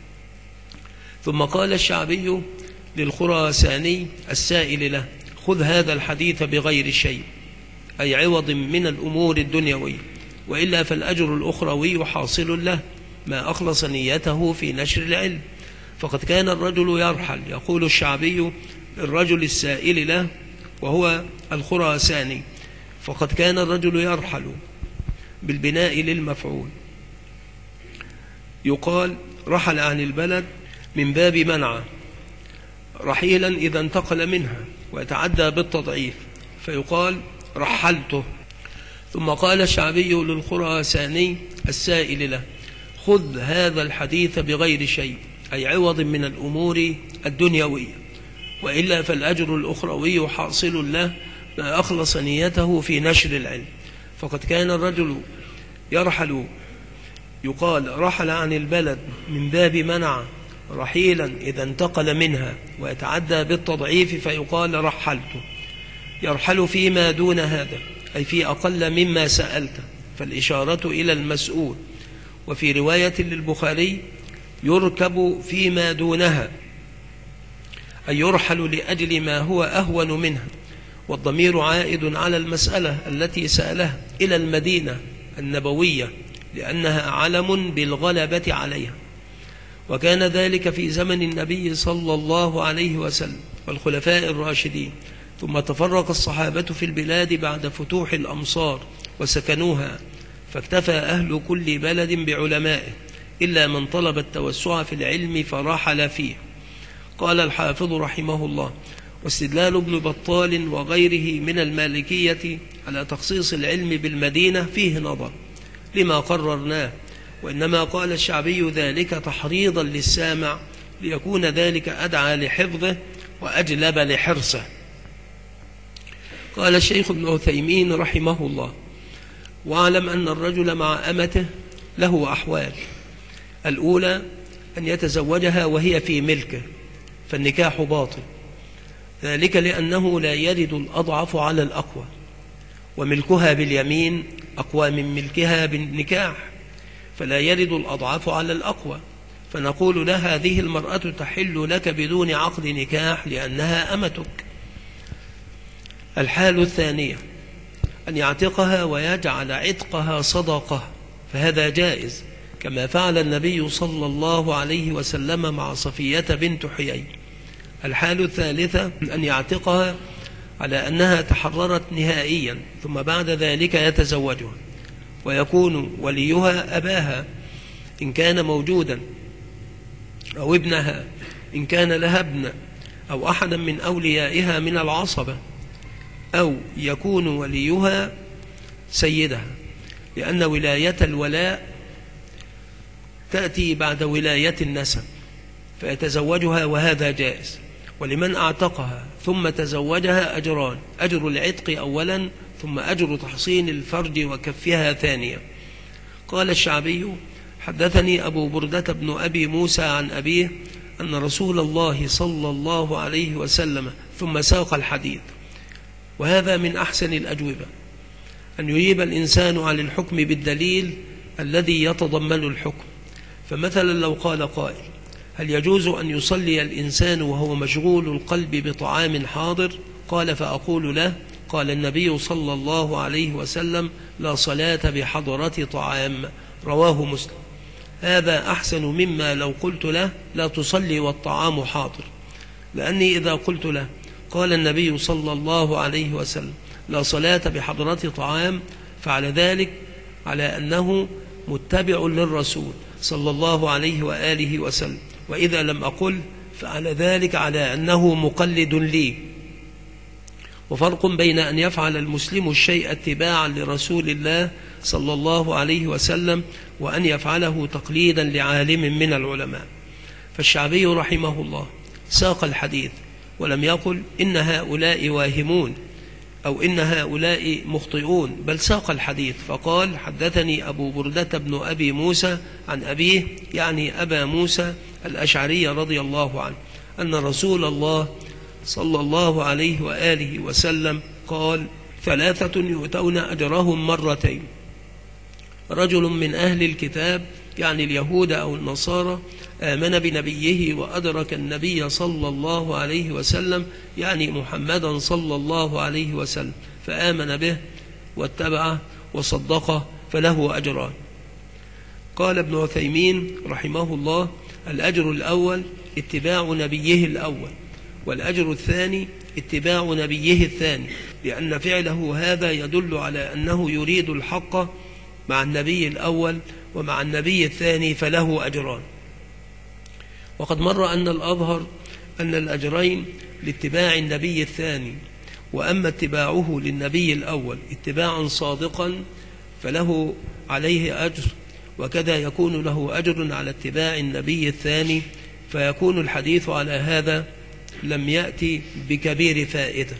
ثم قال الشعبي للخراساني السائل له: خذ هذا الحديث بغير شيء، أي عوض من الأمور الدنيوية، وإلا فالأجر الأخروي حاصل له ما أخلص نيته في نشر العلم. فقد كان الرجل يرحل، يقول الشعبي للرجل السائل له وهو الخراساني: فقد كان الرجل يرحل بالبناء للمفعول، يقال رحل عن البلد من باب منع رحيلا إذا انتقل منها، ويتعدى بالتضعيف فيقال رحلته. ثم قال الشعبي للخراساني السائل له: خذ هذا الحديث بغير شيء، أي عوض من الأمور الدنيوية، وإلا فالأجر الأخروي حاصل له ما أخلص نيته في نشر العلم. فقد كان الرجل يرحل، يقال رحل عن البلد من باب منع رحيلا إذا انتقل منها، ويتعدى بالتضعيف فيقال رحلته. يرحل فيما دون هذا، أي في أقل مما سألته، فالإشارة إلى المسؤول. وفي رواية للبخاري: يركب فيما دونها، أي يرحل لأجل ما هو أهون منها، والضمير عائد على المسألة التي سألها إلى المدينة النبوية، لأنها علم بالغلبة عليها. وكان ذلك في زمن النبي صلى الله عليه وسلم والخلفاء الراشدين، ثم تفرق الصحابة في البلاد بعد فتوح الأمصار وسكنوها، فاكتفى أهل كل بلد بعلمائه إلا من طلب التوسع في العلم فرحل فيه. قال الحافظ رحمه الله: واستدلال ابن بطال وغيره من المالكية على تخصيص العلم بالمدينة فيه نظر لما قررناه، وإنما قال الشعبي ذلك تحريضا للسامع ليكون ذلك أدعى لحفظه وأجلب لحرصه. قال الشيخ ابن عثيمين رحمه الله: واعلم أن الرجل مع أمته له أحوال. الأولى أن يتزوجها وهي في ملكه، فالنكاح باطل، ذلك لأنه لا يرد الأضعف على الأقوى، وملكها باليمين أقوى من ملكها بالنكاح، فلا يرد الأضعف على الأقوى، فنقول لها: هذه المرأة تحل لك بدون عقد نكاح لأنها أمتك. الحال الثانية أن يعتقها ويجعل عتقها صدقة، فهذا جائز، كما فعل النبي صلى الله عليه وسلم مع صفية بنت حيي. الحال الثالثة أن يعتقها على أنها تحررت نهائيا، ثم بعد ذلك يتزوجها، ويكون وليها أباها إن كان موجودا، أو ابنها إن كان لها ابن، أو أحدا من أوليائها من العصبة، أو يكون وليها سيدها، لأن ولاية الولاء تأتي بعد ولاية النسب، فيتزوجها وهذا جائز. ولمن أعتقها ثم تزوجها أجران: أجر العتق أولا، ثم أجر تحصين الفرج وكفها ثانيا. قال الشعبي: حدثني أبو بردة بن أبي موسى عن أبيه أن رسول الله صلى الله عليه وسلم، ثم ساق الحديث. وهذا من أحسن الأجوبة، أن يجيب الإنسان عن الحكم بالدليل الذي يتضمن الحكم. فمثلا لو قال قائل: هل يجوز أن يصلي الإنسان وهو مشغول القلب بطعام حاضر؟ قال: فأقول له: قال النبي صلى الله عليه وسلم: لا صلاة بحضرة طعام، رواه مسلم. هذا أحسن مما لو قلت له: لا تصلي والطعام حاضر، لأني إذا قلت له: قال النبي صلى الله عليه وسلم: لا صلاة بحضرة طعام، فعلى ذلك على أنه متبع للرسول صلى الله عليه وآله وسلم، وإذا لم أقل فعلى ذلك على أنه مقلد لي. وفرق بين أن يفعل المسلم الشيء اتباعا لرسول الله صلى الله عليه وسلم وأن يفعله تقليدا لعالم من العلماء. فالشعبي رحمه الله ساق الحديث ولم يقل إن هؤلاء واهمون أو إن هؤلاء مخطئون، بل ساق الحديث فقال: حدثني أبو بردة بن أبي موسى عن أبيه، يعني أبا موسى الأشعري رضي الله عنه، أن رسول الله صلى الله عليه وآله وسلم قال: 3 يؤتون أجرهم مرتين: رجل من أهل الكتاب، يعني اليهود أو النصارى، آمن بنبيه وأدرك النبي صلى الله عليه وسلم، يعني محمدا صلى الله عليه وسلم، فآمن به واتبعه وصدقه، فله أجران. قال ابن عثيمين رحمه الله: الأجر الأول اتباع نبيه الأول، والأجر الثاني اتباع نبيه الثاني، لأن فعله هذا يدل على أنه يريد الحق مع النبي الأول ومع النبي الثاني، فله أجران. وقد مر أن الأظهر أن الأجرين لاتباع النبي الثاني، وأما اتباعه للنبي الأول اتباعا صادقا فله عليه أجر، وكذا يكون له أجر على اتباع النبي الثاني، فيكون الحديث على هذا لم يأتي بكبير فائدة.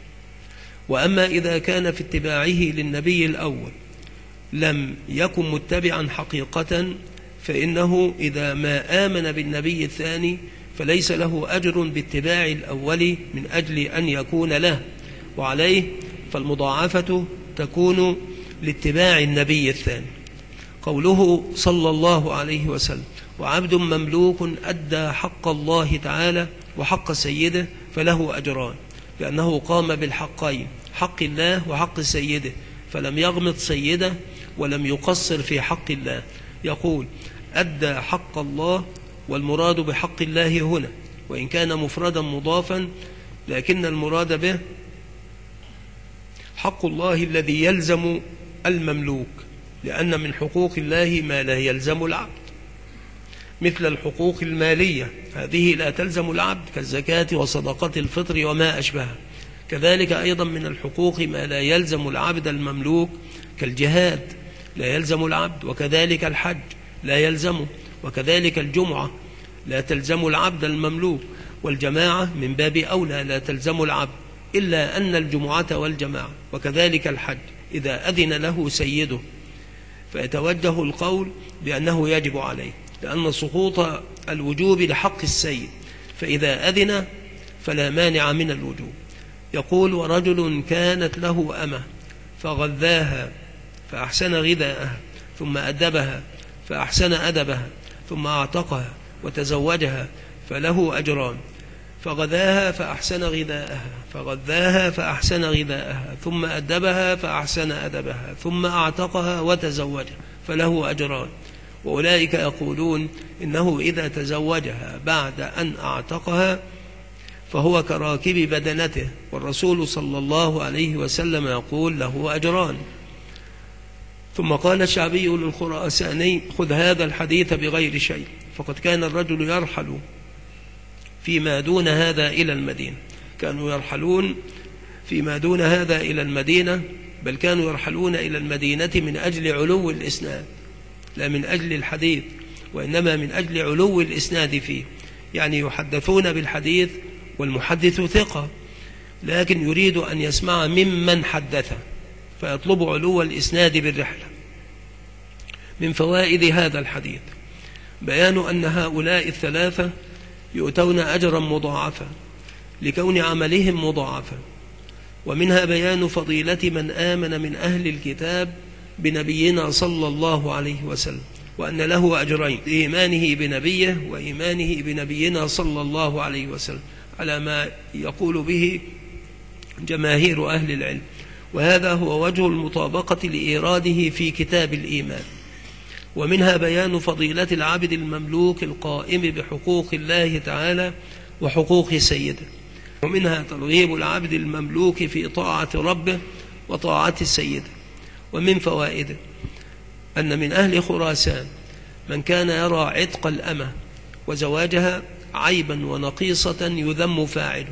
وأما إذا كان في اتباعه للنبي الأول لم يكن متبعا حقيقة، فإنه إذا ما آمن بالنبي الثاني فليس له أجر باتباع الأول من أجل أن يكون له، وعليه فالمضاعفة تكون لاتباع النبي الثاني. قوله صلى الله عليه وسلم: وعبد مملوك أدى حق الله تعالى وحق سيده فله أجران، لأنه قام بالحقين، حق الله وحق سيده، فلم يغمط سيده ولم يقصر في حق الله. يقول: أدى حق الله، والمراد بحق الله هنا وإن كان مفردا مضافا، لكن المراد به حق الله الذي يلزم المملوك، لأن من حقوق الله ما لا يلزم العبد، مثل الحقوق المالية، هذه لا تلزم العبد كالزكاة وصدقة الفطر وما أشبهها. كذلك أيضا من الحقوق ما لا يلزم العبد المملوك كالجهاد لا يلزم العبد، وكذلك الحج لا يلزمه، وكذلك الجمعة لا تلزم العبد المملوك، والجماعة من باب أولى لا تلزم العبد، إلا أن الجمعة والجماعة وكذلك الحج إذا أذن له سيده فيتوجه القول بأنه يجب عليه، لأن سقوط الوجوب لحق السيد، فإذا أذن فلا مانع من الوجوب. يقول: ورجل كانت له أمة فغذاها فأحسن غذاءها، ثم أدبها فأحسن أدبها، ثم أعتقها وتزوجها، فله أجران: فغذاها فأحسن غذاءها، فغذاها فأحسن غذاءها، ثم أدبها فأحسن أدبها، ثم أعتقها وتزوجها، فله أجران. وأولئك يقولون إنه إذا تزوجها بعد أن أعتقها فهو كراكب بدنته، والرسول صلى الله عليه وسلم يقول له أجران. ثم قال الشعبي للخراساني: خذ هذا الحديث بغير شيء، فقد كان الرجل يرحل فيما دون هذا إلى المدينة. كانوا يرحلون فيما دون هذا إلى المدينة، بل كانوا يرحلون إلى المدينة من أجل علو الإسناد، لا من أجل الحديث، وإنما من أجل علو الإسناد فيه. يعني يحدثون بالحديث والمحدث ثقة، لكن يريد أن يسمع ممن حدثه، فيطلب علو الإسناد بالرحلة. من فوائد هذا الحديث بيان أن هؤلاء الثلاثة يؤتون أجرا مضاعفا لكون عملهم مضاعفا. ومنها بيان فضيلة من آمن من أهل الكتاب بنبينا صلى الله عليه وسلم، وأن له أجرين: إيمانه بنبيه وإيمانه بنبينا صلى الله عليه وسلم، على ما يقول به جماهير أهل العلم. وهذا هو وجه المطابقة لإيراده في كتاب الإيمان. ومنها بيان فضيلة العبد المملوك القائم بحقوق الله تعالى وحقوق سيده. ومنها ترغيب العبد المملوك في طاعة ربه وطاعة سيده. ومن فوائده أن من أهل خراسان من كان يرى عتق الأمة وزواجها عيبا ونقيصة يذم فاعله.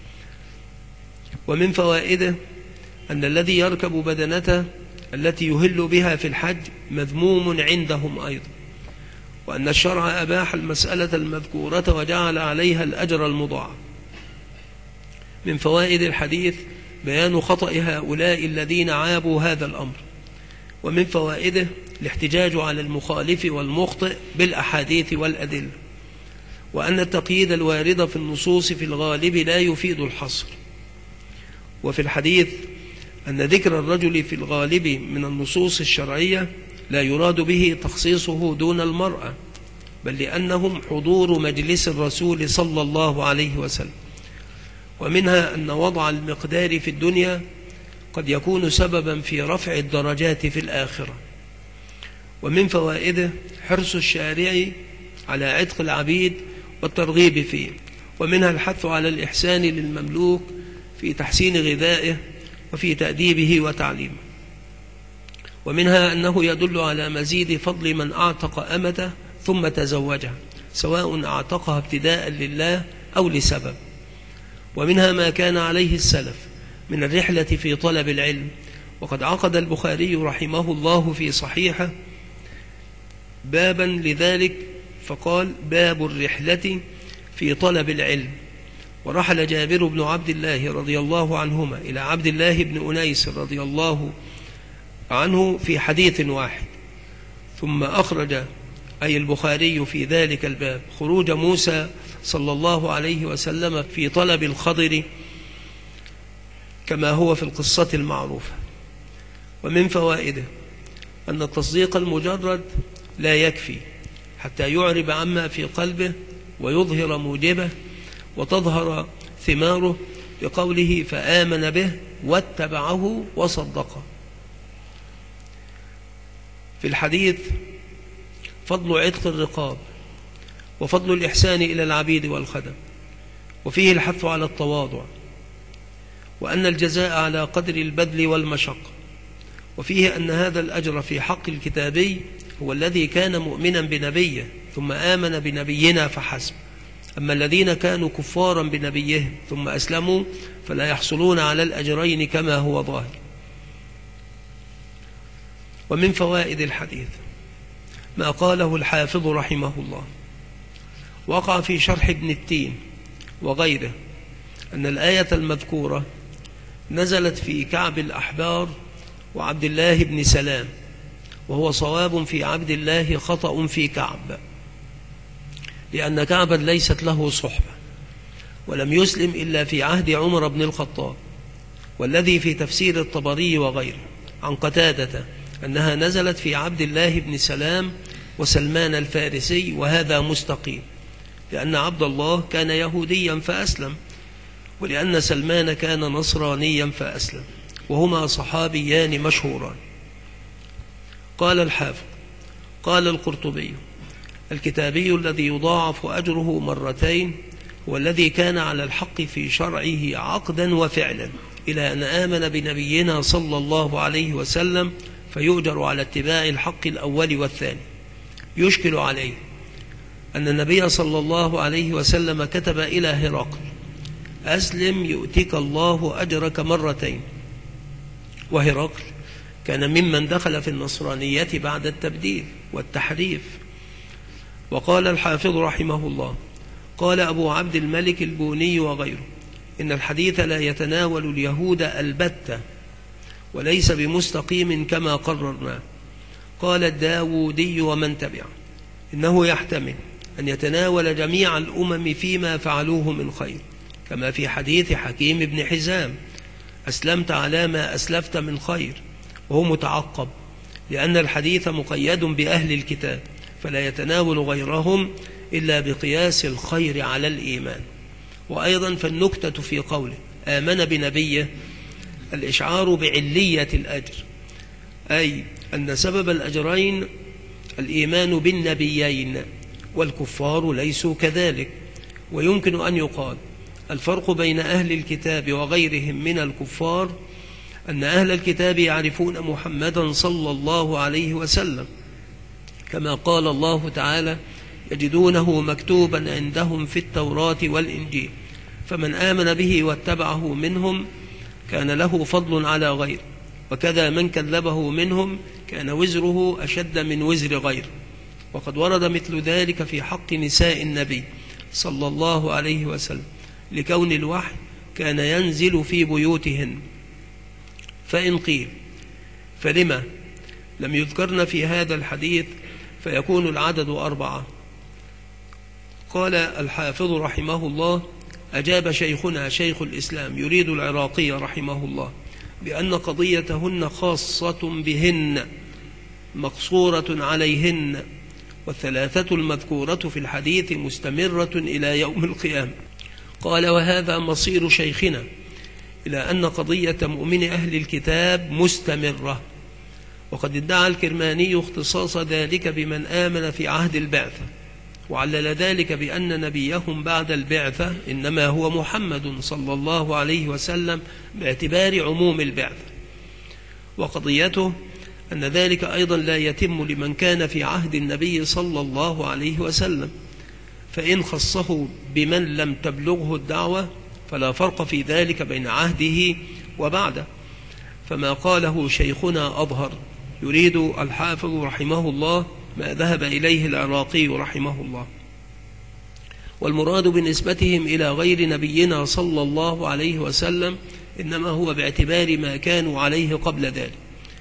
ومن فوائده أن الذي يركب بدنته التي يهل بها في الحج مذموم عندهم أيضا، وأن الشرع أباح المسألة المذكورة وجعل عليها الأجر المضاعف. من فوائد الحديث بيان خطأ هؤلاء الذين عابوا هذا الأمر. ومن فوائده الاحتجاج على المخالف والمخطئ بالأحاديث والأدلة، وأن التقييد الوارد في النصوص في الغالب لا يفيد الحصر. وفي الحديث أن ذكر الرجل في الغالب من النصوص الشرعية لا يراد به تخصيصه دون المرأة، بل لأنهم حضور مجلس الرسول صلى الله عليه وسلم. ومنها أن وضع المقدار في الدنيا قد يكون سببا في رفع الدرجات في الآخرة. ومن فوائده حرص الشارع على عتق العبيد والترغيب فيه. ومنها الحث على الإحسان للمملوك في تحسين غذائه وفي تأديبه وتعليمه. ومنها أنه يدل على مزيد فضل من أعتق أمته ثم تزوجها، سواء أعتقها ابتداء لله أو لسبب. ومنها ما كان عليه السلف من الرحلة في طلب العلم. وقد عقد البخاري رحمه الله في صحيحه بابا لذلك، فقال: باب الرحلة في طلب العلم. ورحل جابر بن عبد الله رضي الله عنهما إلى عبد الله بن أنيس رضي الله عنه في حديث واحد. ثم أخرج أي البخاري في ذلك الباب خروج موسى صلى الله عليه وسلم في طلب الخضر كما هو في القصة المعروفة. ومن فوائده أن التصديق المجرد لا يكفي حتى يعرب عما في قلبه ويظهر موجبه وتظهر ثماره، بقوله: فآمن به واتبعه وصدقه. في الحديث فضل عتق الرقاب وفضل الإحسان إلى العبيد والخدم، وفيه الحث على التواضع، وأن الجزاء على قدر البذل والمشقة. وفيه أن هذا الأجر في حق الكتابي هو الذي كان مؤمنا بنبيه ثم آمن بنبينا فحسب. أما الذين كانوا كفارا بنبيهم ثم أسلموا فلا يحصلون على الأجرين كما هو ظاهر. ومن فوائد الحديث ما قاله الحافظ رحمه الله، وقع في شرح ابن التين وغيره أن الآية المذكورة نزلت في كعب الأحبار وعبد الله بن سلام، وهو صواب في عبد الله خطأ في كعب، لأن كعبا ليست له صحبة ولم يسلم إلا في عهد عمر بن الخطاب. والذي في تفسير الطبري وغيره عن قتادة أنها نزلت في عبد الله بن سلام وسلمان الفارسي، وهذا مستقيم، لأن عبد الله كان يهوديا فأسلم، ولأن سلمان كان نصرانيا فأسلم، وهما صحابيان مشهوران. قال الحافظ: قال القرطبي: الكتابي الذي يضاعف أجره مرتين هو الذي كان على الحق في شرعه عقدا وفعلا إلى أن آمن بنبينا صلى الله عليه وسلم فيؤجر على اتباع الحق الأول والثاني. يشكل عليه أن النبي صلى الله عليه وسلم كتب إلى هرقل: أسلم يؤتك الله أجرك مرتين. وهرقل كان ممن دخل في النصرانية بعد التبديل والتحريف. وقال الحافظ رحمه الله: قال أبو عبد الملك البوني وغيره: إن الحديث لا يتناول اليهود البتة وليس بمستقيم كما قررنا. قال الداودي ومن تبعه: إنه يحتمل أن يتناول جميع الأمم فيما فعلوه من خير، كما في حديث حكيم بن حزام: أسلمت على ما أسلفت من خير، وهو متعقب لأن الحديث مقيد بأهل الكتاب فلا يتناول غيرهم إلا بقياس الخير على الإيمان. وأيضا فالنكتة في قوله آمن بنبيه الإشعار بعلية الأجر، أي أن سبب الأجرين الإيمان بالنبيين، والكفار ليسوا كذلك. ويمكن أن يقال الفرق بين أهل الكتاب وغيرهم من الكفار أن أهل الكتاب يعرفون محمدا صلى الله عليه وسلم، كما قال الله تعالى: يجدونه مكتوبا عندهم في التوراة والإنجيل، فمن آمن به واتبعه منهم كان له فضل على غيره، وكذا من كذبه منهم كان وزره أشد من وزر غيره. وقد ورد مثل ذلك في حق نساء النبي صلى الله عليه وسلم، لكون الوحي كان ينزل في بيوتهن. فإن قيل فلما لم يذكرن في هذا الحديث فيكون العدد 4؟ قال الحافظ رحمه الله: أجاب شيخنا شيخ الإسلام يريد العراقي رحمه الله بأن قضيتهن خاصة بهن مقصورة عليهن، والثلاثة المذكورة في الحديث مستمرة إلى يوم القيامة. قال: وهذا مصير شيخنا إلى أن قضية مؤمن أهل الكتاب مستمرة. وقد ادعى الكرماني اختصاص ذلك بمن آمن في عهد البعثة، وعلل ذلك بأن نبيهم بعد البعثة إنما هو محمد صلى الله عليه وسلم باعتبار عموم البعثة. وقضيته أن ذلك أيضا لا يتم لمن كان في عهد النبي صلى الله عليه وسلم، فإن خصه بمن لم تبلغه الدعوة فلا فرق في ذلك بين عهده وبعده. فما قاله شيخنا أظهر. يريد الحافظ رحمه الله ما ذهب إليه العراقي رحمه الله. والمراد بنسبتهم إلى غير نبينا صلى الله عليه وسلم إنما هو باعتبار ما كانوا عليه قبل ذلك.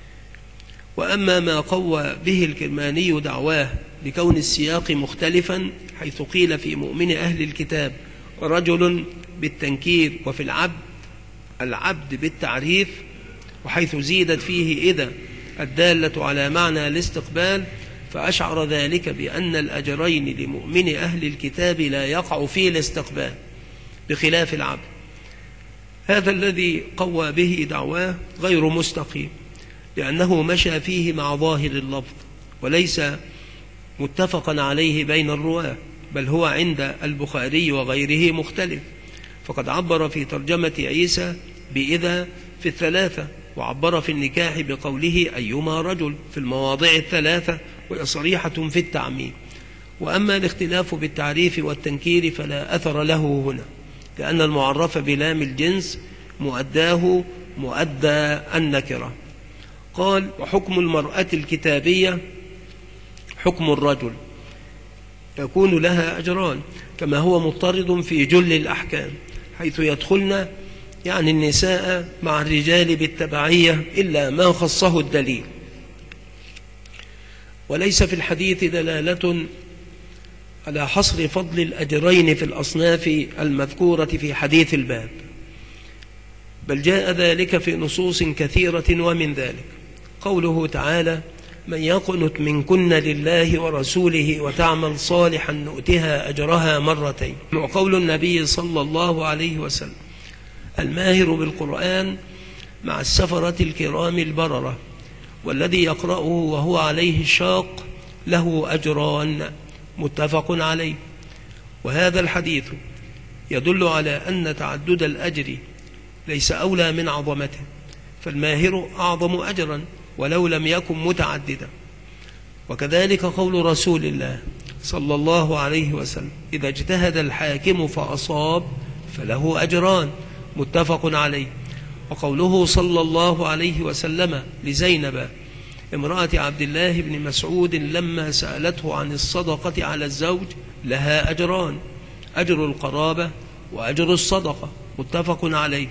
وأما ما قوى به الكرماني دعواه لكون السياق مختلفا، حيث قيل في مؤمن أهل الكتاب رجل بالتنكير، وفي العبد بالتعريف، وحيث زيدت فيه إذا الدالة على معنى الاستقبال، فأشعر ذلك بأن الأجرين لمؤمن أهل الكتاب لا يقع فيه الاستقبال بخلاف العبد. هذا الذي قوى به دعواه غير مستقيم، لأنه مشى فيه مع ظاهر اللفظ وليس متفقا عليه بين الرواة، بل هو عند البخاري وغيره مختلف. فقد عبر في ترجمة عيسى بإذا في الثلاثة، وعبر في النكاح بقوله أيما رجل في المواضع الثلاثة، وهي صريحة في التعميم. وأما الاختلاف بالتعريف والتنكير فلا أثر له هنا، لأن المعرف بلام الجنس مؤداه مؤدى النكرة. قال: وحكم المرأة الكتابية حكم الرجل، يكون لها أجران كما هو مضطرد في جل الأحكام، حيث يدخلن يعني النساء مع الرجال بالتبعية إلا ما خصه الدليل. وليس في الحديث دلالة على حصر فضل الأجرين في الأصناف المذكورة في حديث الباب، بل جاء ذلك في نصوص كثيرة. ومن ذلك قوله تعالى: من يقنت منكن لله ورسوله وتعمل صالحا نؤتها أجرها مرتين. وقول النبي صلى الله عليه وسلم: الماهر بالقرآن مع السفرة الكرام البررة، والذي يقرأه وهو عليه الشاق له أجران متفق عليه. وهذا الحديث يدل على أن تعدد الأجر ليس أولى من عظمته، فالماهر أعظم أجرا ولو لم يكن متعددا. وكذلك قول رسول الله صلى الله عليه وسلم: إذا اجتهد الحاكم فأصاب فله أجران متفق عليه. وقوله صلى الله عليه وسلم لزينب امرأة عبد الله بن مسعود لما سألته عن الصدقة على الزوج: لها أجران، أجر القرابة وأجر الصدقة متفق عليه.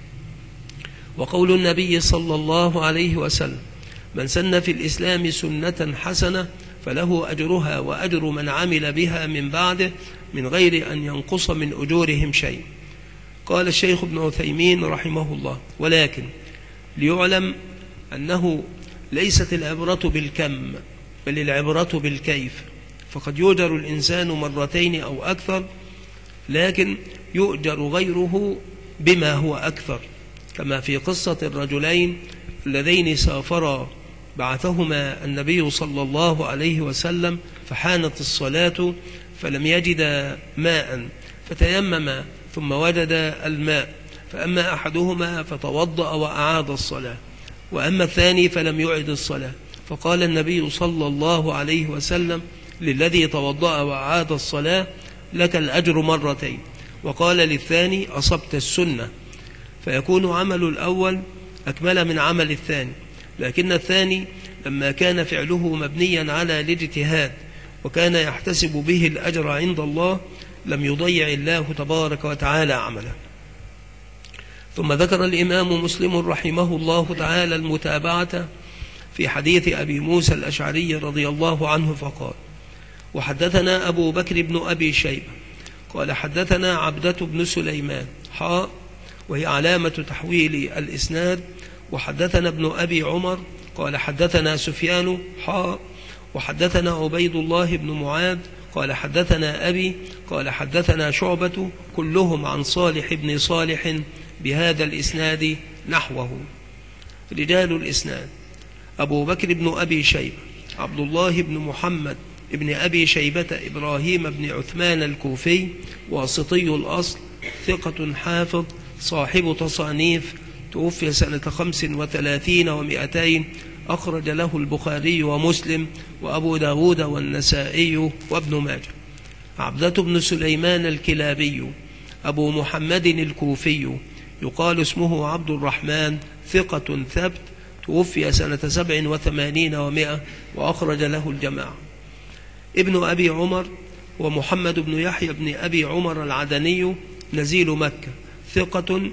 وقول النبي صلى الله عليه وسلم: من سن في الإسلام سنة حسنة فله أجرها وأجر من عمل بها من بعده من غير أن ينقص من أجورهم شيء. قال الشيخ ابن عثيمين رحمه الله: ولكن ليعلم أنه ليست العبرة بالكم بل العبرة بالكيف، فقد يؤجر الإنسان مرتين أو أكثر، لكن يؤجر غيره بما هو أكثر، كما في قصة الرجلين اللذين سافرا بعثهما النبي صلى الله عليه وسلم فحانت الصلاة فلم يجد ماء فتيمم ثم وجد الماء، فأما أحدهما فتوضأ وأعاد الصلاة، وأما الثاني فلم يعد الصلاة، فقال النبي صلى الله عليه وسلم للذي توضأ وأعاد الصلاة: لك الأجر مرتين. وقال للثاني: أصبت السنة. فيكون عمل الأول أكمل من عمل الثاني، لكن الثاني لما كان فعله مبنيا على الاجتهاد وكان يحتسب به الأجر عند الله لم يضيع الله تبارك وتعالى عمله. ثم ذكر الإمام مسلم رحمه الله تعالى المتابعة في حديث أبي موسى الأشعري رضي الله عنه فقال: وحدثنا أبو بكر بن أبي شيبة قال حدثنا عبدة بن سليمان وهي علامة تحويل الإسناد. وحدثنا ابن أبي عمر قال حدثنا سفيان وحدثنا عبيد الله بن معاذ قال حدثنا أبي قال حدثنا شعبة كلهم عن صالح بن صالح بهذا الإسناد نحوه. رجال الإسناد: أبو بكر بن أبي شيبة عبد الله بن محمد ابن أبي شيبة إبراهيم بن عثمان الكوفي واسطي الأصل، ثقة حافظ صاحب تصانيف، توفي سنة 35 و200، أخرج له البخاري ومسلم وأبو داود والنسائي وابن ماجه. عبدة بن سليمان الكلابي أبو محمد الكوفي، يقال اسمه عبد الرحمن، ثقة ثبت، توفي سنة 87 و100، وأخرج له الجماعة. ابن أبي عمر ومحمد بن يحيى بن أبي عمر العدني نزيل مكة، ثقة،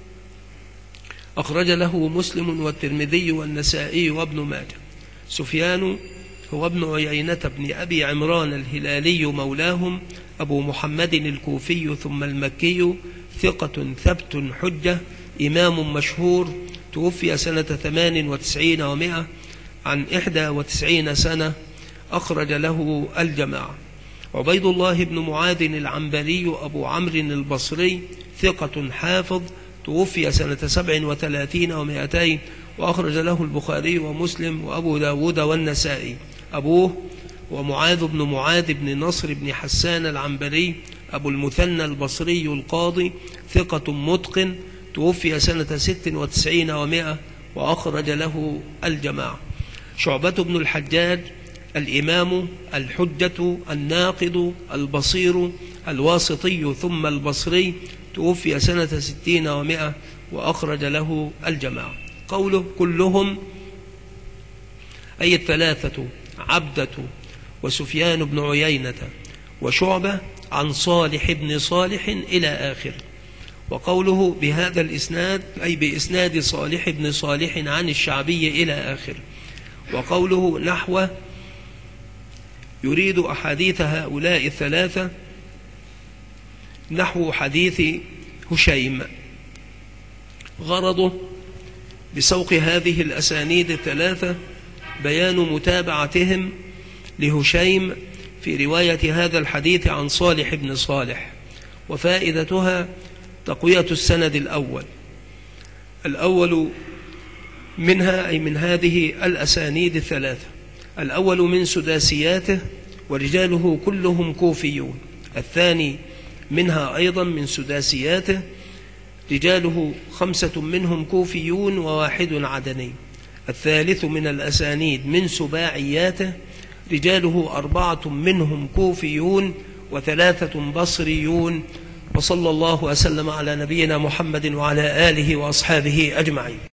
أخرج له مسلم والترمذي والنسائي وابن ماجه. سفيان هو ابن عيينة بن أبي عمران الهلالي مولاهم، أبو محمد الكوفي ثم المكي، ثقة ثبت حجة، إمام مشهور، توفي سنة 98 و100، عن 91 سنة، أخرج له الجماعة. عبيد الله بن معاذ العنبري أبو عمرو البصري، ثقة حافظ، توفي سنة 37 و200، وأخرج له البخاري ومسلم وأبو داود والنسائي. أبوه ومعاذ بن معاذ بن نصر بن حسان العنبري أبو المثنى البصري القاضي، ثقة متقن، توفي سنة 96 و100، وأخرج له الجماعة. شعبة بن الحجاج الإمام الحجة الناقد البصير الواسطي ثم البصري، توفي سنة 60 و100، وأخرج له الجماعة. قوله كلهم أي الثلاثة: عبدة وسفيان بن عيينة وشعبة عن صالح بن صالح إلى آخر. وقوله بهذا الإسناد أي بإسناد صالح بن صالح عن الشعبي إلى آخر. وقوله نحو يريد أحاديث هؤلاء الثلاثة نحو حديث هشيم، غرضه بسوق هذه الأسانيد الثلاثة بيان متابعتهم لهشيم في رواية هذا الحديث عن صالح بن صالح، وفائدتها تقوية السند الأول منها أي من هذه الأسانيد الثلاثة. الأول من سداسياته ورجاله كلهم كوفيون. الثاني منها أيضا من سداسياته رجاله 5 منهم كوفيون وواحد عدني. الثالث من الأسانيد من سباعياته رجاله 4 منهم كوفيون و3 بصريون. وصلى الله وسلم على نبينا محمد وعلى آله وأصحابه أجمعين.